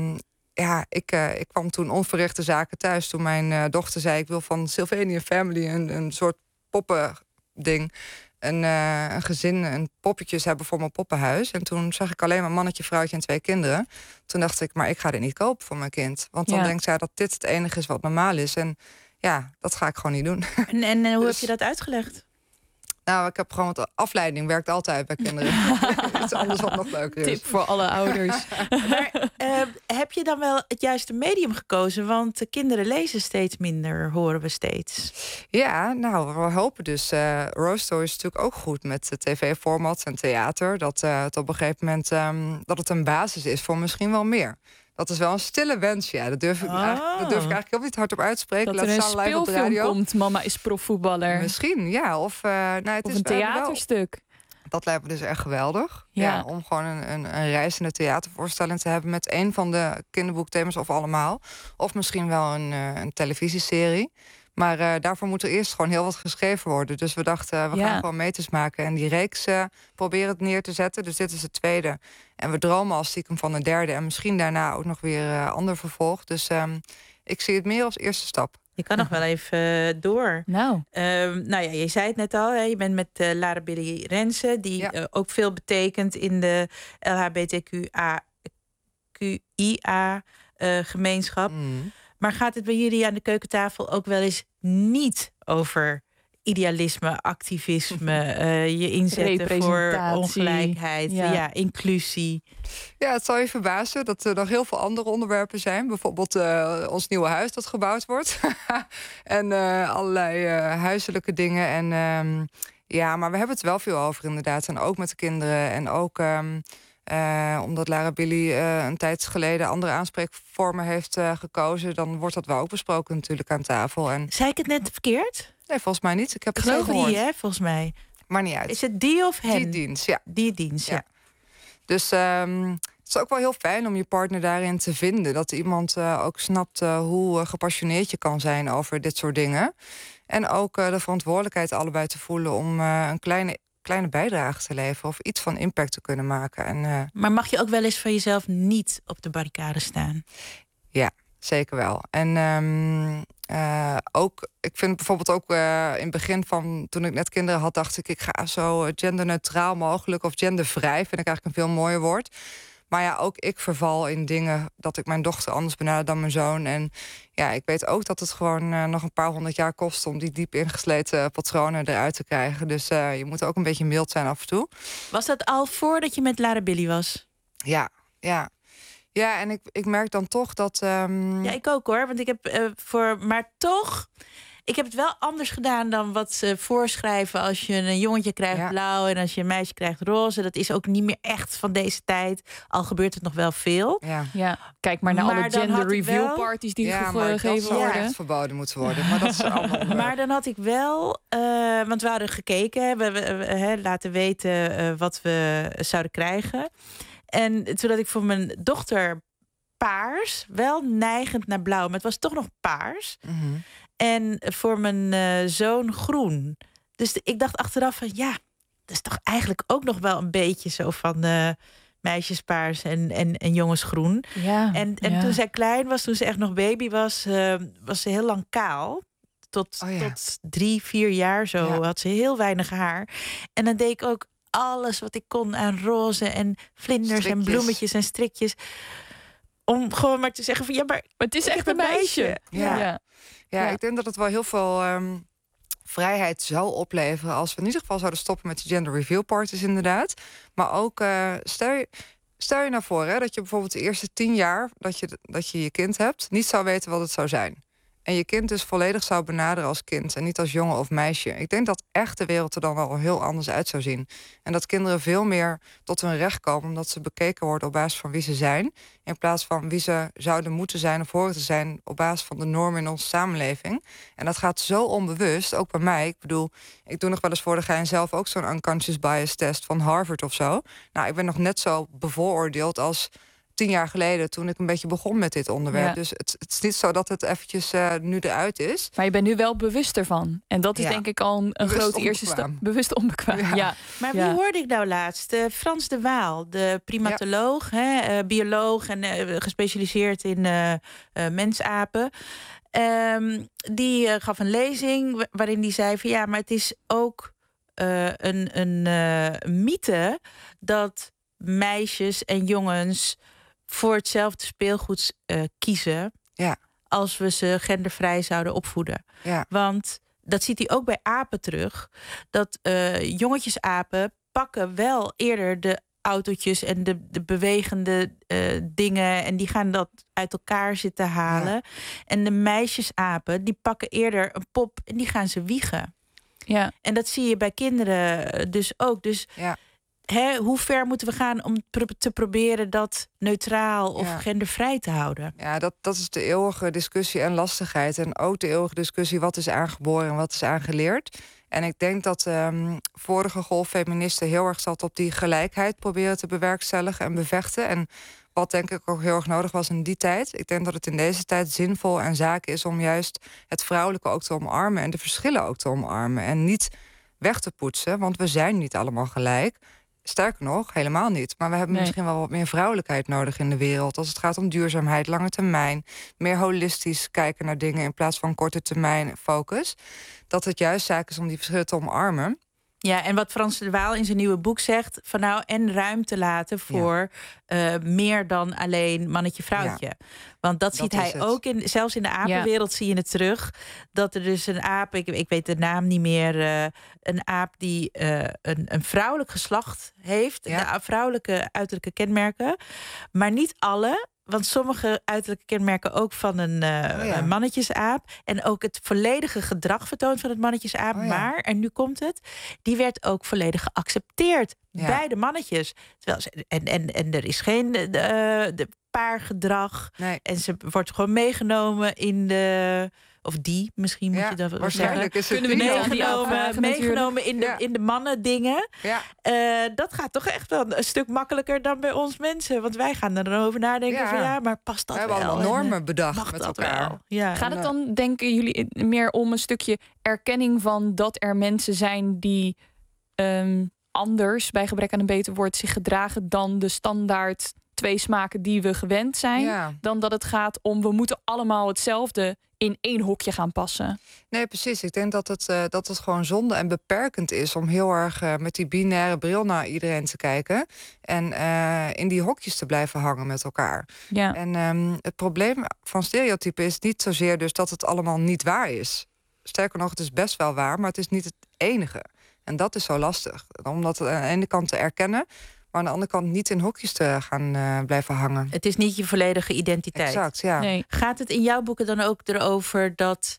ik kwam toen onverrichte zaken thuis toen mijn dochter zei, ik wil van Sylvanian Family een soort poppending. een gezin een poppetjes hebben voor mijn poppenhuis. En toen zag ik alleen maar mannetje, vrouwtje en 2 kinderen. Toen dacht ik, maar ik ga dit niet kopen voor mijn kind. Want dan denkt zij dat dit het enige is wat normaal is. En ja, dat ga ik gewoon niet doen. En hoe heb je dat uitgelegd? Nou, ik heb gewoon... de afleiding werkt altijd bij kinderen. Dat is anders wat nog leuker is. Tip voor alle ouders. Maar heb je dan wel het juiste medium gekozen? Want de kinderen lezen steeds minder, horen we steeds. Ja, nou, we hopen dus... Rose Story is natuurlijk ook goed met tv-formats en theater. Dat het op een gegeven moment dat het een basis is voor misschien wel meer. Dat is wel een stille wens, ja. Dat durf ik eigenlijk heel niet hardop uitspreken. Dat er een speelfilm komt, Mama is profvoetballer. Misschien, ja. Of een theaterstuk. Dat lijkt me dus echt geweldig. Ja, om gewoon een reizende theatervoorstelling te hebben... met een van de kinderboekthema's of allemaal. Of misschien wel een televisieserie. Maar daarvoor moet er eerst gewoon heel wat geschreven worden. Dus we dachten, we gaan gewoon meters maken... en die reeks proberen het neer te zetten. Dus dit is de 2e. En we dromen al stiekem van de 3e. En misschien daarna ook nog weer ander vervolg. Dus ik zie het meer als eerste stap. Je kan nog wel even door. Nou ja, je zei het net al. Hè, je bent met Lara Billy Rensen... die ook veel betekent in de LHBTQIA-gemeenschap. Maar gaat het bij jullie aan de keukentafel ook wel eens niet over idealisme, activisme, je inzetten voor ongelijkheid, inclusie? Ja, het zal je verbazen dat er nog heel veel andere onderwerpen zijn. Bijvoorbeeld ons nieuwe huis dat gebouwd wordt. En allerlei huiselijke dingen. En maar we hebben het wel veel over inderdaad. En ook met de kinderen. En ook omdat Lara Billy een tijd geleden andere aanspreekvormen heeft gekozen... dan wordt dat wel ook besproken natuurlijk aan tafel. En... Zei ik het net verkeerd? Nee, volgens mij niet. Ik heb het geloof gehoord. die, hè, volgens mij. Maar niet uit. Is het die of hen? Die dienst, ja. Die dienst, ja. Dus het is ook wel heel fijn om je partner daarin te vinden. Dat iemand ook snapt hoe gepassioneerd je kan zijn over dit soort dingen. En ook de verantwoordelijkheid allebei te voelen om een kleine bijdrage te leveren... of iets van impact te kunnen maken. En, maar mag je ook wel eens van jezelf niet op de barricade staan? Ja, zeker wel. En ik vind bijvoorbeeld ook in het begin van toen ik net kinderen had... dacht ik ga zo genderneutraal mogelijk of gendervrij. Vind ik eigenlijk een veel mooier woord. Maar ja, ook ik verval in dingen dat ik mijn dochter anders benader dan mijn zoon. En ja, ik weet ook dat het gewoon nog een paar 100 jaar kost... om die diep ingesleten patronen eruit te krijgen. Dus je moet ook een beetje mild zijn af en toe. Was dat al voordat je met Lara Billy was? Ja. Ja, en ik merk dan toch dat... Ja, ik ook hoor. Want ik heb maar toch... Ik heb het wel anders gedaan dan wat ze voorschrijven. Als je een jongetje krijgt blauw en als je een meisje krijgt roze. Dat is ook niet meer echt van deze tijd. Al gebeurt het nog wel veel. Ja. Kijk maar naar alle gender reveal parties die gegeven worden. Dat zou echt verboden moeten worden. Maar dat is allemaal... Maar dan had ik wel... want we hadden gekeken. We laten weten wat we zouden krijgen. En toen had ik voor mijn dochter paars. Wel neigend naar blauw. Maar het was toch nog paars. Mm-hmm. En voor mijn zoon groen. Dus ik dacht achteraf van dat is toch eigenlijk ook nog wel een beetje zo van meisjespaars en jongensgroen. Ja, en toen zij klein was, toen ze echt nog baby was, was ze heel lang kaal. Tot 3-4 jaar zo had ze heel weinig haar. En dan deed ik ook alles wat ik kon aan roze en vlinders en bloemetjes en strikjes. Om gewoon maar te zeggen van maar het is echt een meisje. Ja, ik denk dat het wel heel veel vrijheid zou opleveren... als we in ieder geval zouden stoppen met de gender reveal parties inderdaad. Maar ook, stel je nou voor dat je bijvoorbeeld de eerste 10 jaar... dat je je kind hebt, niet zou weten wat het zou zijn. En je kind dus volledig zou benaderen als kind... en niet als jongen of meisje. Ik denk dat echt de wereld er dan wel heel anders uit zou zien. En dat kinderen veel meer tot hun recht komen... omdat ze bekeken worden op basis van wie ze zijn... in plaats van wie ze zouden moeten zijn of horen te zijn... op basis van de normen in onze samenleving. En dat gaat zo onbewust, ook bij mij. Ik bedoel, ik doe nog wel eens voor de gein zelf... ook zo'n unconscious bias test van Harvard of zo. Nou, ik ben nog net zo bevooroordeeld als... 10 jaar geleden, toen ik een beetje begon met dit onderwerp. Ja. Dus het is niet zo dat het eventjes nu eruit is. Maar je bent nu wel bewust ervan. En dat is denk ik al een grote eerste stap. Bewust onbekwaam. Ja. Maar wie hoorde ik nou laatst? Frans de Waal, de primatoloog, bioloog... en gespecialiseerd in mensapen. Die gaf een lezing waarin hij zei van maar het is ook... een mythe dat meisjes en jongens voor hetzelfde speelgoed kiezen. Ja. Als we ze gendervrij zouden opvoeden. Ja. Want dat ziet hij ook bij apen terug. Dat jongetjesapen pakken wel eerder de autootjes en de bewegende dingen. En die gaan dat uit elkaar zitten halen. Ja. En de meisjesapen, die pakken eerder een pop en die gaan ze wiegen. Ja. En dat zie je bij kinderen dus ook. Dus hoe ver moeten we gaan om te proberen dat neutraal of gendervrij te houden? Ja, dat is de eeuwige discussie en lastigheid. En ook de eeuwige discussie, wat is aangeboren en wat is aangeleerd. En ik denk dat vorige golf feministen heel erg zat op die gelijkheid proberen te bewerkstelligen en bevechten. En wat denk ik ook heel erg nodig was in die tijd. Ik denk dat het in deze tijd zinvol en zaak is om juist het vrouwelijke ook te omarmen en de verschillen ook te omarmen. En niet weg te poetsen, want we zijn niet allemaal gelijk. Sterker nog, helemaal niet. Maar we hebben misschien wel wat meer vrouwelijkheid nodig in de wereld. Als het gaat om duurzaamheid, lange termijn. Meer holistisch kijken naar dingen in plaats van korte termijn focus. Dat het juist zaak is om die verschillen te omarmen. Ja, en wat Frans de Waal in zijn nieuwe boek zegt, van nou, en ruimte laten voor meer dan alleen mannetje-vrouwtje. Ja. Want dat ziet hij ook zelfs in de apenwereld zie je het terug. Dat er dus een aap, ik weet de naam niet meer, een aap die een vrouwelijk geslacht heeft, de vrouwelijke uiterlijke kenmerken, maar niet alle. Want sommige uiterlijke kenmerken ook van een mannetjesaap. En ook het volledige gedrag vertoont van het mannetjesaap. Maar, en nu komt het, die werd ook volledig geaccepteerd bij de mannetjes. Terwijl en er is geen de paargedrag. Nee. En ze wordt gewoon meegenomen in de... Of die, misschien moet je dat wel zeggen. Kunnen we meegenomen in de mannen dingen. Ja. Dat gaat toch echt wel een stuk makkelijker dan bij ons mensen. Want wij gaan er dan over nadenken van maar past dat wel? We hebben allemaal normen bedacht met elkaar. Ja. Gaat het dan, denken jullie, meer om een stukje erkenning van dat er mensen zijn die anders, bij gebrek aan een beter woord, zich gedragen dan de standaard twee smaken die we gewend zijn? Ja. Dan dat het gaat om, we moeten allemaal hetzelfde in één hokje gaan passen. Nee, precies. Ik denk dat het gewoon zonde en beperkend is om heel erg met die binaire bril naar iedereen te kijken. En in die hokjes te blijven hangen met elkaar. Ja. En het probleem van stereotypen is niet zozeer dus dat het allemaal niet waar is. Sterker nog, het is best wel waar, maar het is niet het enige. En dat is zo lastig. Om dat aan de ene kant te erkennen, maar aan de andere kant niet in hokjes te gaan blijven hangen. Het is niet je volledige identiteit. Exact, ja. Nee. Gaat het in jouw boeken dan ook erover dat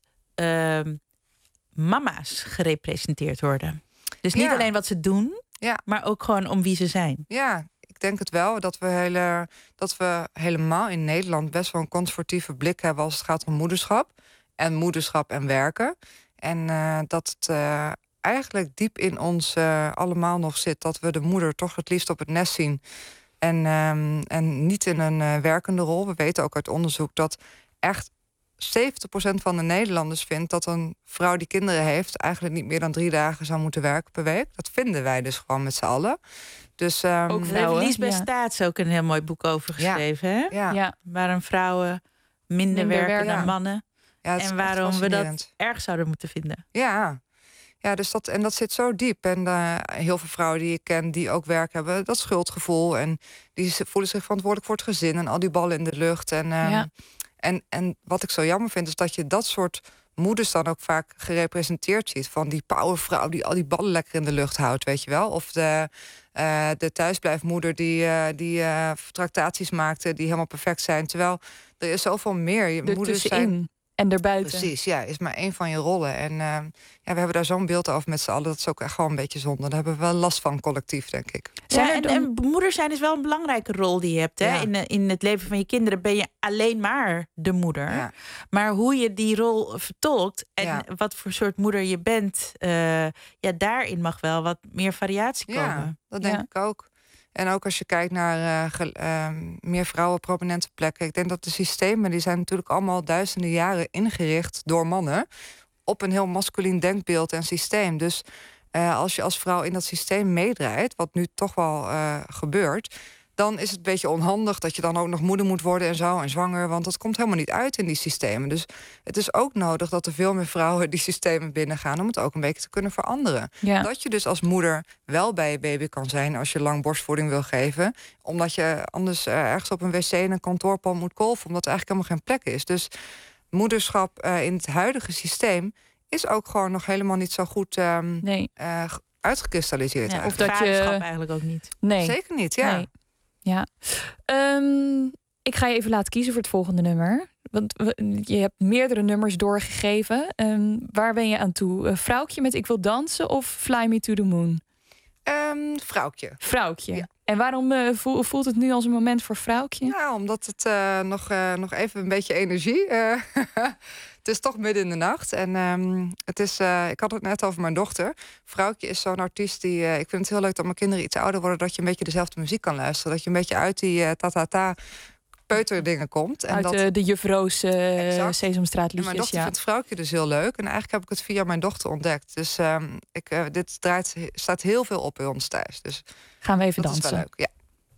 mama's gerepresenteerd worden? Dus niet alleen wat ze doen, maar ook gewoon om wie ze zijn. Ja, ik denk het wel. Dat we helemaal in Nederland best wel een conservatieve blik hebben als het gaat om moederschap en werken. En dat het eigenlijk diep in ons allemaal nog zit dat we de moeder toch het liefst op het nest zien. En niet in een werkende rol. We weten ook uit onderzoek dat echt 70% van de Nederlanders vindt dat een vrouw die kinderen heeft eigenlijk niet meer dan 3 dagen zou moeten werken per week. Dat vinden wij dus gewoon met z'n allen. Dus, ook vrouwen. Liesbeth Staats ook een heel mooi boek over geschreven. Hè? Ja. Waarom vrouwen minder werken dan mannen. Ja, en waarom we dat erg zouden moeten vinden. Ja, dus dat zit zo diep. En heel veel vrouwen die ik ken die ook werk hebben, dat schuldgevoel. En die voelen zich verantwoordelijk voor het gezin en al die ballen in de lucht. En wat ik zo jammer vind, is dat je dat soort moeders dan ook vaak gerepresenteerd ziet. Van die powervrouw die al die ballen lekker in de lucht houdt, weet je wel. Of de thuisblijfmoeder die tractaties maakte die helemaal perfect zijn. Terwijl er is zoveel meer. Moeders zijn en erbuiten. Precies, ja, is maar één van je rollen. En we hebben daar zo'n beeld over met z'n allen. Dat is ook echt gewoon een beetje zonde. Daar hebben we wel last van collectief, denk ik. Ja, en moeder zijn is wel een belangrijke rol die je hebt. Hè? Ja. In het leven van je kinderen ben je alleen maar de moeder. Ja. Maar hoe je die rol vertolkt en wat voor soort moeder je bent, daarin mag wel wat meer variatie komen. Ja, dat denk ik ook. En ook als je kijkt naar meer vrouwen op prominente plekken. Ik denk dat de systemen, die zijn natuurlijk allemaal duizenden jaren ingericht door mannen op een heel masculien denkbeeld en systeem. Dus als je als vrouw in dat systeem meedraait, wat nu toch wel gebeurt, dan is het een beetje onhandig dat je dan ook nog moeder moet worden en zo en zwanger. Want dat komt helemaal niet uit in die systemen. Dus het is ook nodig dat er veel meer vrouwen die systemen binnengaan om het ook een beetje te kunnen veranderen. Ja. Dat je dus als moeder wel bij je baby kan zijn als je lang borstvoeding wil geven. Omdat je anders ergens op een wc in een kantoorpand moet kolven. Omdat er eigenlijk helemaal geen plek is. Dus moederschap in het huidige systeem is ook gewoon nog helemaal niet zo goed uitgekristalliseerd. Ja, of dat je eigenlijk ook niet. Nee. Zeker niet, ja. Nee. Ja. Ik ga je even laten kiezen voor het volgende nummer. Want je hebt meerdere nummers doorgegeven. Waar ben je aan toe? Vrouwtje met Ik wil dansen of Fly Me to the Moon? Vrouwtje. Vrouwtje. Ja. En waarom voelt het nu als een moment voor vrouwtje? Ja, omdat het nog even een beetje energie. Het is toch midden in de nacht. En het is, ik had het net over mijn dochter. Vrouwtje is zo'n artiest die... ik vind het heel leuk dat mijn kinderen iets ouder worden, dat je een beetje dezelfde muziek kan luisteren. Dat je een beetje uit die ta-ta-ta peuterdingen komt. En uit de Juf Roos Sesamstraat liedjes. En mijn dochter vindt Vrouwtje dus heel leuk. En eigenlijk heb ik het via mijn dochter ontdekt. Dus dit staat heel veel op bij ons thuis. Dus gaan we even dat dansen. Is wel leuk, ja.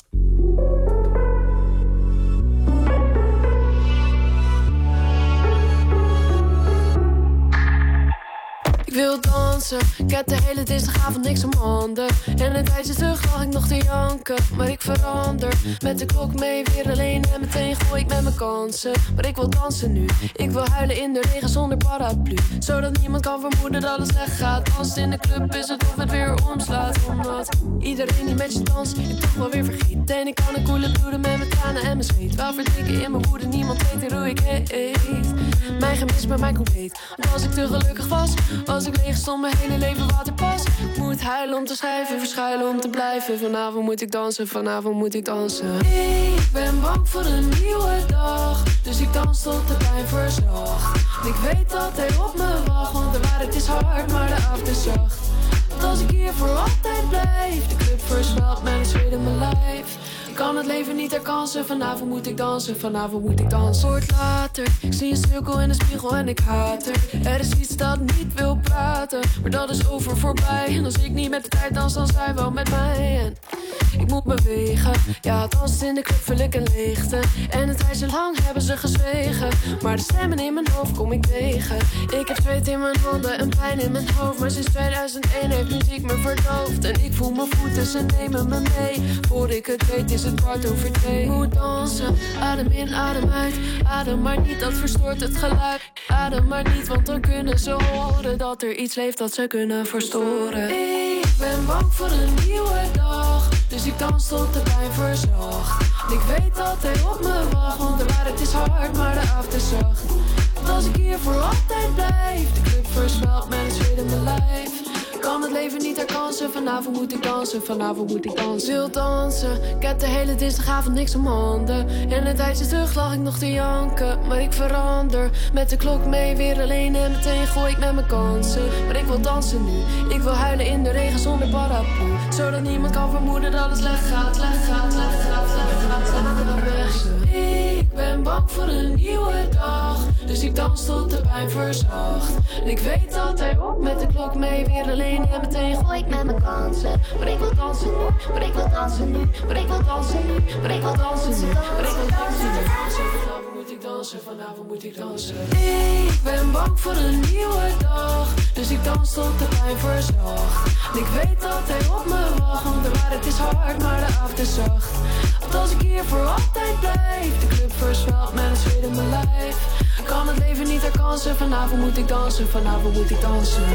Ik wil dansen, ik heb de hele dinsdagavond niks om handen. En een tijdje terug lag ik nog te janken, maar ik verander. Met de klok mee weer alleen en meteen gooi ik met mijn kansen. Maar ik wil dansen nu, ik wil huilen in de regen zonder paraplu. Zodat niemand kan vermoeden dat het slecht gaat. Dansen in de club is het of het weer omslaat. Omdat iedereen die met je danst, ik toch wel weer vergeet. En ik kan een koele bloeden met mijn tranen en mijn zweet. Wel verdrinken in mijn woede, niemand weet hoe ik heet. Mijn gemis bij mij compleet. Want als ik te gelukkig was, als ik leeg stond, mijn hele leven waterpas. Ik moet huilen om te schrijven, verschuilen om te blijven. Vanavond moet ik dansen, vanavond moet ik dansen. Ik ben bang voor een nieuwe dag, dus ik dans tot de pijn verzacht. Ik weet dat hij op me wacht, want de waarheid is hard, maar de avond is zacht. Want als ik hier voor altijd blijf, de club versmelt met het zweet in mijn lijf. Ik kan het leven niet herkansen, vanavond moet ik dansen, vanavond moet ik dansen. Wordt later, ik zie een sukkel in de spiegel en ik haat er. Er is iets dat niet wil praten, maar dat is over voorbij. En als ik niet met de tijd dans, dan zij wel met mij. En ik moet bewegen, ja, dansen in de club vul ik een leegte. En een tijdje lang hebben ze gezwegen, maar de stemmen in mijn hoofd kom ik tegen. Ik heb zweet in mijn handen en pijn in mijn hoofd, maar sinds 2001 heeft muziek me verdoofd. En ik voel mijn voeten, ze nemen me mee. Voor ik het weet is het 2:15. Ik moet dansen, adem in, adem uit. Adem maar niet, dat verstoort het geluid. Adem maar niet, want dan kunnen ze horen dat er iets leeft dat ze kunnen verstoren. Ik ben bang voor een nieuwe dag, dus ik dans tot de pijn verzacht. Ik weet dat hij op me wacht, want de waarheid is hard, maar de avond is zacht. Want als ik hier voor altijd blijf, de club versmelt met het zweet in mijn lijf. Ik kan het leven niet herkansen, vanavond moet ik dansen, vanavond moet ik dansen. Ik wil dansen, ik heb de hele dinsdagavond niks om handen. En een tijdje terug lag ik nog te janken, maar ik verander. Met de klok mee weer alleen en meteen gooi ik met mijn kansen. Maar ik wil dansen nu, ik wil huilen in de regen zonder paraplu. Zodat niemand kan vermoeden dat het slecht gaat, slecht gaat, slecht gaat, slecht gaat, slecht gaat. Ik ben bang voor een nieuwe dag, dus ik dans tot de pijn verzacht. En ik weet dat hij op met de klok mee weer alleen en meteen gooi ik met mijn kansen. Maar ik wil dansen nu, maar ik wil dansen nu, maar ik wil dansen nu, maar ik wil dansen nu, maar ik wil dansen nu. Vanavond moet ik dansen, vanavond moet ik dansen. Ik ben bang voor een nieuwe dag, dus ik dans tot de pijn verzacht. En ik weet dat hij op me wacht, want de waarheid is hard, maar de avond is zacht. Want als ik hier voor altijd blijf, de club versmelt met het zweet in mijn lijf. Ik kan het leven niet herkansen, vanavond moet ik dansen, vanavond moet ik dansen.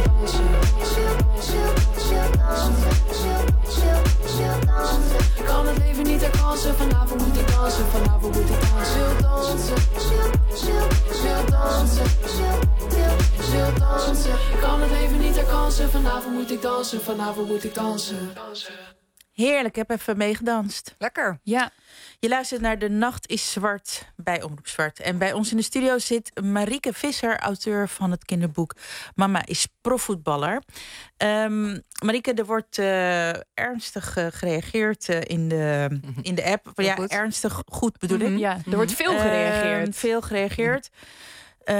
Ik kan het leven niet herkansen, vanavond moet ik dansen, vanavond moet ik dansen. Wil dansen, wil dansen, wil dansen. Ik kan het leven niet herkansen, vanavond moet ik dansen, vanavond moet ik dansen. Heerlijk, ik heb even meegedanst. Lekker. Ja. Je luistert naar De Nacht is Zwart bij Omroep Zwart. En bij ons in de studio zit Marieke Visser, auteur van het kinderboek Mama is profvoetballer. Marieke, er wordt ernstig gereageerd in de app. Ja, goed. Ernstig goed bedoel ik. Ja, er wordt veel gereageerd. Veel gereageerd.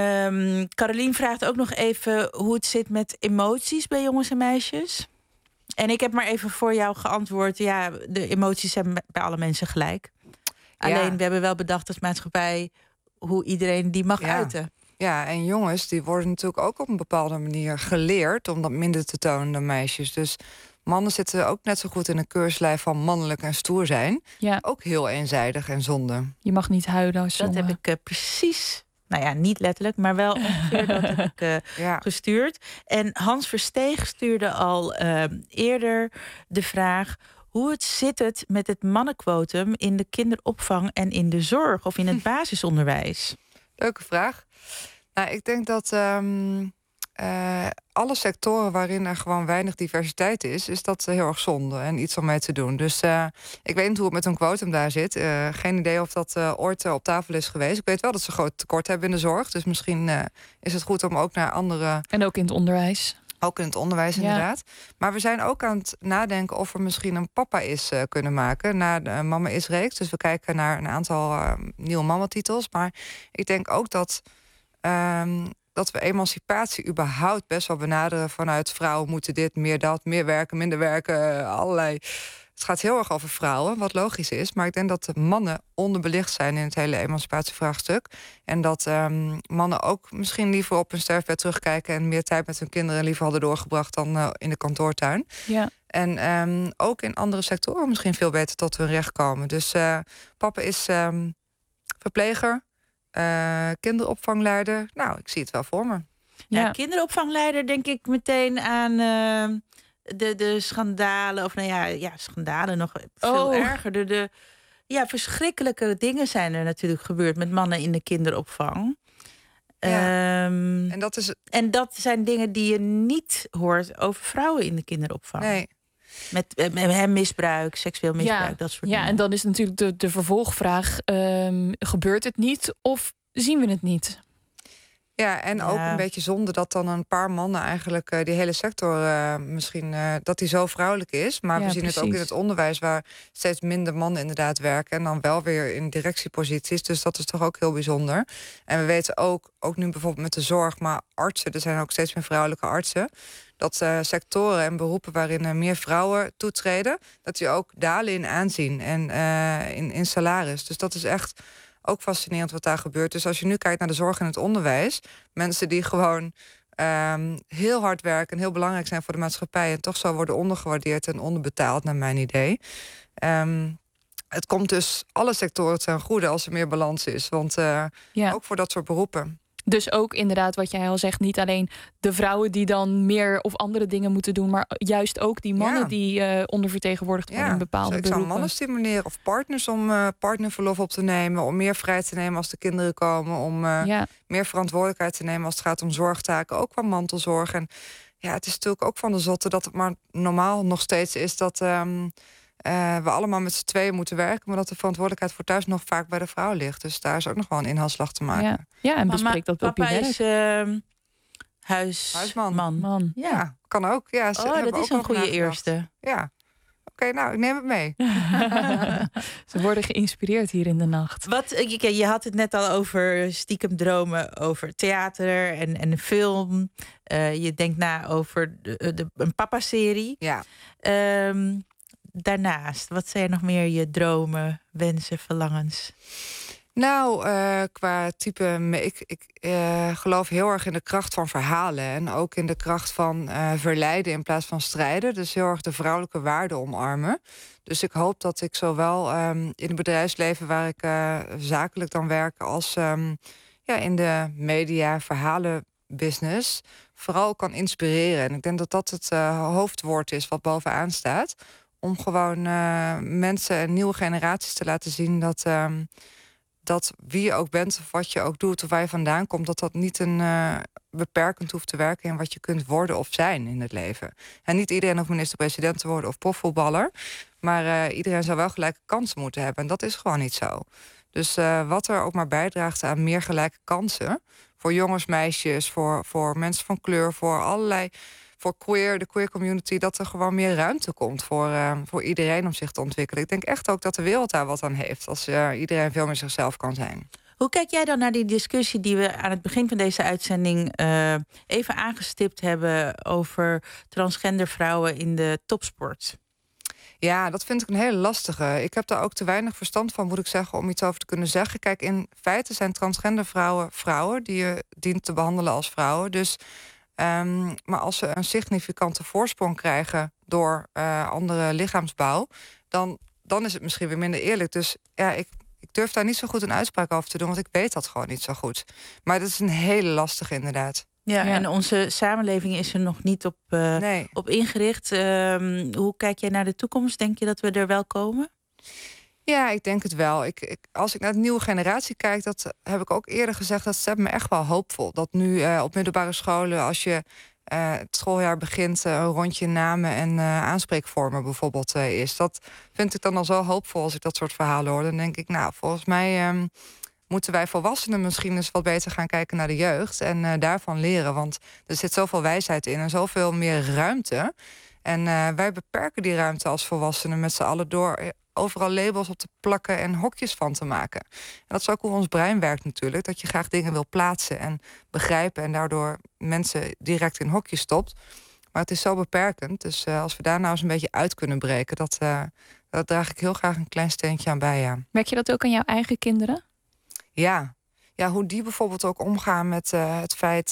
Carolien vraagt ook nog even hoe het zit met emoties bij jongens en meisjes. En ik heb maar even voor jou geantwoord. Ja, de emoties zijn bij alle mensen gelijk. Alleen, we hebben wel bedacht als maatschappij hoe iedereen die mag uiten. Ja, en jongens, die worden natuurlijk ook op een bepaalde manier geleerd om dat minder te tonen dan meisjes. Dus mannen zitten ook net zo goed in een keurslijf van mannelijk en stoer zijn. Ja. Ook heel eenzijdig en zonde. Je mag niet huilen als Dat heb ik precies... Nou ja, niet letterlijk, maar wel ongeveer dat heb ik gestuurd. En Hans Versteeg stuurde al eerder de vraag... hoe zit het met het mannenquotum in de kinderopvang en in de zorg... of in het basisonderwijs? Leuke vraag. Nou, ik denk dat alle sectoren waarin er gewoon weinig diversiteit is dat heel erg zonde en iets om mee te doen. Dus ik weet niet hoe het met een quotum daar zit. Geen idee of dat ooit op tafel is geweest. Ik weet wel dat ze groot tekort hebben in de zorg. Dus misschien is het goed om ook naar andere... En ook in het onderwijs. Ook in het onderwijs, inderdaad. Maar we zijn ook aan het nadenken of we misschien een papa is kunnen maken... na de Mama is reeks. Dus we kijken naar een aantal nieuwe mama-titels. Maar ik denk ook dat we emancipatie überhaupt best wel benaderen... vanuit vrouwen moeten dit, meer dat, meer werken, minder werken, allerlei... Het gaat heel erg over vrouwen, wat logisch is. Maar ik denk dat de mannen onderbelicht zijn in het hele emancipatievraagstuk. En dat mannen ook misschien liever op hun sterfbed terugkijken... en meer tijd met hun kinderen liever hadden doorgebracht dan in de kantoortuin. Ja. En ook in andere sectoren misschien veel beter tot hun recht komen. Dus papa is verpleger, kinderopvangleider. Nou, ik zie het wel voor me. Ja, kinderopvangleider denk ik meteen aan... De schandalen, of schandalen nog veel erger. De verschrikkelijke dingen zijn er natuurlijk gebeurd met mannen in de kinderopvang. Ja. En dat zijn dingen die je niet hoort over vrouwen in de kinderopvang. Nee. Met misbruik, seksueel misbruik, dat soort dingen. Ja, en dan is natuurlijk de vervolgvraag... gebeurt het niet of zien we het niet? Ja, en ook een beetje zonde dat dan een paar mannen eigenlijk die hele sector misschien dat die zo vrouwelijk is. Maar we zien het ook in het onderwijs waar steeds minder mannen inderdaad werken. En dan wel weer in directieposities. Dus dat is toch ook heel bijzonder. En we weten ook nu bijvoorbeeld met de zorg, maar artsen, er zijn ook steeds meer vrouwelijke artsen. Dat sectoren en beroepen waarin meer vrouwen toetreden, dat die ook dalen in aanzien en in salaris. Dus dat is echt... ook fascinerend wat daar gebeurt. Dus als je nu kijkt naar de zorg en het onderwijs... mensen die gewoon heel hard werken... en heel belangrijk zijn voor de maatschappij... en toch zo worden ondergewaardeerd en onderbetaald, naar mijn idee. Het komt dus alle sectoren ten goede als er meer balans is. Want ook voor dat soort beroepen. Dus ook inderdaad wat jij al zegt... niet alleen de vrouwen die dan meer of andere dingen moeten doen... maar juist ook die mannen die ondervertegenwoordigd worden in bepaalde beroepen. Ik zou mannen stimuleren of partners om partnerverlof op te nemen... om meer vrij te nemen als de kinderen komen... om meer verantwoordelijkheid te nemen als het gaat om zorgtaken. Ook qua mantelzorg. En ja, het is natuurlijk ook van de zotte dat het maar normaal nog steeds is... dat we allemaal met z'n tweeën moeten werken... maar dat de verantwoordelijkheid voor thuis nog vaak bij de vrouw ligt. Dus daar is ook nog wel een inhaalslag te maken. Ja, en bespreek dat op je werk. Papa is huisman. Man. Ja, kan ook. Ja, dat is een goede eerste. Ja. Oké, nou, ik neem het mee. Ze worden geïnspireerd hier in de nacht. Je had het net al over stiekem dromen over theater en film. Je denkt na over een papa-serie. Ja. Daarnaast, wat zijn nog meer je dromen, wensen, verlangens? Nou, qua type... Ik geloof heel erg in de kracht van verhalen. En ook in de kracht van verleiden in plaats van strijden. Dus heel erg de vrouwelijke waarden omarmen. Dus ik hoop dat ik zowel in het bedrijfsleven... waar ik zakelijk dan werk... als in de media, verhalenbusiness... vooral kan inspireren. En ik denk dat dat het hoofdwoord is wat bovenaan staat... om gewoon mensen en nieuwe generaties te laten zien... dat wie je ook bent of wat je ook doet of waar je vandaan komt... dat niet een beperkend hoeft te werken in wat je kunt worden of zijn in het leven. En niet iedereen hoeft minister-president te worden of profvoetballer... maar iedereen zou wel gelijke kansen moeten hebben. En dat is gewoon niet zo. Dus wat er ook maar bijdraagt aan meer gelijke kansen... voor jongens, meisjes, voor mensen van kleur, voor allerlei... voor de queer community, dat er gewoon meer ruimte komt voor iedereen om zich te ontwikkelen. Ik denk echt ook dat de wereld daar wat aan heeft, als iedereen veel meer zichzelf kan zijn. Hoe kijk jij dan naar die discussie die we aan het begin van deze uitzending even aangestipt hebben over transgender vrouwen in de topsport? Ja, dat vind ik een hele lastige. Ik heb daar ook te weinig verstand van, moet ik zeggen, om iets over te kunnen zeggen. Kijk, in feite zijn transgender vrouwen die je dient te behandelen als vrouwen. Dus, maar als ze een significante voorsprong krijgen door andere lichaamsbouw, dan is het misschien weer minder eerlijk. Dus ja, ik durf daar niet zo goed een uitspraak over te doen, want ik weet dat gewoon niet zo goed. Maar dat is een hele lastige inderdaad. Ja, en onze samenleving is er nog niet op ingericht. Hoe kijk jij naar de toekomst? Denk je dat we er wel komen? Ja, ik denk het wel. Als ik naar de nieuwe generatie kijk, dat heb ik ook eerder gezegd, dat zet me echt wel hoopvol. Dat nu op middelbare scholen, als je het schooljaar begint, een rondje namen en aanspreekvormen bijvoorbeeld is. Dat vind ik dan al zo hoopvol als ik dat soort verhalen hoor. Dan denk ik, nou, volgens mij moeten wij volwassenen misschien eens wat beter gaan kijken naar de jeugd en daarvan leren. Want er zit zoveel wijsheid in en zoveel meer ruimte. En wij beperken die ruimte als volwassenen met z'n allen door overal labels op te plakken en hokjes van te maken. En dat is ook hoe ons brein werkt natuurlijk. Dat je graag dingen wil plaatsen en begrijpen en daardoor mensen direct in hokjes stopt. Maar het is zo beperkend. Dus als we daar nou eens een beetje uit kunnen breken, dat draag ik heel graag een klein steentje aan bij. Ja. Merk je dat ook aan jouw eigen kinderen? Ja, hoe die bijvoorbeeld ook omgaan met het feit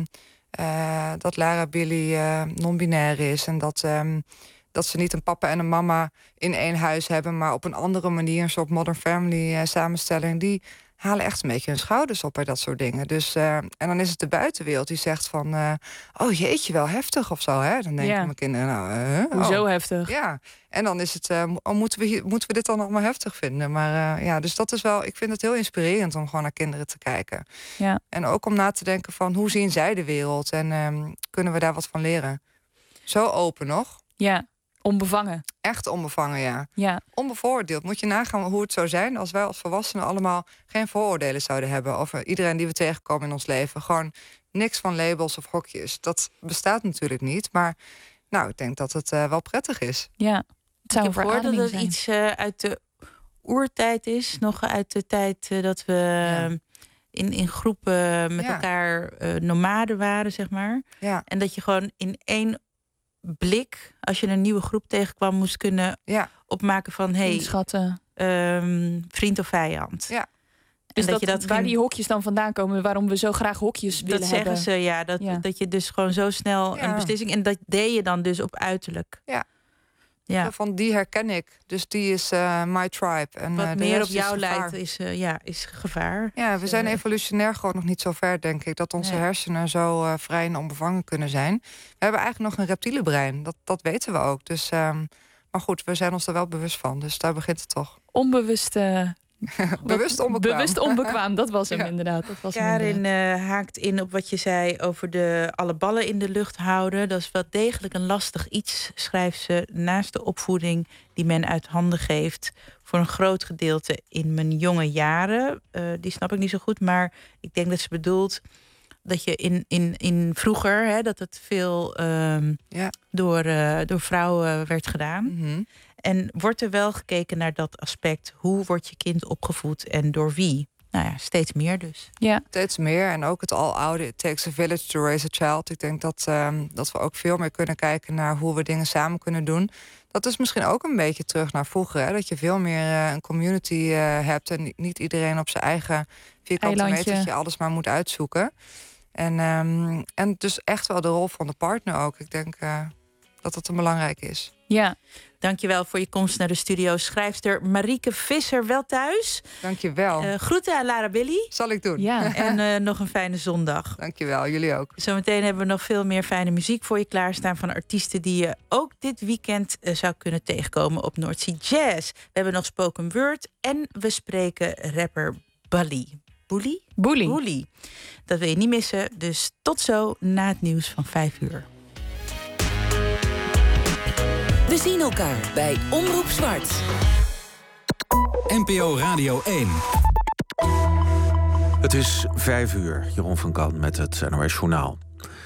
dat Lara Billy non-binair is. En dat ze niet een papa en een mama in één huis hebben, maar op een andere manier, een soort Modern Family samenstelling. Die halen echt een beetje hun schouders op bij dat soort dingen. Dus, en dan is het de buitenwereld die zegt van, oh jeetje, wel heftig of zo. Hè? Dan denken mijn kinderen, nou, hoezo heftig? Ja, en dan is het, moeten we dit dan allemaal heftig vinden? Maar dus dat is wel, ik vind het heel inspirerend om gewoon naar kinderen te kijken. Ja. En ook om na te denken van, hoe zien zij de wereld? En kunnen we daar wat van leren? Zo open nog. Ja. Onbevangen. Echt onbevangen, ja. Onbevooroordeeld. Moet je nagaan hoe het zou zijn als wij als volwassenen allemaal geen vooroordelen zouden hebben over iedereen die we tegenkomen in ons leven. Gewoon niks van labels of hokjes. Dat bestaat natuurlijk niet. Maar nou, ik denk dat het wel prettig is. Ja, het zou ik heb gehoord dat het iets uit de oertijd is. Nog uit de tijd dat we in groepen met elkaar nomaden waren, zeg maar. Ja. En dat je gewoon in één blik, als je een nieuwe groep tegenkwam, moest kunnen opmaken van vriend of vijand. Ja. Dus dat waar die hokjes dan vandaan komen, waarom we zo graag hokjes willen hebben. Dat zeggen ze, dat je dus gewoon zo snel een beslissing, en dat deed je dan dus op uiterlijk. Ja. Van die herken ik. Dus die is my tribe. En wat meer op jou leidt is gevaar. Ja, we zijn evolutionair gewoon nog niet zo ver, denk ik, dat onze hersenen zo vrij en onbevangen kunnen zijn. We hebben eigenlijk nog een reptiele brein. Dat weten we ook. Dus, maar goed, we zijn ons er wel bewust van. Dus daar begint het toch. Onbewust. Bewust onbekwaam. Bewust onbekwaam, dat was hem inderdaad. Karin haakt in op wat je zei over alle ballen in de lucht houden. Dat is wel degelijk een lastig iets, schrijft ze, naast de opvoeding die men uit handen geeft. Voor een groot gedeelte in mijn jonge jaren. Die snap ik niet zo goed, maar ik denk dat ze bedoelt dat je in vroeger, dat het veel door vrouwen werd gedaan. Mm-hmm. En wordt er wel gekeken naar dat aspect. Hoe wordt je kind opgevoed en door wie? Nou ja, steeds meer dus. Ja. Steeds meer. En ook het aloude It takes a village to raise a child. Ik denk dat we ook veel meer kunnen kijken naar hoe we dingen samen kunnen doen. Dat is misschien ook een beetje terug naar vroeger. Hè? Dat je veel meer een community hebt. En niet iedereen op zijn eigen vierkante metertje alles maar moet uitzoeken. En dus echt wel de rol van de partner ook. Ik denk dat dat een belangrijk is. Ja. Dankjewel voor je komst naar de studio. Schrijfster Marieke Visser, wel thuis. Dankjewel. Groeten aan Lara Billy. Zal ik doen. Ja. En nog een fijne zondag. Dankjewel, jullie ook. Zometeen hebben we nog veel meer fijne muziek voor je klaarstaan van artiesten die je ook dit weekend zou kunnen tegenkomen op Noordzee Jazz. We hebben nog spoken word en we spreken rapper Bully. Bully. Dat wil je niet missen, dus tot zo na het nieuws van 5:00. We zien elkaar bij Omroep Zwart. NPO Radio 1. Het is 5:00. Jeroen van Kan met het NOS Journaal.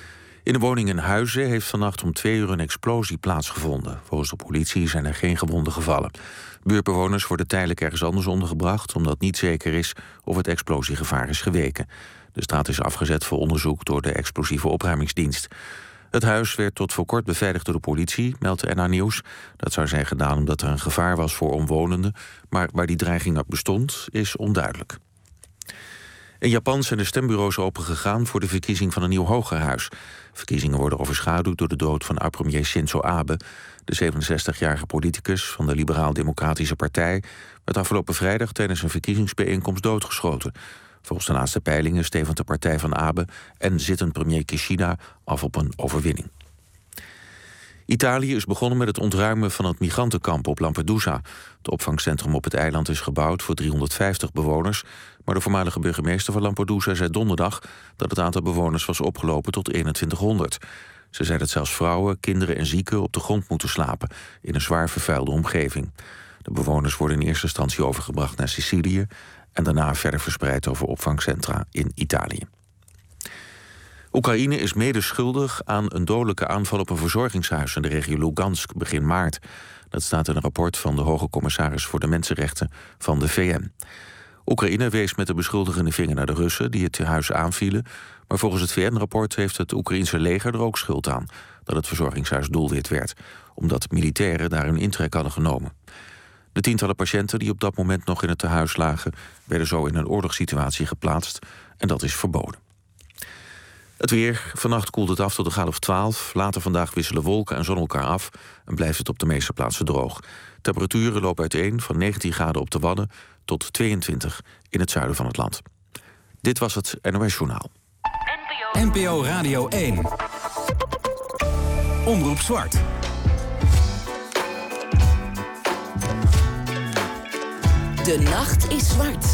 In de woning in Huizen heeft vannacht om 2 uur een explosie plaatsgevonden. Volgens de politie zijn er geen gewonden gevallen. Buurtbewoners worden tijdelijk ergens anders ondergebracht, omdat niet zeker is of het explosiegevaar is geweken. De straat is afgezet voor onderzoek door de explosieve opruimingsdienst. Het huis werd tot voor kort beveiligd door de politie, meldt NH Nieuws. Dat zou zijn gedaan omdat er een gevaar was voor omwonenden, maar waar die dreiging ook bestond, is onduidelijk. In Japan zijn de stembureaus opengegaan voor de verkiezing van een nieuw hogerhuis. Verkiezingen worden overschaduwd door de dood van oud-premier Shinzo Abe. De 67-jarige politicus van de Liberaal-Democratische Partij werd afgelopen vrijdag tijdens een verkiezingsbijeenkomst doodgeschoten. Volgens de laatste peilingen stevend de partij van Abe en zittend premier Kishida af op een overwinning. Italië is begonnen met het ontruimen van het migrantenkamp op Lampedusa. Het opvangcentrum op het eiland is gebouwd voor 350 bewoners, maar de voormalige burgemeester van Lampedusa zei donderdag dat het aantal bewoners was opgelopen tot 2100. Ze zei dat zelfs vrouwen, kinderen en zieken op de grond moeten slapen in een zwaar vervuilde omgeving. De bewoners worden in eerste instantie overgebracht naar Sicilië en daarna verder verspreid over opvangcentra in Italië. Oekraïne is mede schuldig aan een dodelijke aanval op een verzorgingshuis in de regio Lugansk begin maart. Dat staat in een rapport van de Hoge Commissaris voor de Mensenrechten van de VN. Oekraïne wees met de beschuldigende vinger naar de Russen die het huis aanvielen, maar volgens het VN-rapport heeft het Oekraïense leger er ook schuld aan dat het verzorgingshuis doelwit werd, omdat militairen daar een intrek hadden genomen. De tientallen patiënten die op dat moment nog in het tehuis lagen, werden zo in een oorlogssituatie geplaatst en dat is verboden. Het weer. Vannacht koelt het af tot een graad of 12. Later vandaag wisselen wolken en zon elkaar af en blijft het op de meeste plaatsen droog. Temperaturen lopen uiteen van 19 graden op de Wadden tot 22 in het zuiden van het land. Dit was het NOS Journaal. NPO Radio 1. Omroep Zwart. De nacht is zwart.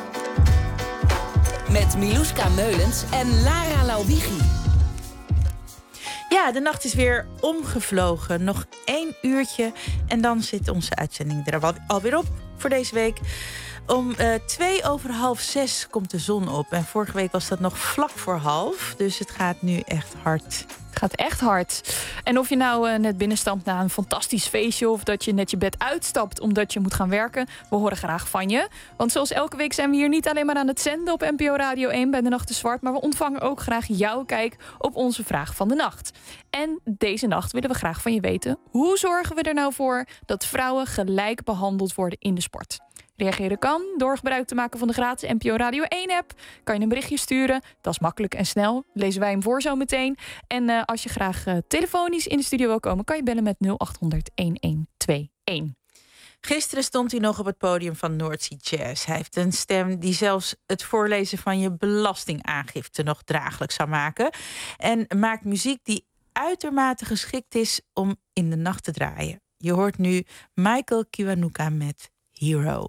Met Miluska Meulens en Lara Lauwigi. Ja, de nacht is weer omgevlogen. Nog 1 uurtje en dan zit onze uitzending er alweer op voor deze week. Om 5:02 komt de zon op. En vorige week was dat nog vlak voor 1:30. Dus het gaat nu echt hard. Het gaat echt hard. En of je nou net binnenstapt na een fantastisch feestje, of dat je net je bed uitstapt omdat je moet gaan werken, we horen graag van je. Want zoals elke week zijn we hier niet alleen maar aan het zenden op NPO Radio 1 bij De Nacht is Zwart, maar we ontvangen ook graag jouw kijk op onze vraag van de nacht. En deze nacht willen we graag van je weten: hoe zorgen we er nou voor dat vrouwen gelijk behandeld worden in de sport? Reageren kan door gebruik te maken van de gratis NPO Radio 1-app. Kan je een berichtje sturen. Dat is makkelijk en snel. Lezen wij hem voor zo meteen. En als je graag telefonisch in de studio wil komen, kan je bellen met 0800-1121. Gisteren stond hij nog op het podium van Noordzee Jazz. Hij heeft een stem die zelfs het voorlezen van je belastingaangifte nog draaglijk zou maken. En maakt muziek die uitermate geschikt is om in de nacht te draaien. Je hoort nu Michael Kiwanuka met Hero.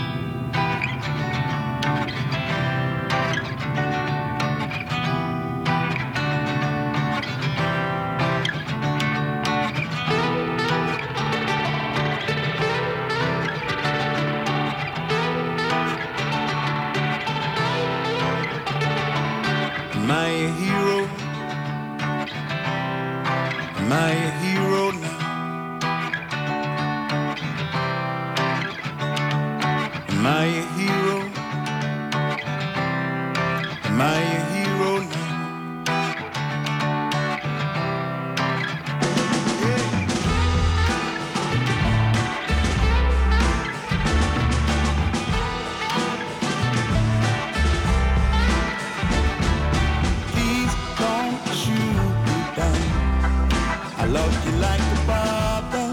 Am I a hero? Am I a hero now? Am I a hero? Am I a hero now? Please don't shoot me down. I love you like a father.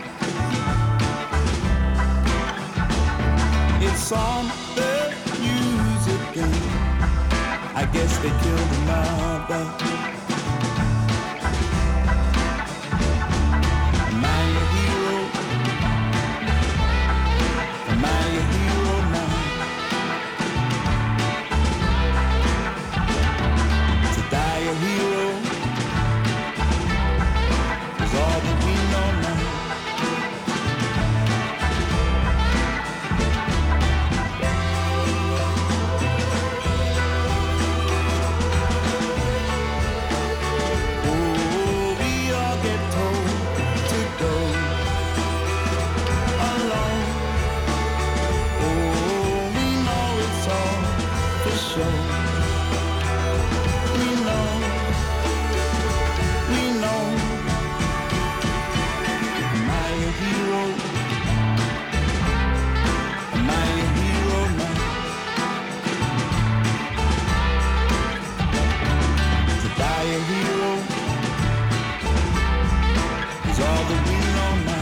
It's on the news again. I guess they killed the mother. Am I a hero? Am I a hero now? To die a hero is all that we know now. a hero is all that we know now.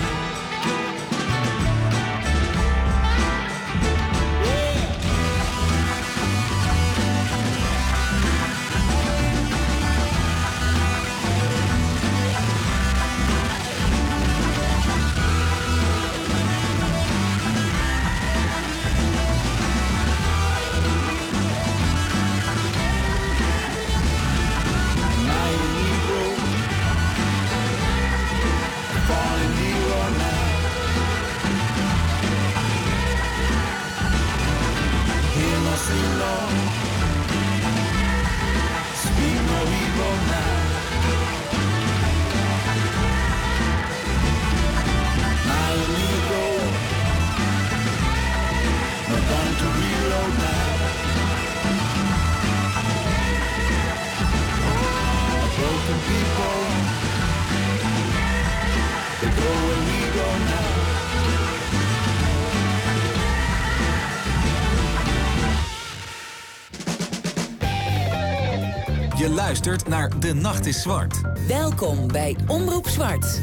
Je luistert naar De Nacht is Zwart. Welkom bij Omroep Zwart.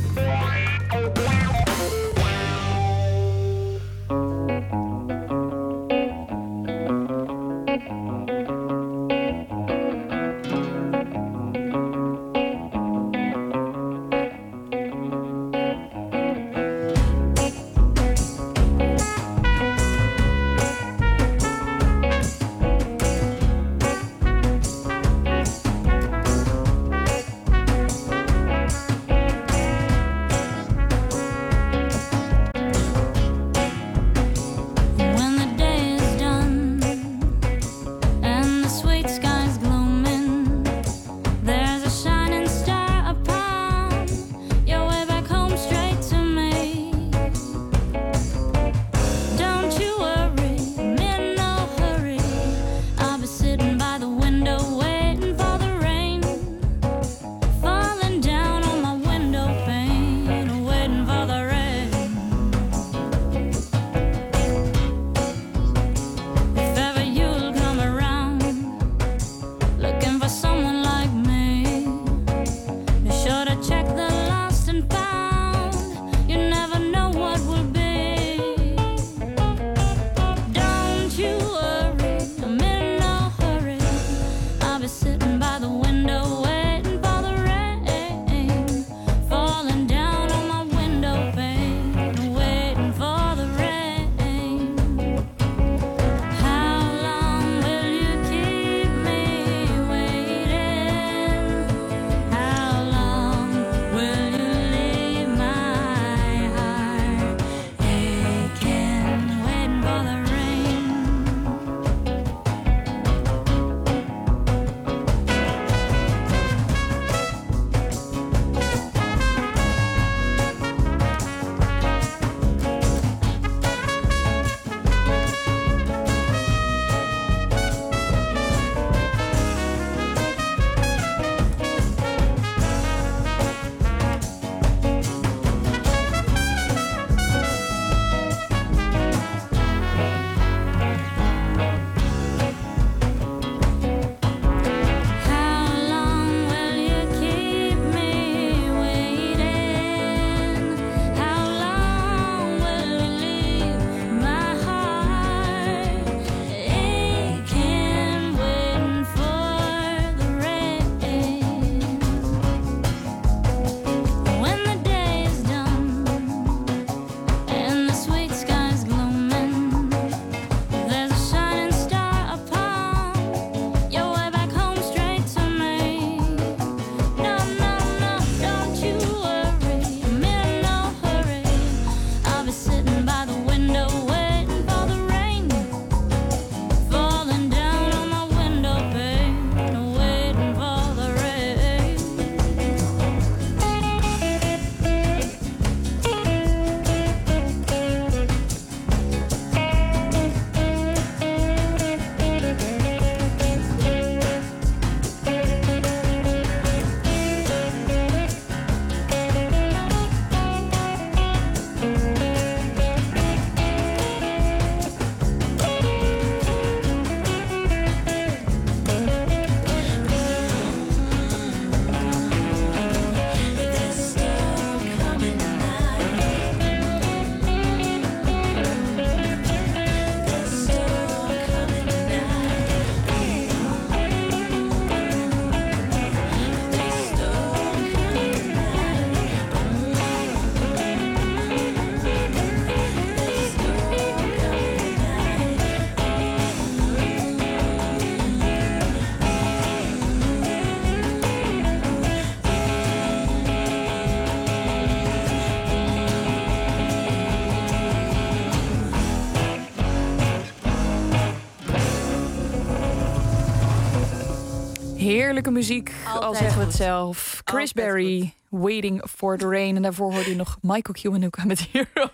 Heerlijke muziek, al zeggen we het zelf. Chris Berry, Waiting for the Rain. En daarvoor hoorde je nog Michael Kiwanuka met Hero.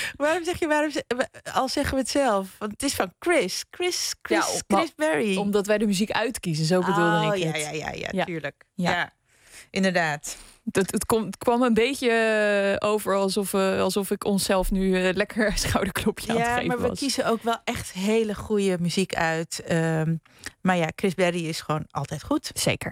Al zeggen we het zelf? Want het is van Chris Berry. Omdat wij de muziek uitkiezen, zo bedoelde ik het. Ja, tuurlijk. Ja, inderdaad. Het kwam een beetje over alsof ik onszelf nu lekker schouderklopje aan het geven was. Ja, maar we kiezen ook wel echt hele goede muziek uit. Maar ja, Chris Berry is gewoon altijd goed. Zeker.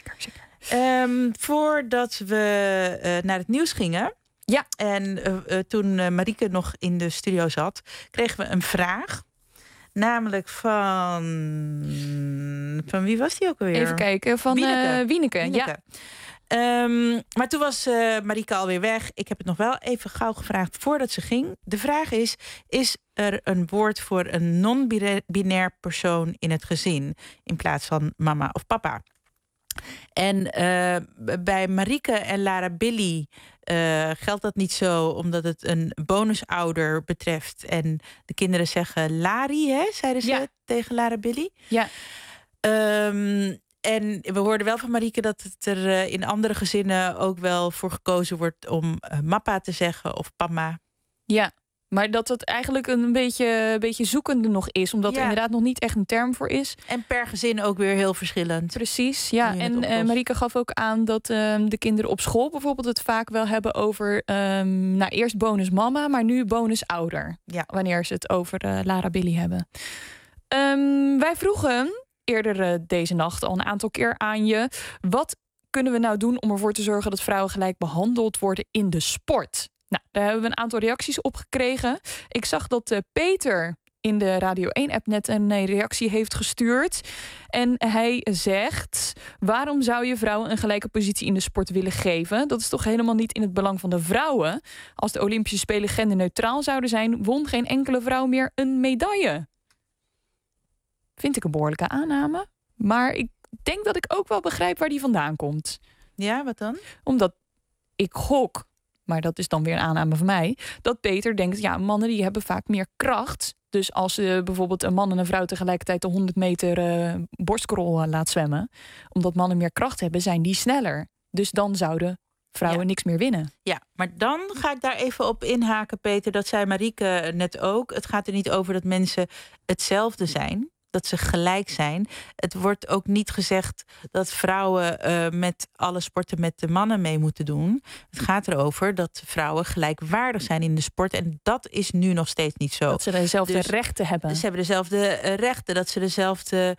Voordat we naar het nieuws gingen... Ja. En toen Marieke nog in de studio zat... kregen we een vraag. Namelijk van wie was die ook alweer? Even kijken, van Wieneke. Ja. Maar toen was Marieke alweer weg. Ik heb het nog wel even gauw gevraagd voordat ze ging. De vraag is er een woord voor een non-binair persoon in het gezin... in plaats van mama of papa? En bij Marieke en Lara Billy geldt dat niet zo... omdat het een bonusouder betreft. En de kinderen zeggen Lari, hè, zeiden ze tegen Lara Billy. Ja. En we hoorden wel van Marieke dat het er in andere gezinnen ook wel voor gekozen wordt om mappa te zeggen of pama. Ja, maar dat het eigenlijk een beetje zoekende nog is. Omdat er inderdaad nog niet echt een term voor is. En per gezin ook weer heel verschillend. Precies, ja. En Marieke gaf ook aan dat de kinderen op school bijvoorbeeld het vaak wel hebben over... eerst bonus mama, maar nu bonus ouder. Ja. Wanneer ze het over Lara Billy hebben. Wij vroegen... eerder deze nacht al een aantal keer aan je. Wat kunnen we nou doen om ervoor te zorgen dat vrouwen gelijk behandeld worden in de sport? Nou, daar hebben we een aantal reacties op gekregen. Ik zag dat Peter in de Radio 1-app net een reactie heeft gestuurd. En hij zegt... waarom zou je vrouwen een gelijke positie in de sport willen geven? Dat is toch helemaal niet in het belang van de vrouwen? Als de Olympische Spelen genderneutraal zouden zijn... won geen enkele vrouw meer een medaille. Vind ik een behoorlijke aanname. Maar ik denk dat ik ook wel begrijp waar die vandaan komt. Ja, wat dan? Omdat ik gok, maar dat is dan weer een aanname van mij... dat Peter denkt, ja, mannen die hebben vaak meer kracht. Dus als ze bijvoorbeeld een man en een vrouw tegelijkertijd... de 100 meter borstkrol laat zwemmen... omdat mannen meer kracht hebben, zijn die sneller. Dus dan zouden vrouwen niks meer winnen. Ja, maar dan ga ik daar even op inhaken, Peter. Dat zei Marieke net ook. Het gaat er niet over dat mensen hetzelfde zijn... dat ze gelijk zijn. Het wordt ook niet gezegd dat vrouwen met alle sporten met de mannen mee moeten doen. Het gaat erover dat vrouwen gelijkwaardig zijn in de sport. En dat is nu nog steeds niet zo. Dat ze dezelfde rechten hebben. Ze hebben dezelfde rechten. Dat ze dezelfde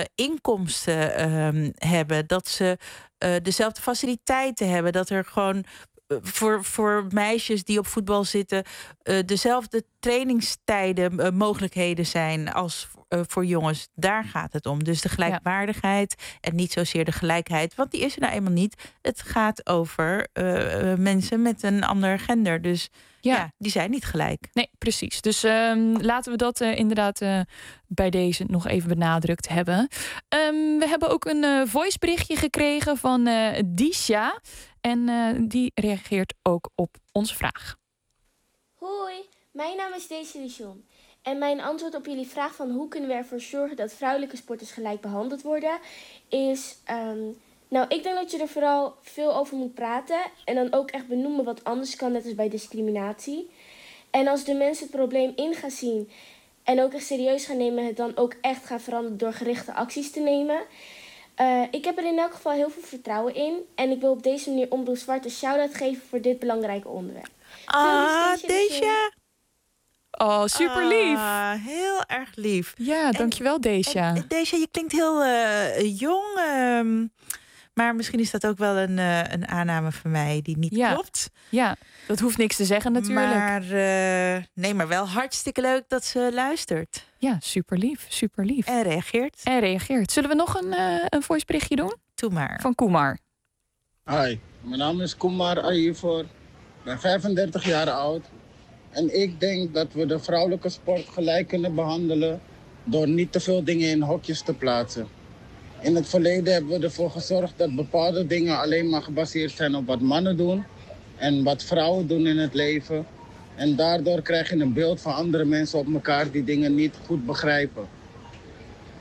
inkomsten hebben. Dat ze dezelfde faciliteiten hebben. Dat er gewoon... Voor meisjes die op voetbal zitten... dezelfde trainingstijden mogelijkheden zijn als voor jongens. Daar gaat het om. Dus de gelijkwaardigheid en niet zozeer de gelijkheid. Want die is er nou eenmaal niet. Het gaat over mensen met een ander gender. Dus die zijn niet gelijk. Nee, precies. Dus laten we dat inderdaad bij deze nog even benadrukt hebben. We hebben ook een voiceberichtje gekregen van Disha... En die reageert ook op onze vraag. Hoi, mijn naam is Daisy Lichon. En mijn antwoord op jullie vraag van hoe kunnen we ervoor zorgen dat vrouwelijke sporters gelijk behandeld worden, is... ik denk dat je er vooral veel over moet praten. En dan ook echt benoemen wat anders kan, net als bij discriminatie. En als de mensen het probleem in gaan zien en ook echt serieus gaan nemen, het dan ook echt gaan veranderen door gerichte acties te nemen... ik heb er in elk geval heel veel vertrouwen in. En ik wil op deze manier Omroep Zwart een shout-out geven voor dit belangrijke onderwerp. Deesja. Oh, super lief. Heel erg lief. Ja, dankjewel Deesja. Deesja, je klinkt heel jong. Maar misschien is dat ook wel een aanname van mij die niet klopt. Ja, dat hoeft niks te zeggen natuurlijk. Maar wel hartstikke leuk dat ze luistert. Ja, super lief, super lief. En reageert. Zullen we nog een voiceberichtje doen? Doe maar. Van Kumar. Hi, mijn naam is Kumar Ayivor. Ik ben 35 jaar oud. En ik denk dat we de vrouwelijke sport gelijk kunnen behandelen... door niet te veel dingen in hokjes te plaatsen. In het verleden hebben we ervoor gezorgd dat bepaalde dingen alleen maar gebaseerd zijn op wat mannen doen... en wat vrouwen doen in het leven... En daardoor krijg je een beeld van andere mensen op elkaar die dingen niet goed begrijpen.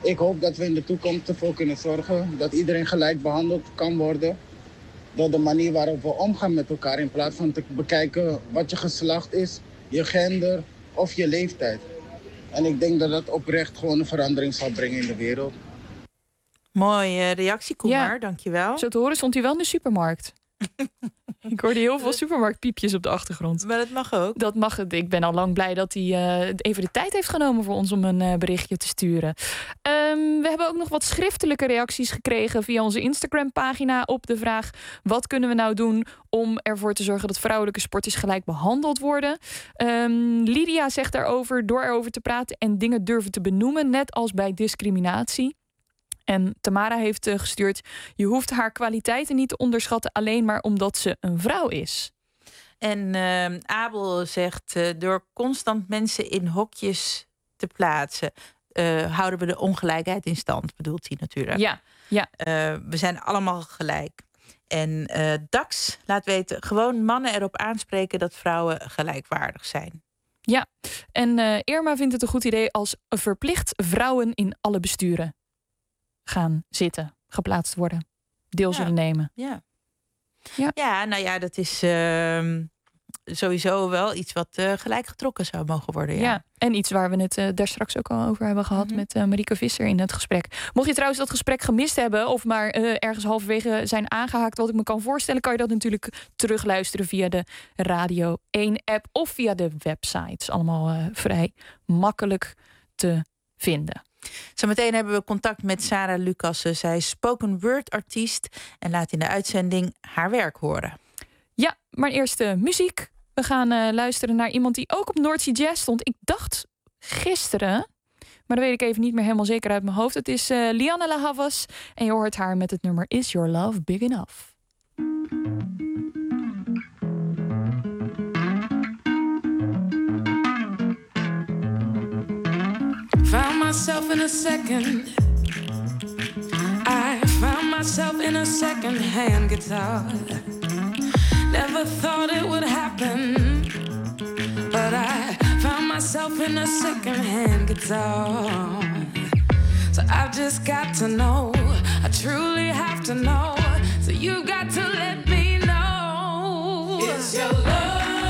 Ik hoop dat we in de toekomst ervoor kunnen zorgen dat iedereen gelijk behandeld kan worden. Door de manier waarop we omgaan met elkaar in plaats van te bekijken wat je geslacht is, je gender of je leeftijd. En ik denk dat dat oprecht gewoon een verandering zal brengen in de wereld. Mooie reactie, Koemar. Dankjewel. Zo te horen stond hij wel in de supermarkt. Ik hoorde heel veel supermarktpiepjes op de achtergrond. Maar dat mag ook. Dat mag het. Ik ben al lang blij dat hij even de tijd heeft genomen voor ons om een berichtje te sturen. We hebben ook nog wat schriftelijke reacties gekregen via onze Instagram-pagina op de vraag: wat kunnen we nou doen om ervoor te zorgen dat vrouwelijke sporters gelijk behandeld worden? Lydia zegt daarover: door erover te praten en dingen durven te benoemen, net als bij discriminatie. En Tamara heeft gestuurd: je hoeft haar kwaliteiten niet te onderschatten alleen maar omdat ze een vrouw is. En Abel zegt: door constant mensen in hokjes te plaatsen, houden we de ongelijkheid in stand, bedoelt hij natuurlijk. Ja. We zijn allemaal gelijk. En Dax laat weten: gewoon mannen erop aanspreken dat vrouwen gelijkwaardig zijn. Ja, en Irma vindt het een goed idee als verplicht vrouwen in alle besturen gaan zitten, geplaatst worden, deel zullen nemen. Ja, nou ja, dat is sowieso wel iets wat gelijk getrokken zou mogen worden. Ja, en iets waar we het daar straks ook al over hebben gehad met Marieke Visser in het gesprek. Mocht je trouwens dat gesprek gemist hebben of maar ergens halverwege zijn aangehaakt, wat ik me kan voorstellen, kan je dat natuurlijk terugluisteren via de Radio 1 app of via de website. Het is allemaal vrij makkelijk te vinden. Zometeen hebben we contact met Sarah Lucassen. Zij is spoken word artiest en laat in de uitzending haar werk horen. Ja, maar eerst muziek. We gaan luisteren naar iemand die ook op Noordzee Jazz stond. Ik dacht gisteren, maar dat weet ik even niet meer helemaal zeker uit mijn hoofd. Het is Lianne La Havas en je hoort haar met het nummer Is Your Love Big Enough? Found myself in a second. I found myself in a second-hand guitar. Never thought it would happen, but I found myself in a second-hand guitar. So I've just got to know, I truly have to know. So you got to let me know. It's your love.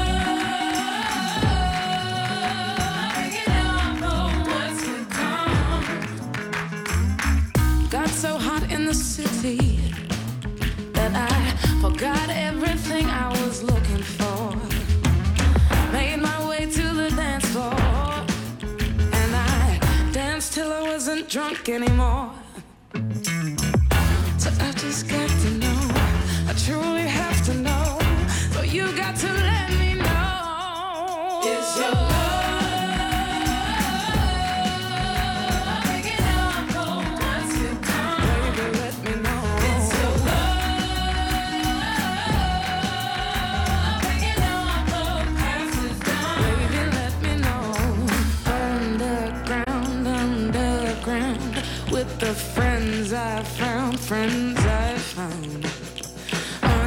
So hot in the city that I forgot everything I was looking for. Made my way to the dance floor and I danced till I wasn't drunk anymore. So I just got to know, I truly have to know. So you got to let me know. It's your love. The friends I found,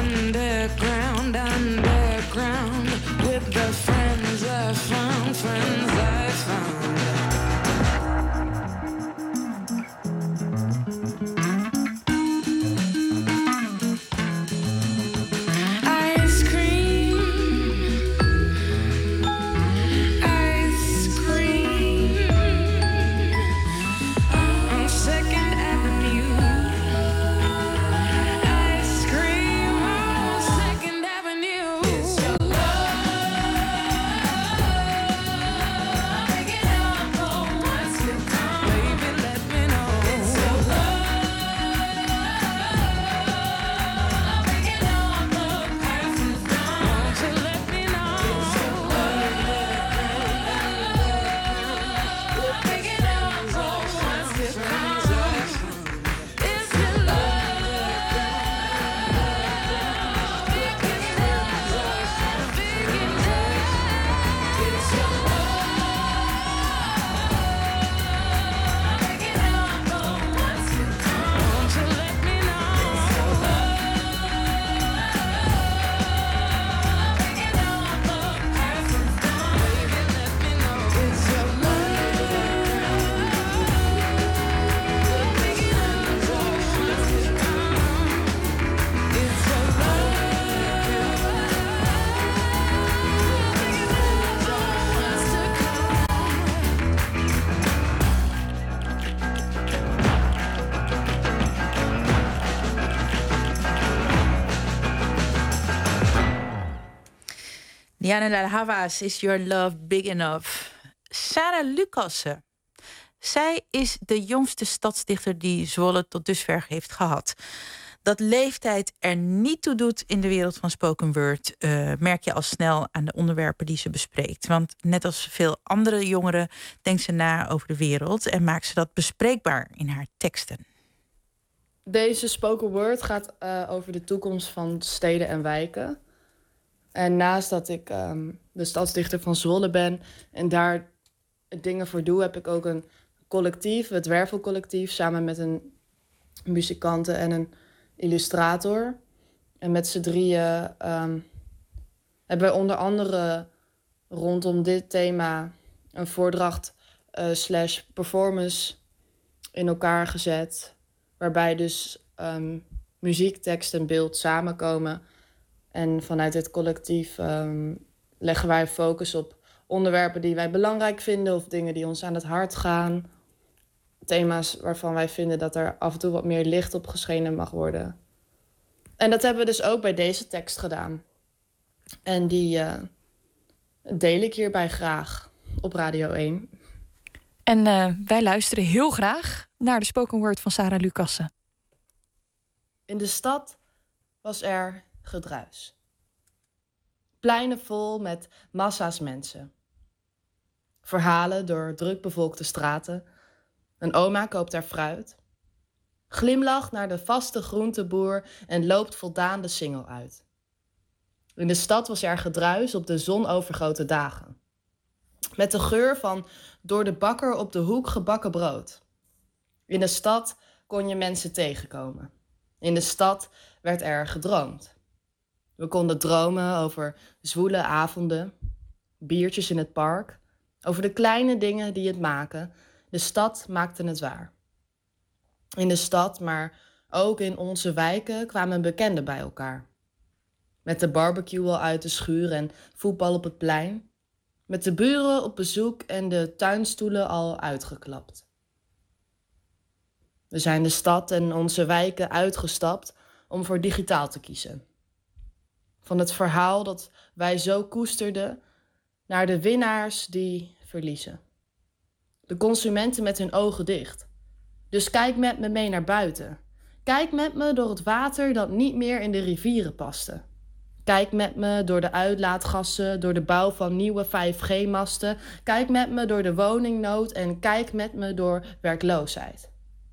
Janne La Havas, Is Your Love Big Enough? Sarah Lucassen. Zij is de jongste stadsdichter die Zwolle tot dusver heeft gehad. Dat leeftijd er niet toe doet in de wereld van spoken word... merk je al snel aan de onderwerpen die ze bespreekt. Want net als veel andere jongeren denkt ze na over de wereld... en maakt ze dat bespreekbaar in haar teksten. Deze spoken word gaat over de toekomst van steden en wijken. En naast dat ik de stadsdichter van Zwolle ben... en daar dingen voor doe, heb ik ook een collectief... het Wervelcollectief, samen met een muzikante en een illustrator. En met z'n drieën hebben wij onder andere rondom dit thema... een voordracht / performance in elkaar gezet... waarbij dus muziek, tekst en beeld samenkomen. En vanuit dit collectief leggen wij focus op onderwerpen die wij belangrijk vinden... of dingen die ons aan het hart gaan. Thema's waarvan wij vinden dat er af en toe wat meer licht op geschenen mag worden. En dat hebben we dus ook bij deze tekst gedaan. En die deel ik hierbij graag op Radio 1. En wij luisteren heel graag naar de spoken word van Sarah Lucassen. In de stad was er gedruis. Pleinen vol met massa's mensen. Verhalen door drukbevolkte straten. Een oma koopt haar fruit. Glimlacht naar de vaste groenteboer en loopt voldaan de singel uit. In de stad was er gedruis op de zonovergoten dagen. Met de geur van door de bakker op de hoek gebakken brood. In de stad kon je mensen tegenkomen. In de stad werd er gedroomd. We konden dromen over zwoele avonden, biertjes in het park, over de kleine dingen die het maken. De stad maakte het waar. In de stad, maar ook in onze wijken, kwamen bekenden bij elkaar. Met de barbecue al uit de schuur en voetbal op het plein. Met de buren op bezoek en de tuinstoelen al uitgeklapt. We zijn de stad en onze wijken uitgestapt om voor digitaal te kiezen. Van het verhaal dat wij zo koesterden naar de winnaars die verliezen. De consumenten met hun ogen dicht. Dus kijk met me mee naar buiten. Kijk met me door het water dat niet meer in de rivieren paste. Kijk met me door de uitlaatgassen, door de bouw van nieuwe 5G-masten. Kijk met me door de woningnood en kijk met me door werkloosheid.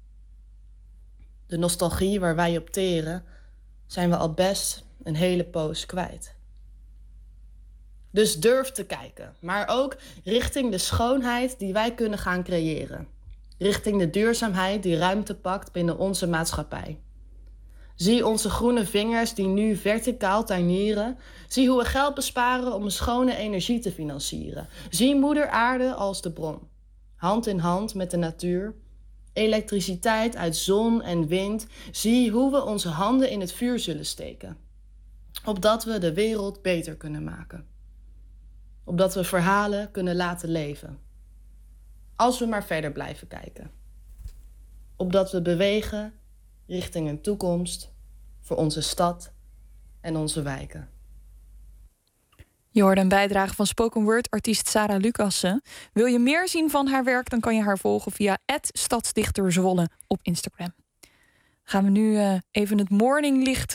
De nostalgie waar wij op teren, zijn we al best een hele poos kwijt. Dus durf te kijken, maar ook richting de schoonheid die wij kunnen gaan creëren. Richting de duurzaamheid die ruimte pakt binnen onze maatschappij. Zie onze groene vingers die nu verticaal tuinieren. Zie hoe we geld besparen om een schone energie te financieren. Zie moeder aarde als de bron. Hand in hand met de natuur. Elektriciteit uit zon en wind. Zie hoe we onze handen in het vuur zullen steken. Opdat we de wereld beter kunnen maken. Opdat we verhalen kunnen laten leven. Als we maar verder blijven kijken. Opdat we bewegen richting een toekomst voor onze stad en onze wijken. Je hoorde een bijdrage van spoken word artiest Sarah Lucassen. Wil je meer zien van haar werk, dan kan je haar volgen via @stadsdichterzwolle op Instagram. Gaan we nu even het morninglicht...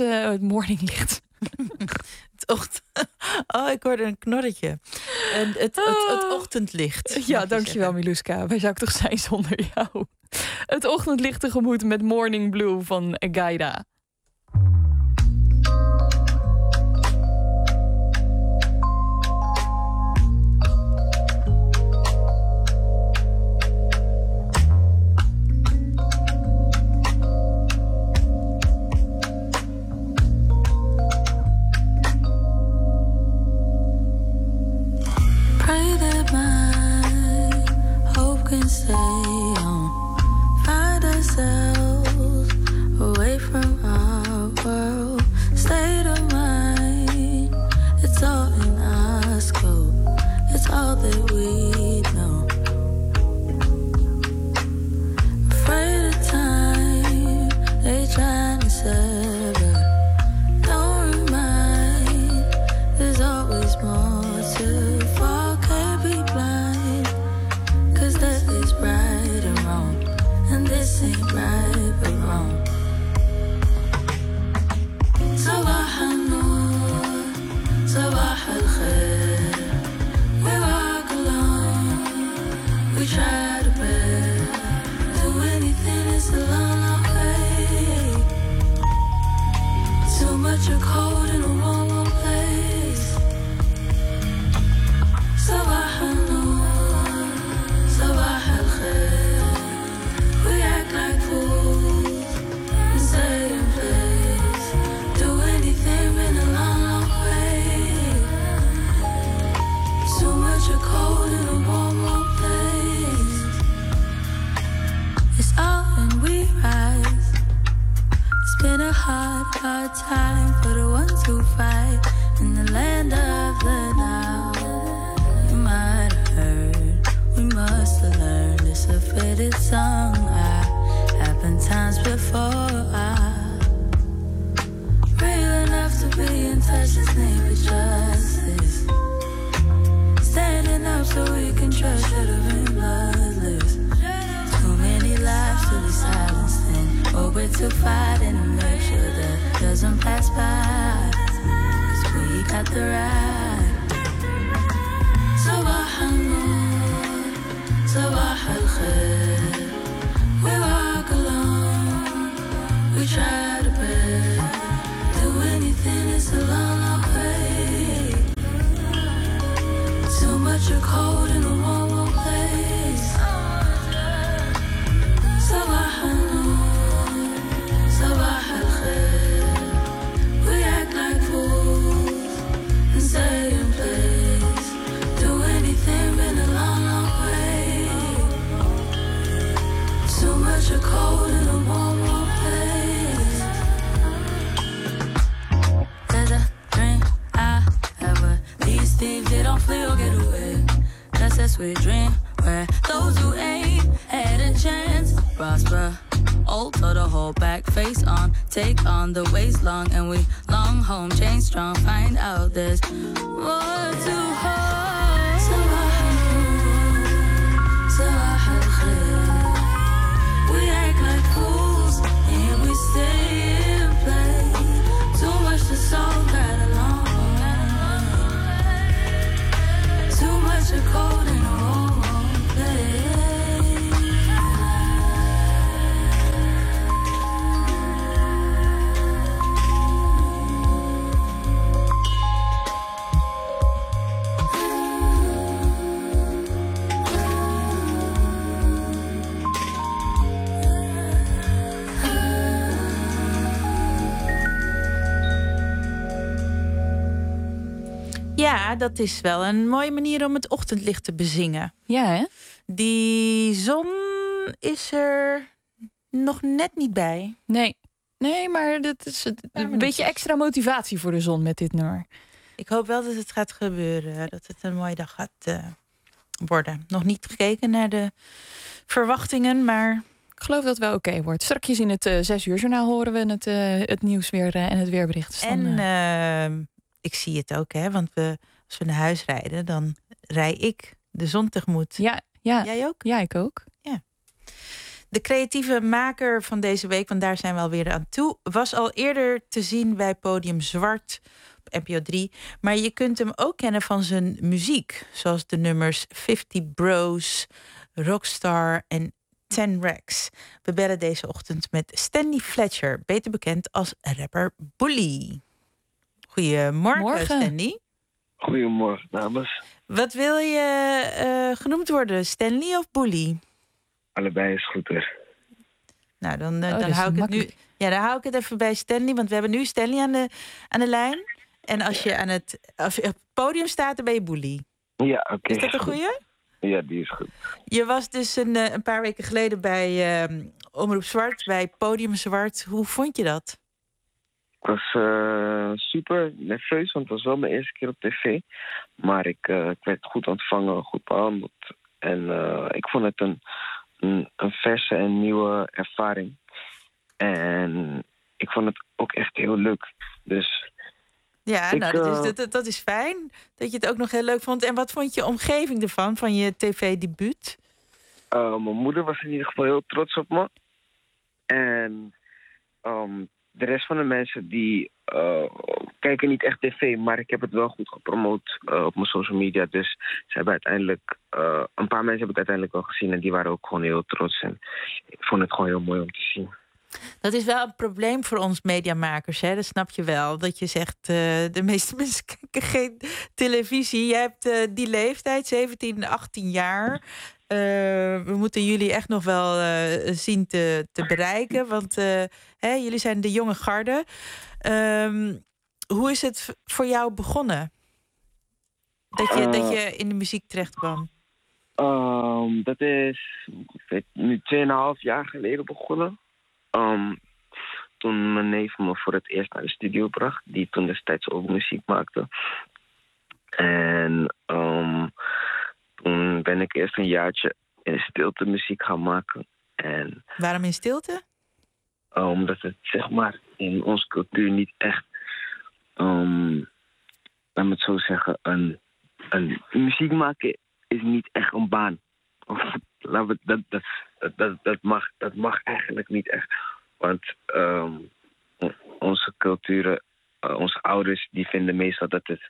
Oh, ik hoorde een knorretje. Het ochtendlicht. Ja, dankjewel Miluska. Waar zou ik toch zijn zonder jou? Het ochtendlicht tegemoet met Morning Blue van Gaida. Pray that my hope can stay on. Find ourselves away from us. to fight in the land of the now. You might have heard, we must have learned. It's a faded song. Happened times before. Real enough to be in touch, this need for justice. Standing up so we can trust, should have been bloodless. Too many lives to be silenced in. Over to fight and make sure that doesn't pass by. 'Cause we got the right. Sabah al-Nur, Sabah al-Khair. We walk alone, we try to bear. Do anything, it's a long, long way. Too much of cold in a warm, warm place. Sabah al-Nur, Sabah al-Khair. We act like fools and stay in place. Do anything, been a long, long way. Too much of cold in a warm, warm place. There's a dream I ever. These thieves, they don't flee or get away. That's a sweet dream where those who ain't had a chance prosper. Alter the whole back face on, take on the waist long, and we long home, chain strong. Find out there's more to hold. Sabah al-Nur, Sabah al-Khair. We act like fools and we stay in place. Too much to solve, got a long way. Too much of cold in a warm place. Ja, dat is wel een mooie manier om het ochtendlicht te bezingen. Ja, hè? Die zon is er nog net niet bij. Nee, maar dat is een beetje extra motivatie voor de zon met dit nummer. Ik hoop wel dat het gaat gebeuren. Dat het een mooie dag gaat worden. Nog niet gekeken naar de verwachtingen, maar ik geloof dat het wel oké wordt. Strakjes in het 6-uur-journaal horen we het nieuws weer en het weerbericht. Dus en ik zie het ook, hè? Want als we naar huis rijden, dan rij ik de zon tegemoet. Ja. Jij ook? Ja, ik ook. Ja. De creatieve maker van deze week, want daar zijn we alweer aan toe, was al eerder te zien bij Podium Zwart op NPO 3. Maar je kunt hem ook kennen van zijn muziek, zoals de nummers 50 Bros, Rockstar en 10 Racks. We bellen deze ochtend met Stanley Fletcher, beter bekend als rapper Bully. Goedemorgen, Stanley. Goedemorgen, dames. Wat wil je genoemd worden, Stanley of Bully? Allebei is goed, hè. Nou, dan hou ik het nu. Ja, dan hou ik het even bij Stanley, want we hebben nu Stanley aan de lijn. En als je op het podium staat, dan ben je Bully. Ja, oké. Is dat een goeie? Ja, die is goed. Je was dus een paar weken geleden bij Omroep Zwart, bij Podium Zwart. Hoe vond je dat? Ik was super nerveus, want het was wel mijn eerste keer op tv. Maar ik werd goed ontvangen, goed behandeld. En ik vond het een verse en nieuwe ervaring. En ik vond het ook echt heel leuk. Dus ja, dat is fijn dat je het ook nog heel leuk vond. En wat vond je omgeving ervan, van je tv-debuut? Mijn moeder was in ieder geval heel trots op me. En de rest van de mensen die kijken niet echt tv, maar ik heb het wel goed gepromoot op mijn social media. Dus ze hebben uiteindelijk, een paar mensen hebben het uiteindelijk wel gezien en die waren ook gewoon heel trots. En ik vond het gewoon heel mooi om te zien. Dat is wel een probleem voor ons mediamakers, hè? Dat snap je wel. Dat je zegt, de meeste mensen kijken geen televisie. Jij hebt die leeftijd, 17, 18 jaar. We moeten jullie echt nog wel zien te bereiken. Want jullie zijn de jonge garde. Hoe is het voor jou begonnen? Dat je in de muziek terecht kwam? Dat is nu 2,5 jaar geleden begonnen. toen mijn neef me voor het eerst naar de studio bracht. Die toen destijds ook muziek maakte. En toen ben ik eerst een jaartje in stilte muziek gaan maken. En Waarom in stilte? omdat het zeg maar in onze cultuur niet echt, laat me het zo zeggen, een muziek maken is niet echt een baan. Dat mag eigenlijk niet echt. Want onze culturen, onze ouders, die vinden meestal dat het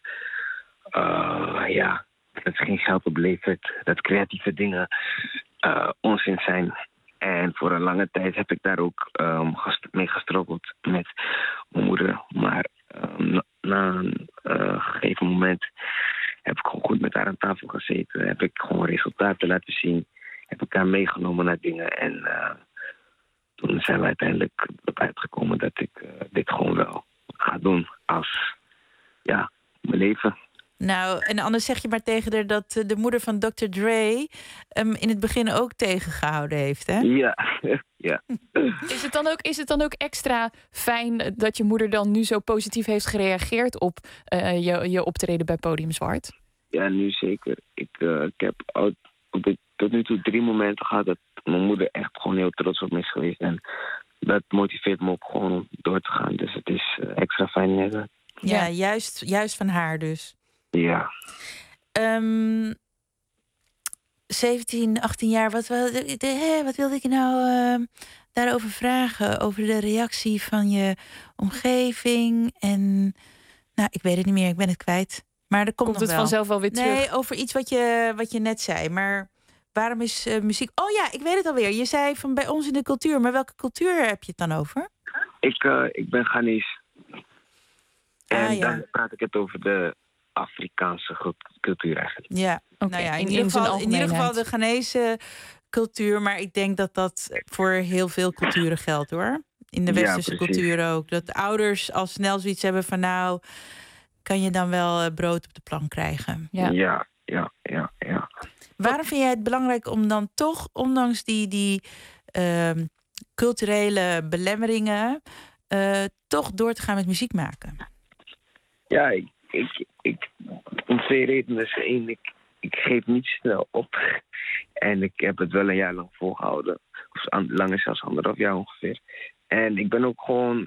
dat geen geld oplevert, dat creatieve dingen onzin zijn. En voor een lange tijd heb ik daar ook mee gestruggeld met mijn moeder. Maar na een gegeven moment heb ik gewoon goed met haar aan tafel gezeten. Heb ik gewoon resultaten laten zien. Heb ik haar meegenomen naar dingen. En toen zijn we uiteindelijk uitgekomen dat ik dit gewoon wel ga doen als mijn leven. Nou, en anders zeg je maar tegen haar dat de moeder van Dr. Dre hem in het begin ook tegengehouden heeft, hè? Ja, ja. Is het dan ook extra fijn dat je moeder dan nu zo positief heeft gereageerd op je optreden bij Podium Zwart? Ja, nu zeker. Ik heb tot nu toe 3 momenten gehad dat mijn moeder echt gewoon heel trots op me is geweest. En dat motiveert me ook gewoon om door te gaan. Dus het is extra fijn. Ja, juist van haar dus. Ja. 17, 18 jaar, wat wilde ik nou daarover vragen? Over de reactie van je omgeving en... Nou, ik weet het niet meer, ik ben het kwijt. Maar er komt nog het wel. Vanzelf wel weer terug? Nee, over iets wat je net zei. Maar waarom is muziek... Oh ja, ik weet het alweer. Je zei van bij ons in de cultuur. Maar welke cultuur heb je het dan over? Ik ben Ghanese. En dan praat ik het over de Afrikaanse cultuur eigenlijk. Ja, nou ja, in ieder geval de Ghanese cultuur. Maar ik denk dat dat voor heel veel culturen geldt, hoor. In de westerse cultuur ook. Dat ouders al snel zoiets hebben van... nou, kan je dan wel brood op de plank krijgen. Ja. Waarom vind jij het belangrijk om dan toch, ondanks die culturele belemmeringen... toch door te gaan met muziek maken? Ja, ik om 2 redenen. Dus 1, ik geef niet snel op. En ik heb het wel een jaar lang volgehouden. Of langer, zelfs 1,5 jaar ongeveer. En ik ben ook gewoon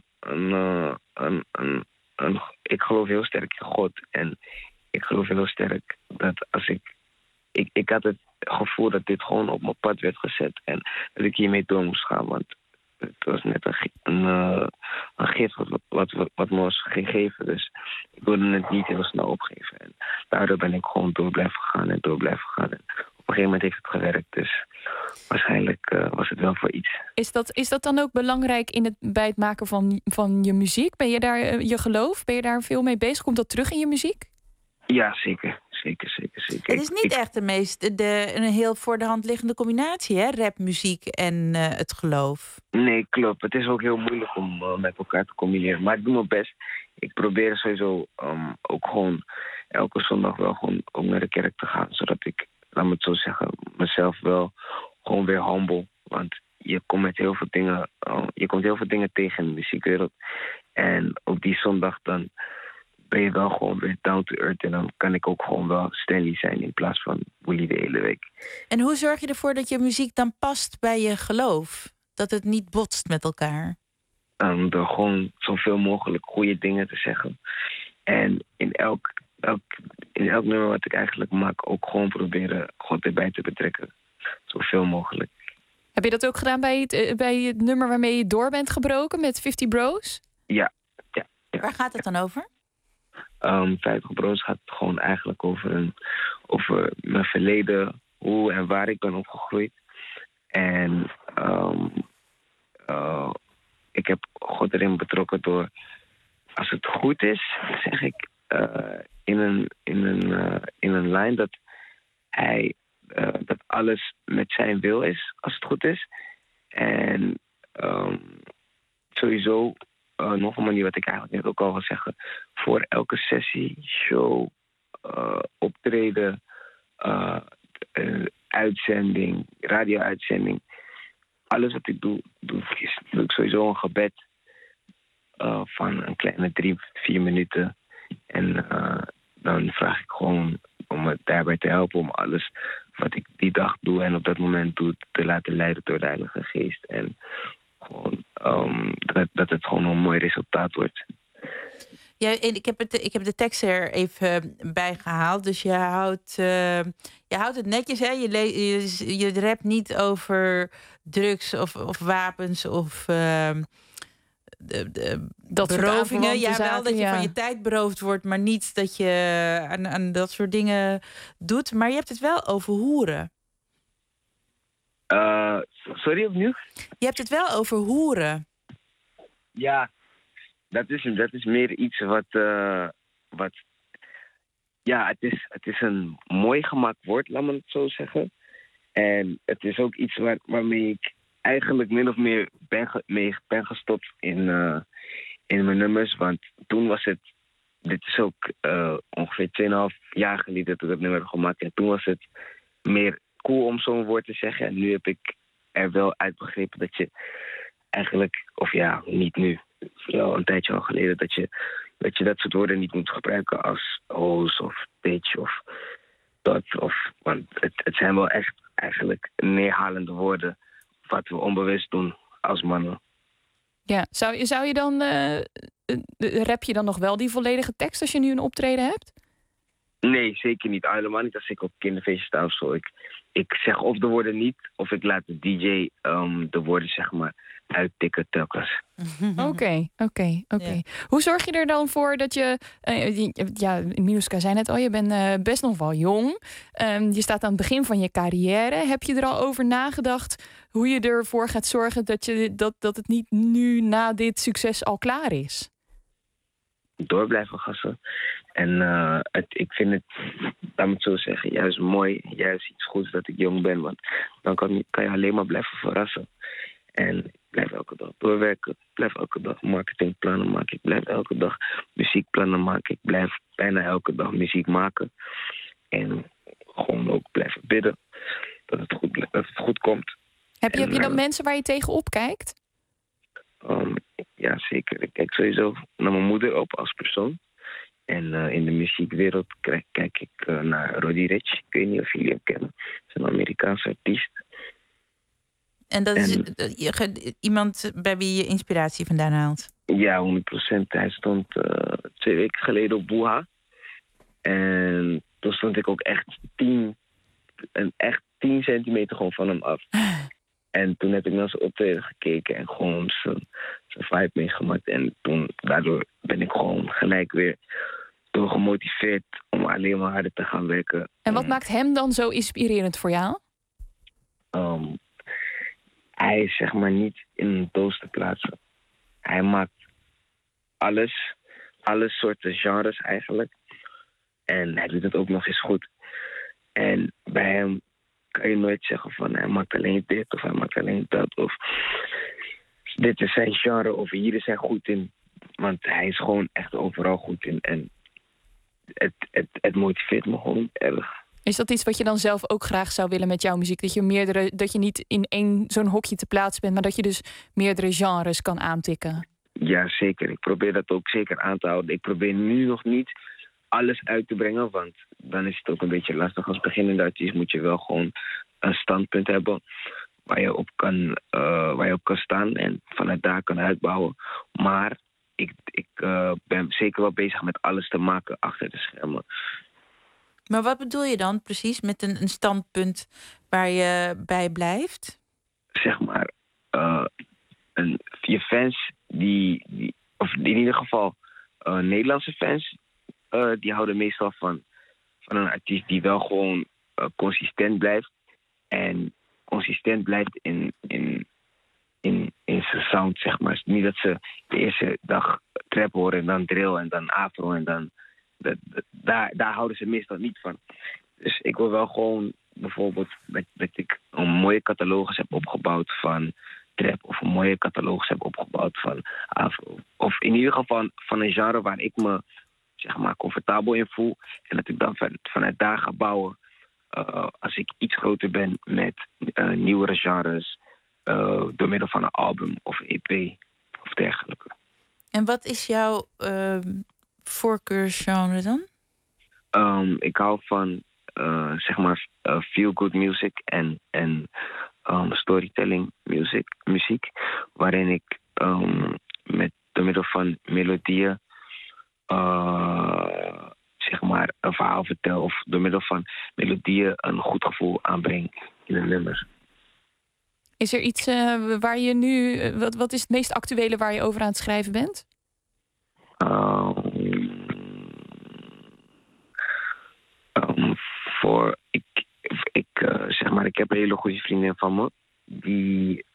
ik geloof heel sterk in God. En ik geloof heel sterk dat als ik had het gevoel dat dit gewoon op mijn pad werd gezet. En dat ik hiermee door moest gaan. Want het was net een gift wat me was gegeven. Dus ik wilde het niet heel snel opgeven. En daardoor ben ik gewoon door blijven gaan. En op een gegeven moment heeft het gewerkt. Dus waarschijnlijk was het wel voor iets. Is dat dan ook belangrijk bij het maken van je muziek? Ben je daar je geloof? Ben je daar veel mee bezig? Komt dat terug in je muziek? Ja, zeker. Het is niet echt een heel voor de hand liggende combinatie, hè? Rapmuziek en het geloof. Nee, klopt. Het is ook heel moeilijk om met elkaar te combineren. Maar ik doe mijn best. Ik probeer sowieso ook gewoon elke zondag wel gewoon ook naar de kerk te gaan. Zodat ik, laat me het zo zeggen, mezelf wel gewoon weer humble. Want je komt heel veel dingen tegen in de muziekwereld. En op die zondag dan ben je wel gewoon weer down to earth. En dan kan ik ook gewoon wel Stanley zijn in plaats van Willy de hele week. En hoe zorg je ervoor dat je muziek dan past bij je geloof? Dat het niet botst met elkaar? Door gewoon zoveel mogelijk goede dingen te zeggen. En in elk nummer wat ik eigenlijk maak ook gewoon proberen God erbij te betrekken. Zoveel mogelijk. Heb je dat ook gedaan bij het nummer waarmee je door bent gebroken met 50 Bros? Ja. Waar gaat het dan over? 50 Bros gaat gewoon eigenlijk over mijn verleden, hoe en waar ik ben opgegroeid. En ik heb God erin betrokken door, als het goed is, zeg ik in een lijn dat hij dat alles met zijn wil is, als het goed is. En sowieso nog een manier wat ik eigenlijk net ook al wil zeggen. Voor elke sessie, show, optreden, uitzending, radio-uitzending. Alles wat ik doe ik sowieso een gebed. van een kleine 3-4 minuten. En dan vraag ik gewoon om me daarbij te helpen, om alles wat ik die dag doe en op dat moment doe te laten leiden door de Heilige Geest. En gewoon dat het gewoon een mooi resultaat wordt. Ja, en ik heb de tekst er even bij gehaald. Dus je houdt het netjes, hè? Je rapt niet over drugs of wapens of dat berovingen. Ja, zaken, wel dat je van je tijd beroofd wordt, maar niet dat je aan dat soort dingen doet. Maar je hebt het wel over hoeren. Sorry, opnieuw? Je hebt het wel over hoeren. Ja, dat is meer iets wat ja, het is een mooi gemaakt woord, laat me het zo zeggen. En het is ook iets waarmee ik eigenlijk min of meer ben gestopt in mijn nummers. Want toen was het, dit is ook ongeveer 2,5 jaar geleden dat ik dat nummer heb gemaakt. En toen was het meer cool om zo'n woord te zeggen. En nu heb ik er wel uit begrepen dat je eigenlijk, of ja, niet nu, wel een tijdje al geleden, dat je dat soort woorden niet moet gebruiken als hoes of bitch of dat. Want het zijn wel echt eigenlijk neerhalende woorden wat we onbewust doen als mannen. Ja, zou je dan, rap je dan nog wel die volledige tekst als je nu een optreden hebt? Nee, zeker niet. Helemaal niet als ik op kinderfeestjes sta of zo. Ik zeg of de woorden niet, of ik laat de DJ de woorden zeg maar uittikken telkens. Oké. Hoe zorg je er dan voor dat je... Miluska zei net al, je bent best nog wel jong. Je staat aan het begin van je carrière. Heb je er al over nagedacht hoe je ervoor gaat zorgen dat het niet nu na dit succes al klaar is? Door blijven gassen. En ik vind het, laat me het zo zeggen, juist mooi, juist iets goeds dat ik jong ben. Want dan kan je alleen maar blijven verrassen. En ik blijf elke dag doorwerken. Ik blijf elke dag marketingplannen maken. Ik blijf elke dag muziekplannen maken. Ik blijf bijna elke dag muziek maken. En gewoon ook blijven bidden dat het goed komt. Heb je dan mensen waar je tegenop kijkt? Ja, zeker. Ik kijk sowieso naar mijn moeder op als persoon. En in de muziekwereld kijk ik naar Roddy Ricch. Ik weet niet of jullie hem kennen. Hij is een Amerikaanse artiest. En dat is iemand bij wie je inspiratie vandaan haalt? Ja, 100%. Hij stond 2 weken geleden op Boeha. En toen stond ik ook echt 10 centimeter gewoon van hem af. En toen heb ik naar zijn optreden gekeken en gewoon zijn vibe meegemaakt. En daardoor ben ik gewoon gelijk weer gemotiveerd om alleen maar harder te gaan werken. En wat maakt hem dan zo inspirerend voor jou? Hij is zeg maar niet in een doos te plaatsen. Hij maakt alle soorten genres eigenlijk. En hij doet het ook nog eens goed. En bij hem kan je nooit zeggen van hij maakt alleen dit of hij maakt alleen dat. Of dit is zijn genre of hier is hij goed in. Want hij is gewoon echt overal goed in. En het motiveert me gewoon erg. Is dat iets wat je dan zelf ook graag zou willen met jouw muziek? Dat je niet in één zo'n hokje te plaatsen bent, maar dat je dus meerdere genres kan aantikken? Ja, zeker. Ik probeer dat ook zeker aan te houden. Ik probeer nu nog niet alles uit te brengen, want dan is het ook een beetje lastig. Als beginnende artiest moet je wel gewoon een standpunt hebben waar je op kan staan en vanuit daar kan uitbouwen. Maar ik ben zeker wel bezig met alles te maken achter de schermen. Maar wat bedoel je dan precies met een standpunt waar je bij blijft? Zeg maar, je fans of in ieder geval Nederlandse fans, die houden meestal van een artiest die wel gewoon consistent blijft. En consistent blijft in zijn sound, zeg maar. Niet dat ze de eerste dag trap horen en dan drill en dan afro en dan... Daar houden ze meestal niet van. Dus ik wil wel gewoon bijvoorbeeld dat ik een mooie catalogus heb opgebouwd van trap of een mooie catalogus heb opgebouwd van afro. Of in ieder geval van een genre waar ik me zeg maar comfortabel in voel. En dat ik dan vanuit daar ga bouwen als ik iets groter ben met nieuwere genres door middel van een album of EP of dergelijke. En wat is jouw voorkeursgenre dan? Ik hou van zeg maar feel-good music en storytelling muziek, waarin ik door middel van melodieën zeg maar een verhaal vertel, of door middel van melodieën een goed gevoel aanbreng in een nummer. Is er iets waar je nu... Wat is het meest actuele waar je over aan het schrijven bent? Zeg maar, ik heb een hele goede vriendin van me. Die,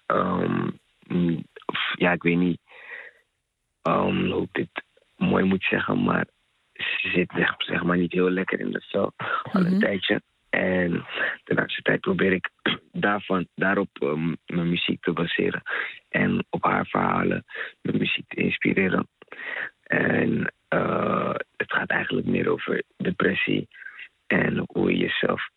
ik weet niet hoe ik dit mooi moet zeggen, maar ze zit zeg maar niet heel lekker in de vel al een tijdje. En de laatste tijd probeer ik daarop mijn muziek te baseren. En op haar verhalen mijn muziek te inspireren. En het gaat eigenlijk meer over depressie. En hoe je jezelf...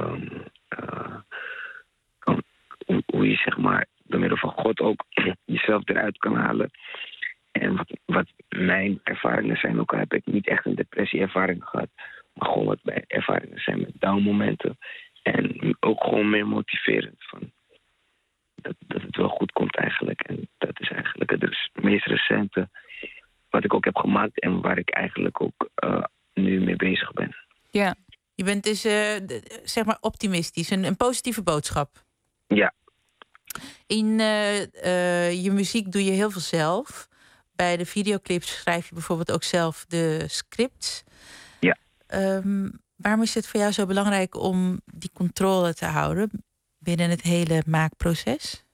hoe je zeg maar door middel van God ook jezelf eruit kan halen. En wat mijn ervaringen zijn, ook al heb ik niet echt een depressie-ervaring gehad, maar gewoon wat mijn ervaringen zijn met down-momenten. En ook gewoon meer motiverend van dat het wel goed komt eigenlijk. En dat is eigenlijk het meest recente wat ik ook heb gemaakt en waar ik eigenlijk ook nu mee bezig ben. Ja, je bent dus zeg maar optimistisch, een positieve boodschap. Ja. In je muziek doe je heel veel zelf. Bij de videoclips schrijf je bijvoorbeeld ook zelf de scripts. Ja. Waarom is het voor jou zo belangrijk om die controle te houden binnen het hele maakproces?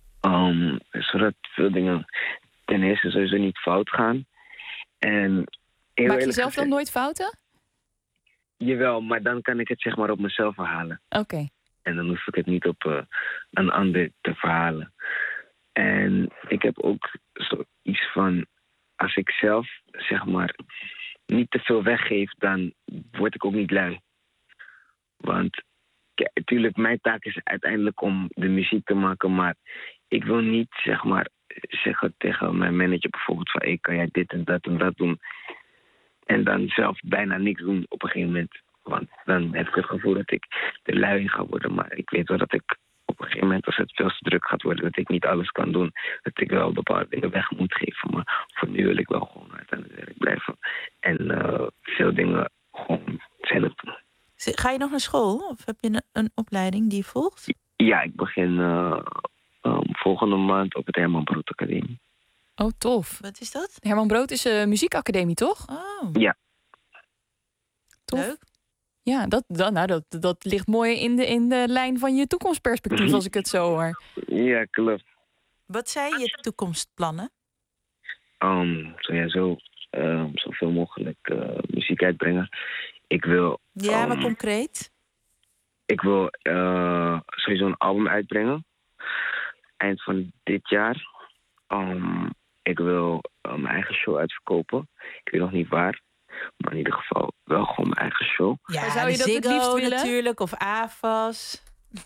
Zodat veel dingen ten eerste sowieso niet fout gaan. En maak je zelf dan nooit fouten? Jawel, maar dan kan ik het zeg maar op mezelf verhalen. Oké. En dan hoef ik het niet op een ander te verhalen. En ik heb ook zoiets van, als ik zelf zeg maar niet te veel weggeef, dan word ik ook niet lui. Want natuurlijk, mijn taak is uiteindelijk om de muziek te maken, maar ik wil niet zeg maar zeggen tegen mijn manager bijvoorbeeld van, hey, kan jij dit en dat doen? En dan zelf bijna niks doen op een gegeven moment. Want dan heb ik het gevoel dat ik de lui in ga worden. Maar ik weet wel dat ik op een gegeven moment, als het veel te druk gaat worden, dat ik niet alles kan doen. Dat ik wel bepaalde dingen weg moet geven. Maar voor nu wil ik wel gewoon uit aan het werk blijven. En veel dingen gewoon zelf doen. Ga je nog naar school? Of heb je een opleiding die je volgt? Ja, ik begin volgende maand op het Herman Brood Academie. Oh, tof. Wat is dat? Herman Brood is een muziekacademie, toch? Oh. Ja. Tof. Leuk. Ja, dat ligt mooi in de lijn van je toekomstperspectief, als ik het zo hoor. Ja, klopt. Wat zijn je toekomstplannen? Zoveel mogelijk muziek uitbrengen. Ik wil... Ja, maar concreet? Ik wil sowieso een album uitbrengen. Eind van dit jaar. Ik wil mijn eigen show uitverkopen. Ik weet nog niet waar. Maar in ieder geval wel gewoon mijn eigen show. Ja, zou je dat het liefst willen? Natuurlijk, of AFAS.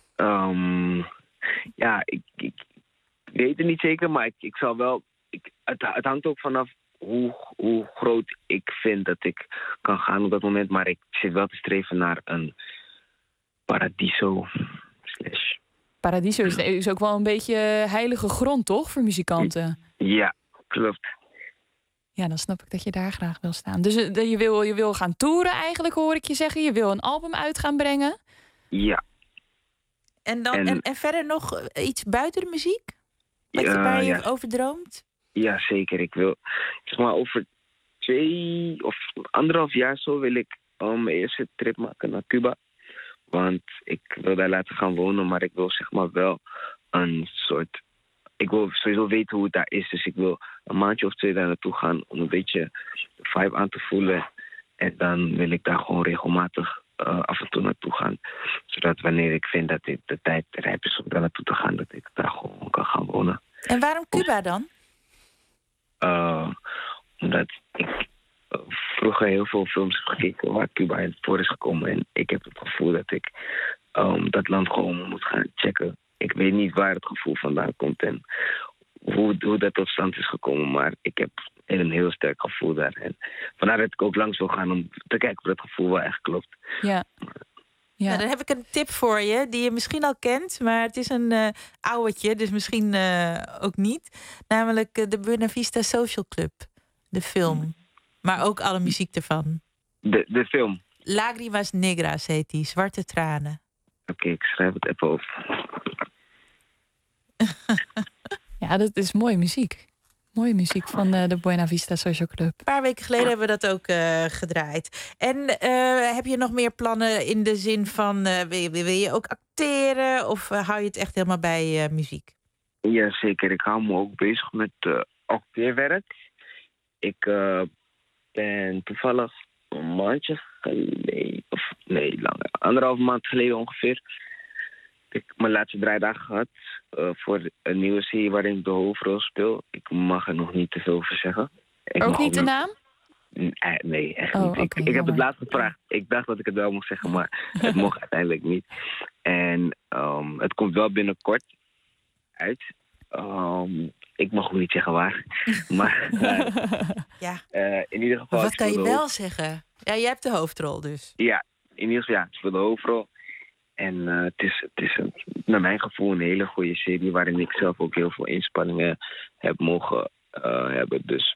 Ik weet het niet zeker, maar ik zal wel... Het hangt ook vanaf hoe groot ik vind dat ik kan gaan op dat moment. Maar ik zit wel te streven naar een Paradiso / Paradiso is ook wel een beetje heilige grond, toch, voor muzikanten? Ja, klopt. Ja, dan snap ik dat je daar graag wil staan. Dus je wil gaan toeren eigenlijk, hoor ik je zeggen. Je wil een album uit gaan brengen. Ja. En verder nog iets buiten de muziek? Waar je over droomt? Ja, zeker. Ik wil, zeg maar, over 2 of 1,5 jaar zo wil ik mijn eerste trip maken naar Cuba. Want ik wil daar laten gaan wonen, maar ik wil zeg maar wel een soort... Ik wil sowieso weten hoe het daar is. Dus ik wil een maandje of 2 daar naartoe gaan om een beetje de vibe aan te voelen. En dan wil ik daar gewoon regelmatig af en toe naartoe gaan. Zodat wanneer ik vind dat de tijd rijp is om daar naartoe te gaan, dat ik daar gewoon kan gaan wonen. En waarom Cuba dan? Omdat ik vroeger heel veel films heb gekeken waar Cuba in voor is gekomen. En ik heb het gevoel dat ik dat land gewoon moet gaan checken. Ik weet niet waar het gevoel vandaan komt en hoe dat tot stand is gekomen. Maar ik heb En een heel sterk gevoel daar. En vandaar dat ik ook langs wil gaan om te kijken of dat gevoel wel echt klopt. Ja. Nou, dan heb ik een tip voor je, die je misschien al kent, maar het is een ouwtje, dus misschien ook niet. Namelijk de Buena Vista Social Club, de film. Maar ook alle muziek ervan. De film? Lágrimas Negras heet die, Zwarte Tranen. Oké, ik schrijf het even op. Ja, dat is mooie muziek. Mooie muziek van de Buena Vista Social Club. Een paar weken geleden hebben we dat ook gedraaid. En heb je nog meer plannen in de zin van... wil je ook acteren of hou je het echt helemaal bij muziek? Ja, zeker. Ik hou me ook bezig met acteerwerk. Ik ben toevallig een maandje geleden... of nee, langer. 1,5 maand geleden ongeveer... heb ik mijn laatste draaidag gehad voor een nieuwe serie waarin ik de hoofdrol speel. Ik mag er nog niet te veel over zeggen. Ook niet de naam? Nee, echt niet. Okay, ik heb het laatst gevraagd. Ik dacht dat ik het wel mocht zeggen, maar het mocht uiteindelijk niet. En het komt wel binnenkort uit. Ik mag ook niet zeggen waar. Maar in ieder geval... Wat kan je wel zeggen? Ja, jij hebt de hoofdrol dus. Ja, in ieder geval, ik speel de hoofdrol. En het is naar mijn gevoel een hele goede serie... waarin ik zelf ook heel veel inspanningen heb mogen hebben. Dus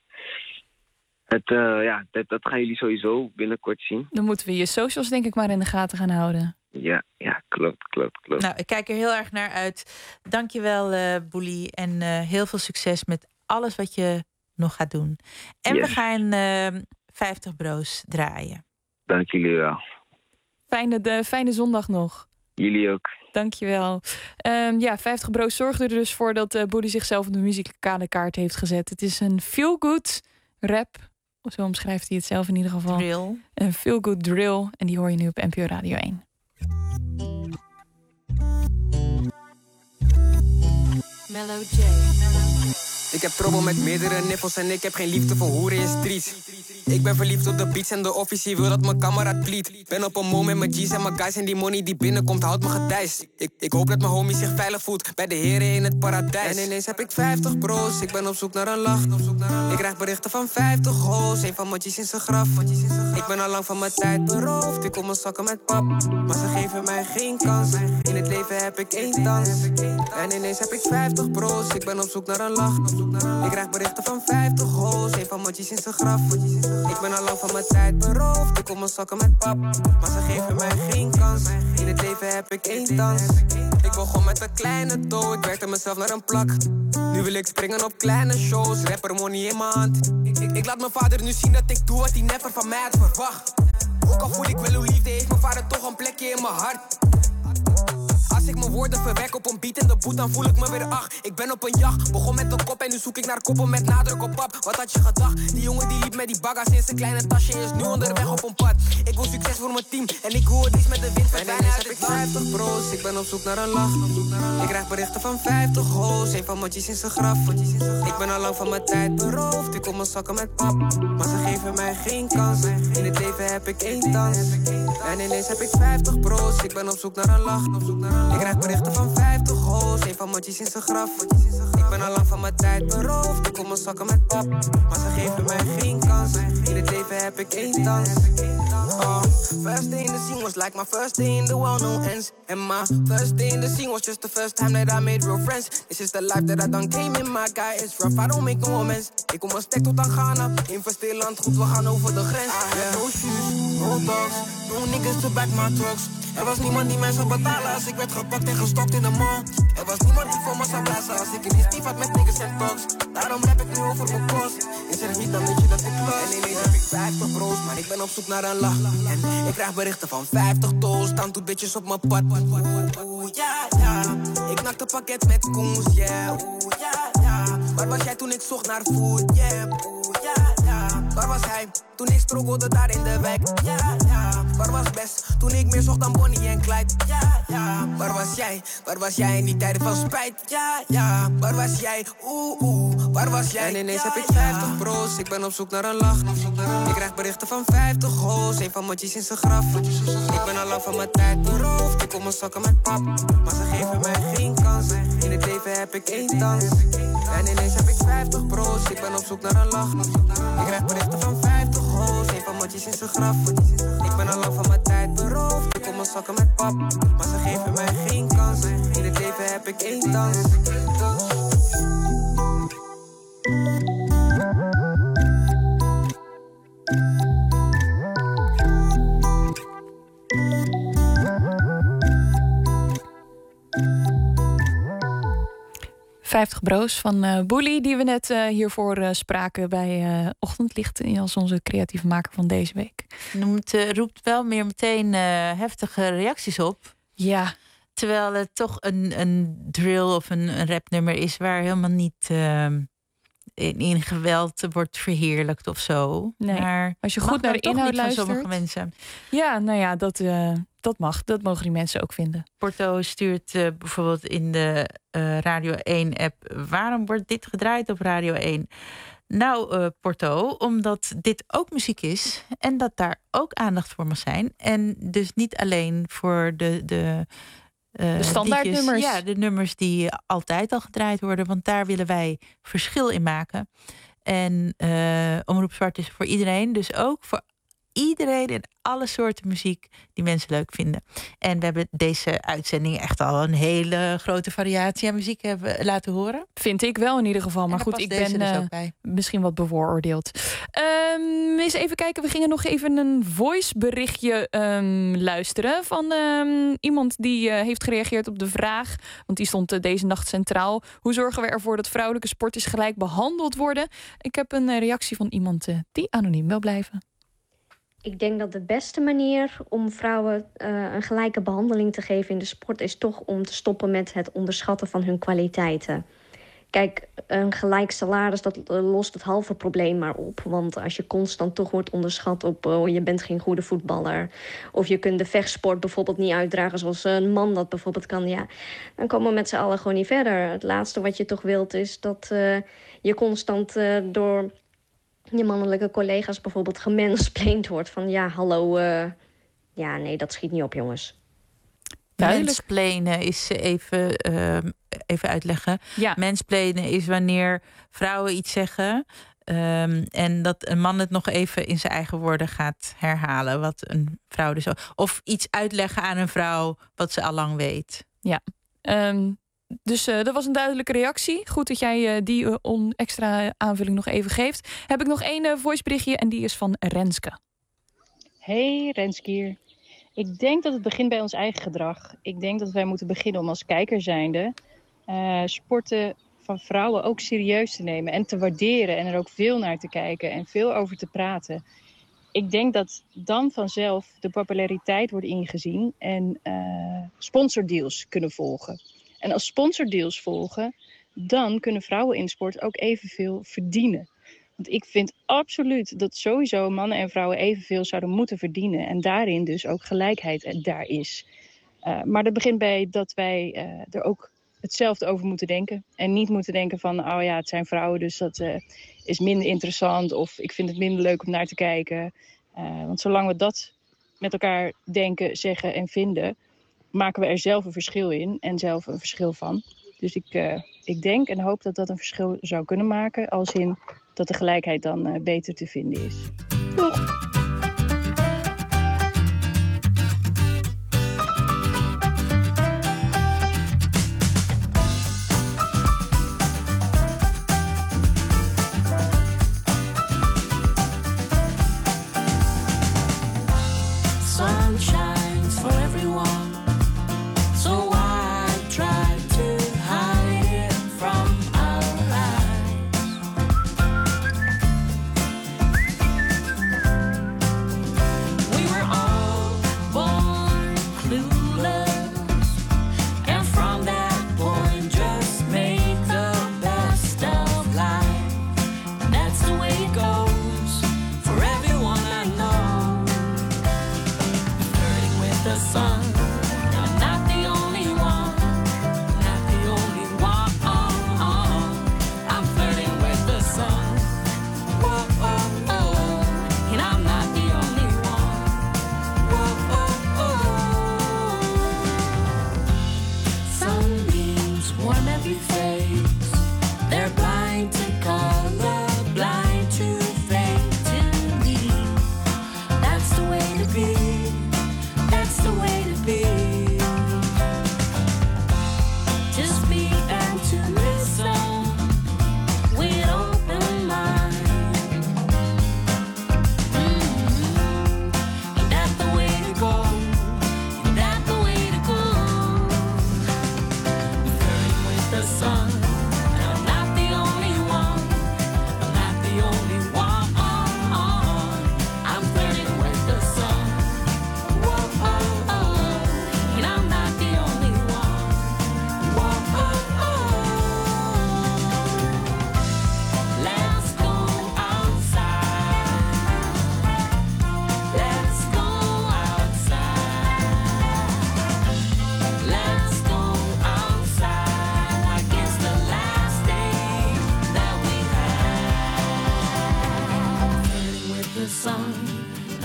dat gaan jullie sowieso binnenkort zien. Dan moeten we je socials denk ik maar in de gaten gaan houden. Ja, klopt. Nou, ik kijk er heel erg naar uit. Dank je wel, Boelie. En heel veel succes met alles wat je nog gaat doen. En we gaan 50 Bro's draaien. Dank jullie wel. Fijne zondag nog. Jullie ook. Dankjewel. 50 Bro's zorgde er dus voor dat Boelie zichzelf op de muzikale kaart heeft gezet. Het is een feel-good rap. Zo omschrijft hij het zelf in ieder geval. Drill. Een feel-good drill. En die hoor je nu op NPO Radio 1. Mellow J. Ik heb trouble met meerdere nippels en ik heb geen liefde voor hoeren in streets. Ik ben verliefd op de beats en de officie wil dat mijn kameraad pleet. Ben op een moment met G's en mijn guys en die money die binnenkomt houdt me gedijst. Ik hoop dat mijn homie zich veilig voelt bij de heren in het paradijs. En ineens heb ik 50 bro's, ik ben op zoek naar een lach. Ik krijg berichten van 50 hoes, een van mijn G's in zijn graf. Ik ben al lang van mijn tijd beroofd, ik kom mijn zakken met pap. Maar ze geven mij geen kans, in het leven heb ik één dans. En ineens heb ik 50 bro's, ik ben op zoek naar een lach. Ik krijg berichten van 50 hoes, een van mijn G's in zijn graf. Ik ben al lang van mijn tijd beroofd, ik kom mijn zakken met pap. Maar ze geven mij geen kans, in het leven heb ik één dans. Ik begon met een kleine dough, ik werkte mezelf naar een plak. Nu wil ik springen op kleine shows, rapper money in mijn hand. Ik laat mijn vader nu zien dat ik doe wat hij never van mij had verwacht. Ook al voel ik wel hoe liefde heeft mijn vader toch een plekje in mijn hart. Als ik mijn woorden verwerk op een beat en de boet, dan voel ik me weer ach. Ik ben op een jacht, begon met een kop en nu zoek ik naar koppen met nadruk op pap. Wat had je gedacht? Die jongen die liep met die baggas in zijn kleine tasje is nu onderweg op een pad. Ik wil succes voor mijn team en ik hoor iets met de wind verdwijnen. En ineens heb ik 50 bro's, ik ben op zoek naar een lach. Ik krijg berichten van 50 hoes, een van mijn G's in zijn graf. Ik ben al lang van mijn tijd beroofd, ik kom mijn zakken met pap. Maar ze geven mij geen kans, in het leven heb ik één dans. En ineens heb ik 50 bro's, ik ben op zoek naar een lach. Ik krijg berichten van 50 hoes, een van mijn G's in zijn graf. Ik ben al lang van mijn tijd beroofd, ik kom mijn zakken met pap. Maar ze geven mij geen kans, in het leven heb ik één dans. First day in the scene was like my first day in the well-known ends. And my first day in the scene was just the first time that I made real friends. This is the life that I done came in, my guy is rough, I don't make no amends. Ik kom een stek tot aan Ghana, investeer land goed, we gaan over de grens. I have no shoes, no dogs, no niggas to back my trucks. Er was niemand die mij zou betalen als ik werd gepakt en gestopt in de mall. Er was niemand die voor me zou blazen als ik in die stief had met niggas en dogs. Daarom rap ik nu over mijn kost. Is er niet, dan weet je dat ik los. En ineens heb ik 50 bro's, maar ik ben op zoek naar een lach. En ik krijg berichten van 50 tolls, staan toe bitches op mijn pad. Oeh, ja. Ik nakte pakket met koens, yeah. Oeh, ja. Waar was jij toen ik zocht naar food, yeah. Oeh, ja. Waar was hij? toen ik struggelde daar in de wijk. Ja, ja, waar was best? Toen ik meer zocht dan Bonnie en Clyde. Ja, ja, waar was jij? Waar was jij in die tijden van spijt? Ja, ja, waar was jij? Waar was jij? En ineens heb ik 50 bro's, ik ben op zoek naar een lach. Ik krijg berichten van 50 hoes, een van mijn G's in zijn graf. Ik ben al lang van mijn tijd beroofd, ik kom mijn sokken met pap. Maar ze geven mij geen kans, in het leven heb ik één dans. En ineens heb ik 50 bro's, ik ben op zoek naar een lach. Ik krijg berichten van 50 hoes, een van mijn G's in zijn graf. Ik ben al lang van mijn tijd beroofd, ik kom mijn sokken met pap. Maar ze geven mij geen kans, in het leven heb ik één dans. 50 bro's van Boelie, die we net hiervoor spraken bij Ochtendlicht als onze creatieve maker van deze week. Roept wel meer meteen heftige reacties op. Ja. Terwijl het toch een drill of een rapnummer is waar helemaal niet in geweld wordt verheerlijkt of zo. Nee. Maar als je goed naar de inhoud luistert. Sommige mensen. Ja, nou ja, dat mag. Dat mogen die mensen ook vinden. Porto stuurt bijvoorbeeld in de Radio 1-app... waarom wordt dit gedraaid op Radio 1? Nou, Porto, omdat dit ook muziek is... en dat daar ook aandacht voor mag zijn. En dus niet alleen voor de standaardnummers. Ja, de nummers die altijd al gedraaid worden. Want daar willen wij verschil in maken. En Omroep Zwart is voor iedereen. Dus ook voor iedereen en alle soorten muziek die mensen leuk vinden. En we hebben deze uitzending echt al een hele grote variatie aan muziek hebben laten horen. Vind ik wel in ieder geval. Maar goed, ik ben dus ook bij. Misschien wat bevooroordeeld. Eens even kijken. We gingen nog even een voiceberichtje luisteren van iemand die heeft gereageerd op de vraag. Want die stond deze nacht centraal. Hoe zorgen we ervoor dat vrouwelijke sporters gelijk behandeld worden? Ik heb een reactie van iemand die anoniem wil blijven. Ik denk dat de beste manier om vrouwen een gelijke behandeling te geven in de sport is toch om te stoppen met het onderschatten van hun kwaliteiten. Kijk, een gelijk salaris, dat lost het halve probleem maar op. Want als je constant toch wordt onderschat op je bent geen goede voetballer. Of je kunt de vechtsport bijvoorbeeld niet uitdragen zoals een man dat bijvoorbeeld kan. Ja, dan komen we met z'n allen gewoon niet verder. Het laatste wat je toch wilt is dat je constant door je mannelijke collega's bijvoorbeeld gemansplained wordt. Van ja, hallo, ja nee, dat schiet niet op jongens. Mansplainen is even uitleggen. Ja. Mansplainen is wanneer vrouwen iets zeggen en dat een man het nog even in zijn eigen woorden gaat herhalen. Wat een vrouw dus ook. Of iets uitleggen aan een vrouw wat ze al lang weet. Ja. Dus dat was een duidelijke reactie. Goed dat jij die extra aanvulling nog even geeft. Heb ik nog één voiceberichtje en die is van Renske. Hey, Renske hier. Ik denk dat het begint bij ons eigen gedrag. Ik denk dat wij moeten beginnen om als kijker zijnde sporten van vrouwen ook serieus te nemen en te waarderen en er ook veel naar te kijken en veel over te praten. Ik denk dat dan vanzelf de populariteit wordt ingezien en sponsordeals kunnen volgen. En als sponsordeals volgen, dan kunnen vrouwen in sport ook evenveel verdienen. Want ik vind absoluut dat sowieso mannen en vrouwen evenveel zouden moeten verdienen. En daarin dus ook gelijkheid daar is. Maar dat begint bij dat wij er ook hetzelfde over moeten denken. En niet moeten denken van, oh ja, het zijn vrouwen, dus dat is minder interessant. Of ik vind het minder leuk om naar te kijken. Want zolang we dat met elkaar denken, zeggen en vinden, maken we er zelf een verschil in en zelf een verschil van. Dus ik denk en hoop dat dat een verschil zou kunnen maken, als in dat de gelijkheid dan beter te vinden is. Doeg!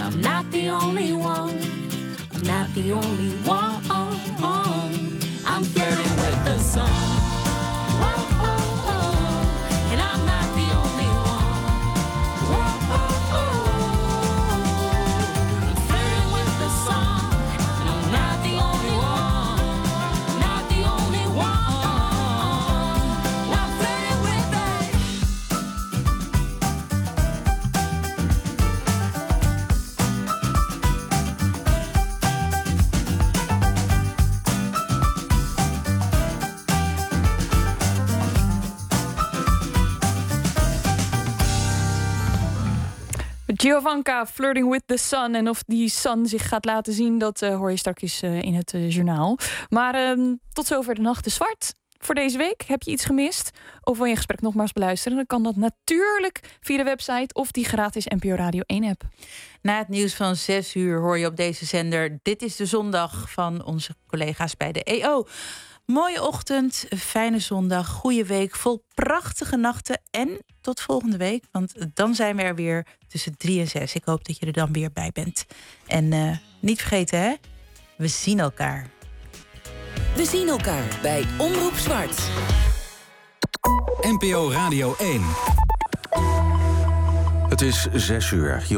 I'm not the only one. I'm not the only one. I'm flirting with the sun. And I'm not the only one. I'm flirting with the sun. And I'm not the only one. Not the only one. I'm flirting with Giovanka, Flirting with the Sun. En of die sun zich gaat laten zien, dat hoor je straks in het journaal. Maar tot zover de Nacht is Zwart voor deze week. Heb je iets gemist? Of wil je een gesprek nogmaals beluisteren? Dan kan dat natuurlijk via de website of die gratis NPO Radio 1-app. Na het nieuws van 6 uur hoor je op deze zender Dit is de Zondag van onze collega's bij de EO. Mooie ochtend, fijne zondag, goede week, vol prachtige nachten. En tot volgende week, want dan zijn we er weer tussen 3 en 6. Ik hoop dat je er dan weer bij bent. En niet vergeten, hè? We zien elkaar. We zien elkaar bij Omroep Zwart. NPO Radio 1. Het is 6 uur.